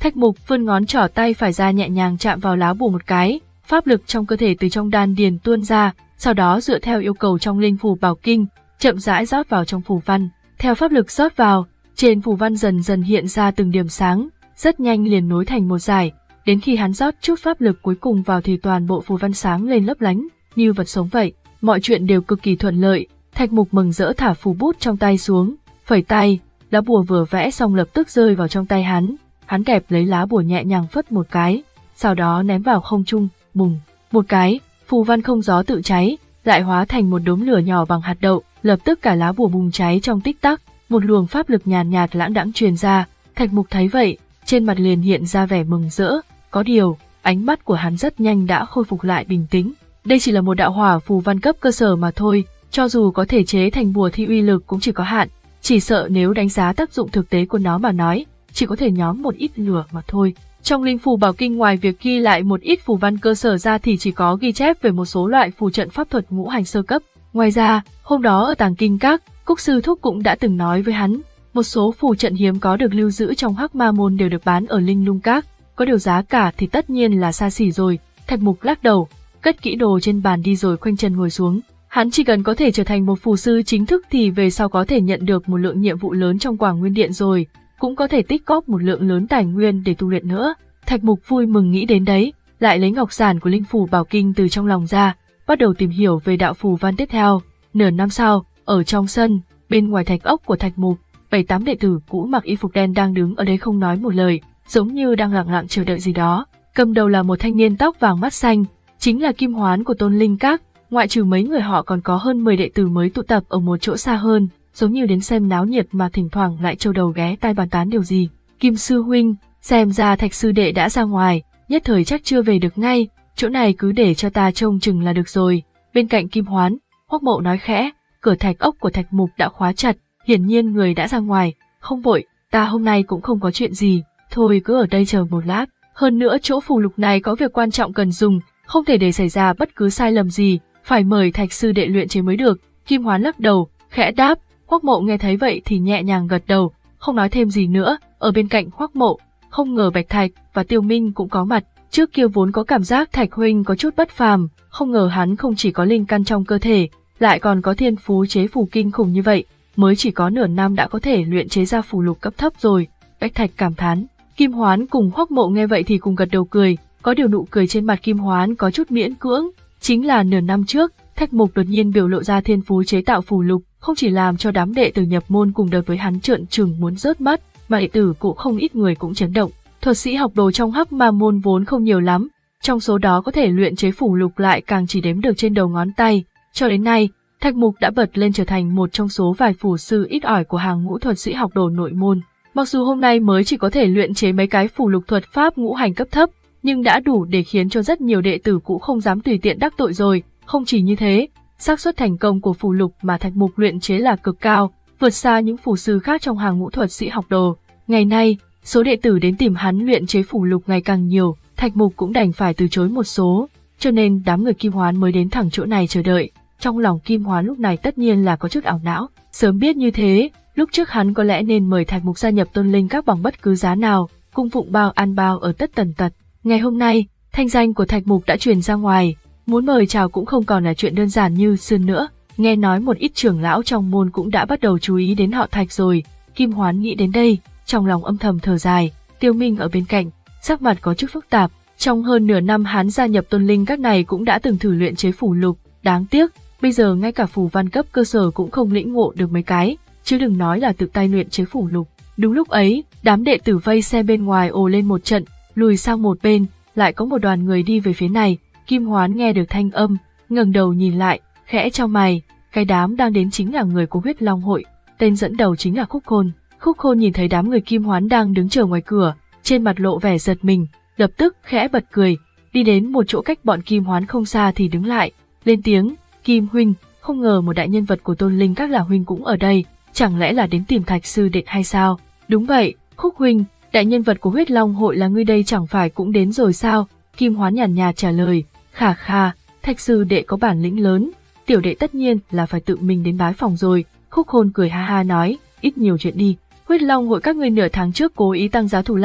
Thạch Mục vươn ngón trỏ tay phải ra nhẹ nhàng chạm vào lá bùa một cái, pháp lực trong cơ thể từ trong đan điền tuôn ra, sau đó dựa theo yêu cầu trong linh phù bảo kinh, chậm rãi rót vào trong phù văn. Theo pháp lực rót vào, trên phù văn dần dần hiện ra từng điểm sáng, rất nhanh liền nối thành một dải, đến khi hắn rót chút pháp lực cuối cùng vào thì toàn bộ phù văn sáng lên lấp lánh, như vật sống vậy. Mọi chuyện đều cực kỳ thuận lợi, Thạch Mục mừng rỡ thả phù bút trong tay xuống, phẩy tay, lá bùa vừa vẽ xong lập tức rơi vào trong tay hắn. Hắn kẹp lấy lá bùa nhẹ nhàng phất một cái, sau đó ném vào không trung, bùng, một cái, phù văn không gió tự cháy, lại hóa thành một đốm lửa nhỏ bằng hạt đậu, lập tức cả lá bùa bùng cháy trong tích tắc, một luồng pháp lực nhàn nhạt, nhạt lãng đãng truyền ra. Thạch Mục thấy vậy, trên mặt liền hiện ra vẻ mừng rỡ, có điều, ánh mắt của hắn rất nhanh đã khôi phục lại bình tĩnh. Đây chỉ là một đạo hỏa phù văn cấp cơ sở mà thôi, cho dù có thể chế thành bùa thì uy lực cũng chỉ có hạn, chỉ sợ nếu đánh giá tác dụng thực tế của nó mà nói, chỉ có thể nhóm một ít lửa mà thôi. Trong linh phù bảo kinh ngoài việc ghi lại một ít phù văn cơ sở ra thì chỉ có ghi chép về một số loại phù trận pháp thuật ngũ hành sơ cấp. Ngoài ra, hôm đó ở Tàng Kinh Các, Cúc sư thúc cũng đã từng nói với hắn, một số phù trận hiếm có được lưu giữ trong Hắc Ma môn đều được bán ở Linh Lung Các, có điều giá cả thì tất nhiên là xa xỉ rồi. Thạch Mục lắc đầu, cất kỹ đồ trên bàn đi rồi khoanh chân ngồi xuống. Hắn chỉ cần có thể trở thành một phù sư chính thức thì về sau có thể nhận được một lượng nhiệm vụ lớn trong Quảng Nguyên Điện rồi, cũng có thể tích góp một lượng lớn tài nguyên để tu luyện nữa. Thạch Mục vui mừng nghĩ đến đấy, lại lấy ngọc giản của linh phù bảo kinh từ trong lòng ra, bắt đầu tìm hiểu về đạo phù văn tiếp theo. Nửa năm sau, ở trong sân, bên ngoài thạch ốc của Thạch Mục, bảy tám đệ tử cũ mặc y phục đen đang đứng ở đấy không nói một lời, giống như đang lặng lặng chờ đợi gì đó. Cầm đầu là một thanh niên tóc vàng mắt xanh, chính là Kim Hoán của Tôn Linh Các. Ngoại trừ mấy người họ còn có hơn mười đệ tử mới tụ tập ở một chỗ xa hơn, giống như đến xem náo nhiệt mà thỉnh thoảng lại trâu đầu ghé tai bàn tán điều gì. Kim sư huynh, xem ra Thạch sư đệ đã ra ngoài, nhất thời chắc chưa về được ngay, chỗ này cứ để cho ta trông chừng là được rồi. Bên cạnh Kim Hoán, Hoắc Mậu nói khẽ, cửa thạch ốc của Thạch Mục đã khóa chặt, hiển nhiên người đã ra ngoài. Không vội, ta hôm nay cũng không có chuyện gì, thôi cứ ở đây chờ một lát. Hơn nữa chỗ phù lục này có việc quan trọng cần dùng, không thể để xảy ra bất cứ sai lầm gì, phải mời Thạch sư đệ luyện chế mới được. Kim Hoán lắc đầu, khẽ đáp. Hoắc Mậu nghe thấy vậy thì nhẹ nhàng gật đầu, không nói thêm gì nữa. Ở bên cạnh Hoắc Mậu, không ngờ Bạch Thạch và Tiêu Minh cũng có mặt. Trước kia vốn có cảm giác Thạch huynh có chút bất phàm, không ngờ hắn không chỉ có linh căn trong cơ thể, lại còn có thiên phú chế phù kinh khủng như vậy, mới chỉ có nửa năm đã có thể luyện chế ra phù lục cấp thấp rồi. Bạch Thạch cảm thán. Kim Hoán cùng Hoắc Mậu nghe vậy thì cùng gật đầu cười, có điều nụ cười trên mặt Kim Hoán có chút miễn cưỡng, chính là nửa năm trước, Thạch Mục đột nhiên biểu lộ ra thiên phú chế tạo phù lục, không chỉ làm cho đám đệ tử nhập môn cùng đợt với hắn trợn trừng muốn rớt mắt, mà đệ tử cũng không ít người cũng chấn động. Thuật sĩ học đồ trong Hắc Ma môn vốn không nhiều lắm, trong số đó có thể luyện chế phù lục lại càng chỉ đếm được trên đầu ngón tay. Cho đến nay, Thạch Mục đã bật lên trở thành một trong số vài phù sư ít ỏi của hàng ngũ thuật sĩ học đồ nội môn. Mặc dù hôm nay mới chỉ có thể luyện chế mấy cái phù lục thuật pháp ngũ hành cấp thấp, nhưng đã đủ để khiến cho rất nhiều đệ tử cũ không dám tùy tiện đắc tội rồi. Không chỉ như thế, xác suất thành công của phù lục mà Thạch Mục luyện chế là cực cao, vượt xa những phù sư khác trong hàng ngũ thuật sĩ học đồ. Ngày nay, số đệ tử đến tìm hắn luyện chế phù lục ngày càng nhiều, Thạch Mục cũng đành phải từ chối một số, cho nên đám người Kim Hoán mới đến thẳng chỗ này chờ đợi. Trong lòng Kim Hoán lúc này tất nhiên là có chút ảo não, sớm biết như thế, lúc trước hắn có lẽ nên mời Thạch Mục gia nhập Tôn Linh Các bằng bất cứ giá nào, cung phụng bao ăn bao ở tất tần tật. Ngày hôm nay, thanh danh của Thạch Mục đã truyền ra ngoài, muốn mời chào cũng không còn là chuyện đơn giản như xưa nữa. Nghe nói một ít trưởng lão trong môn cũng đã bắt đầu chú ý đến họ Thạch rồi. Kim Hoán nghĩ đến đây, trong lòng âm thầm thở dài. Tiêu Minh ở bên cạnh, sắc mặt có chút phức tạp. Trong hơn nửa năm hắn gia nhập Tôn Linh Các này cũng đã từng thử luyện chế phù lục, đáng tiếc, bây giờ ngay cả phù văn cấp cơ sở cũng không lĩnh ngộ được mấy cái, chứ đừng nói là tự tay luyện chế phù lục. Đúng lúc ấy, đám đệ tử vây xem bên ngoài ồ lên một trận, lùi sang một bên, lại có một đoàn người đi về phía này. Kim Hoán nghe được thanh âm, ngẩng đầu nhìn lại, khẽ chau mày, cái đám đang đến chính là người của Huyết Long hội, tên dẫn đầu chính là Khúc Khôn. Khúc Khôn nhìn thấy đám người Kim Hoán đang đứng chờ ngoài cửa, trên mặt lộ vẻ giật mình, lập tức khẽ bật cười, đi đến một chỗ cách bọn Kim Hoán không xa thì đứng lại, lên tiếng, Kim huynh, không ngờ một đại nhân vật của Tôn Linh Các là huynh cũng ở đây, chẳng lẽ là đến tìm Thạch sư đệ hay sao? Đúng vậy, Khúc huynh, đại nhân vật của Huyết Long hội là ngươi đây chẳng phải cũng đến rồi sao? Kim Hoán nhàn nhạt trả lời, khà khà, Thạch sư đệ có bản lĩnh lớn, tiểu đệ tất nhiên là phải tự mình đến bái phòng rồi. Khúc Khôn cười ha ha nói, ít nhiều chuyện đi, Huyết Long hội các ngươi nửa tháng trước cố ý tăng giá thù lao,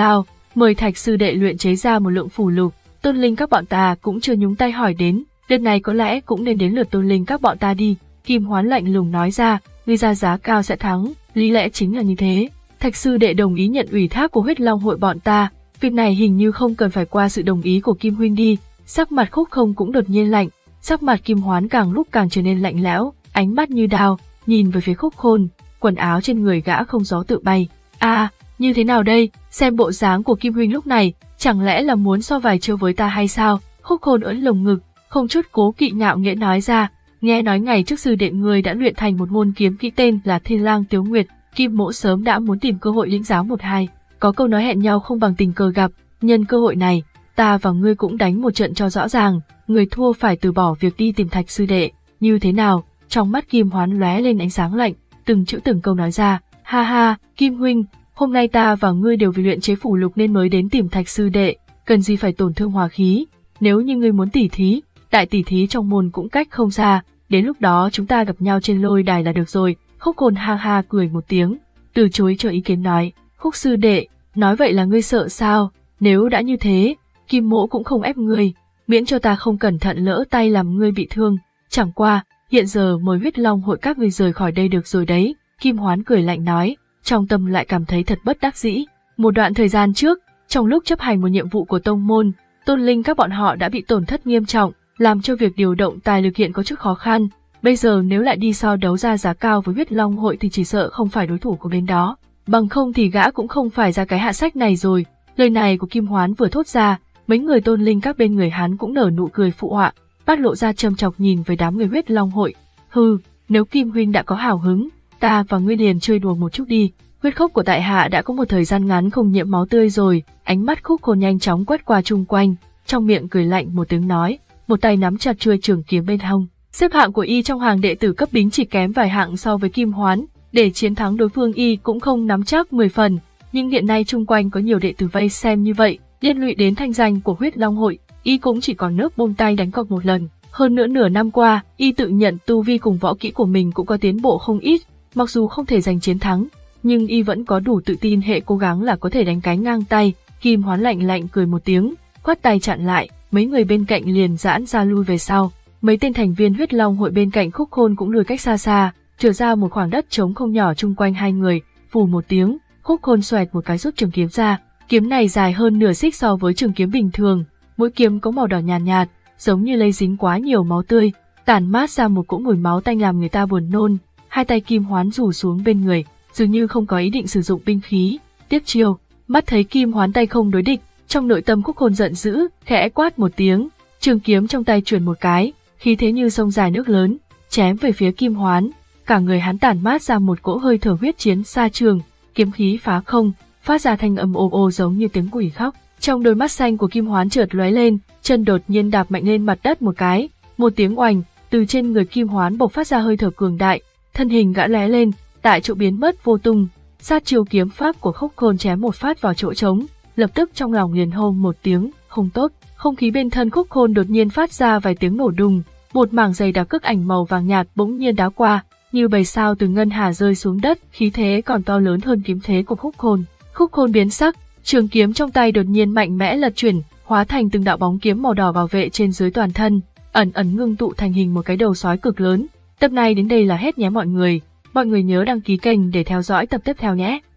mời Thạch sư đệ luyện chế ra một lượng phù lục, Tôn Linh các bọn ta cũng chưa nhúng tay hỏi đến, đợt này có lẽ cũng nên đến lượt Tôn Linh các bọn ta đi. Kim Hoán lạnh lùng nói ra, ngươi ra giá cao sẽ thắng, lý lẽ chính là như thế. Thạch sư đệ đồng ý nhận ủy thác của Huyết Long hội bọn ta, việc này hình như không cần phải qua sự đồng ý của Kim huynh đi. Sắc mặt Khúc Không cũng đột nhiên lạnh, sắc mặt Kim Hoán càng lúc càng trở nên lạnh lẽo, ánh mắt như đao, nhìn về phía Khúc Khôn, quần áo trên người gã không gió tự bay. A, à, như thế nào đây? Xem bộ dáng của Kim huynh lúc này, chẳng lẽ là muốn so vài chiêu với ta hay sao? Khúc Khôn ưỡn lồng ngực, không chút cố kỵ ngạo nghễ nói ra, nghe nói ngày trước sư đệ ngươi đã luyện thành một môn kiếm kỹ tên là Thiên Lang Tiếu Nguyệt, Kim mỗ sớm đã muốn tìm cơ hội lĩnh giáo một hai, có câu nói hẹn nhau không bằng tình cờ gặp, nhân cơ hội này, ta và ngươi cũng đánh một trận cho rõ ràng, người thua phải từ bỏ việc đi tìm Thạch sư đệ, như thế nào? Trong mắt Kim Hoán lóe lên ánh sáng lạnh, từng chữ từng câu nói ra, ha ha, Kim huynh, hôm nay ta và ngươi đều vì luyện chế phù lục nên mới đến tìm Thạch sư đệ, cần gì phải tổn thương hòa khí, nếu như ngươi muốn tỉ thí, đại tỉ thí trong môn cũng cách không xa, đến lúc đó chúng ta gặp nhau trên lôi đài là được rồi. Khúc Khôn ha ha cười một tiếng, từ chối cho ý kiến nói, Khúc sư đệ, nói vậy là ngươi sợ sao, nếu đã như thế, Kim mỗ cũng không ép ngươi, miễn cho ta không cẩn thận lỡ tay làm ngươi bị thương, chẳng qua, hiện giờ mời Huyết Long hội các ngươi rời khỏi đây được rồi đấy. Kim Hoán cười lạnh nói, trong tâm lại cảm thấy thật bất đắc dĩ. Một đoạn thời gian trước, trong lúc chấp hành một nhiệm vụ của tông môn, Tôn Linh các bọn họ đã bị tổn thất nghiêm trọng, làm cho việc điều động tài lực hiện có chút khó khăn. Bây giờ nếu lại đi so đấu ra giá cao với Huyết Long hội thì chỉ sợ không phải đối thủ của bên đó. Bằng không thì gã cũng không phải ra cái hạ sách này rồi. Lời này của Kim Hoán vừa thốt ra, mấy người Tôn Linh các bên người hắn cũng nở nụ cười phụ họa, bắt lộ ra châm chọc nhìn về đám người Huyết Long hội. Hừ, nếu Kim huynh đã có hào hứng, ta và ngươi liền chơi đùa một chút đi. Huyết khốc của tại hạ đã có một thời gian ngắn không nhiễm máu tươi rồi. Ánh mắt Khúc Khôn nhanh chóng quét qua chung quanh, trong miệng cười lạnh một tiếng nói, một tay nắm chặt chuôi trường kiếm bên hông. Xếp hạng của y trong hàng đệ tử cấp bính chỉ kém vài hạng so với Kim Hoán, để chiến thắng đối phương y cũng không nắm chắc mười phần, nhưng hiện nay chung quanh có nhiều đệ tử vây xem như vậy, liên lụy đến thanh danh của Huyết Long hội, y cũng chỉ còn nước buông tay đánh cược một lần. Hơn nữa nửa năm qua, y tự nhận tu vi cùng võ kỹ của mình cũng có tiến bộ không ít, mặc dù không thể giành chiến thắng, nhưng y vẫn có đủ tự tin hệ cố gắng là có thể đánh cái ngang tay. Kim Hoán lạnh lạnh cười một tiếng, quát tay chặn lại, mấy người bên cạnh liền giãn ra lui về sau. Mấy tên thành viên Huyết Long hội bên cạnh Khúc Khôn cũng lùi cách xa xa, trở ra một khoảng đất trống không nhỏ chung quanh hai người. Phù một tiếng, Khúc Khôn xoẹt một cái rút trường kiếm ra, kiếm này dài hơn nửa xích so với trường kiếm bình thường, mỗi kiếm có màu đỏ nhàn nhạt, nhạt, giống như lây dính quá nhiều máu tươi, tản mát ra một cỗ mùi máu tanh làm người ta buồn nôn. Hai tay Kim Hoán rủ xuống bên người, dường như không có ý định sử dụng binh khí. Tiếp chiêu, mắt thấy Kim Hoán tay không đối địch, trong nội tâm Khúc Khôn giận dữ, khẽ quát một tiếng, trường kiếm trong tay chuyển một cái, khí thế như sông dài nước lớn, chém về phía Kim Hoán. Cả người hắn tản mát ra một cỗ hơi thở huyết chiến xa trường, kiếm khí phá không, phát ra thanh âm ồ ồ giống như tiếng quỷ khóc. Trong đôi mắt xanh của Kim Hoán chợt lóe lên, chân đột nhiên đạp mạnh lên mặt đất một cái, một tiếng oành, từ trên người Kim Hoán bộc phát ra hơi thở cường đại, thân hình gã lóe lên, tại chỗ biến mất vô tung. Sát chiêu kiếm pháp của Khúc Khôn chém một phát vào chỗ trống, lập tức trong lòng liền hông một tiếng, không tốt. Không khí bên thân Khúc Khôn đột nhiên phát ra vài tiếng nổ đùng, một mảng dày đặc cực ảnh màu vàng nhạt bỗng nhiên đá qua, như bầy sao từ ngân hà rơi xuống đất, khí thế còn to lớn hơn kiếm thế của Khúc Khôn. Khúc Khôn biến sắc, trường kiếm trong tay đột nhiên mạnh mẽ lật chuyển, hóa thành từng đạo bóng kiếm màu đỏ bảo vệ trên dưới toàn thân, ẩn ẩn ngưng tụ thành hình một cái đầu sói cực lớn. Tập này đến đây là hết nhé mọi người, mọi người nhớ đăng ký kênh để theo dõi tập tiếp theo nhé.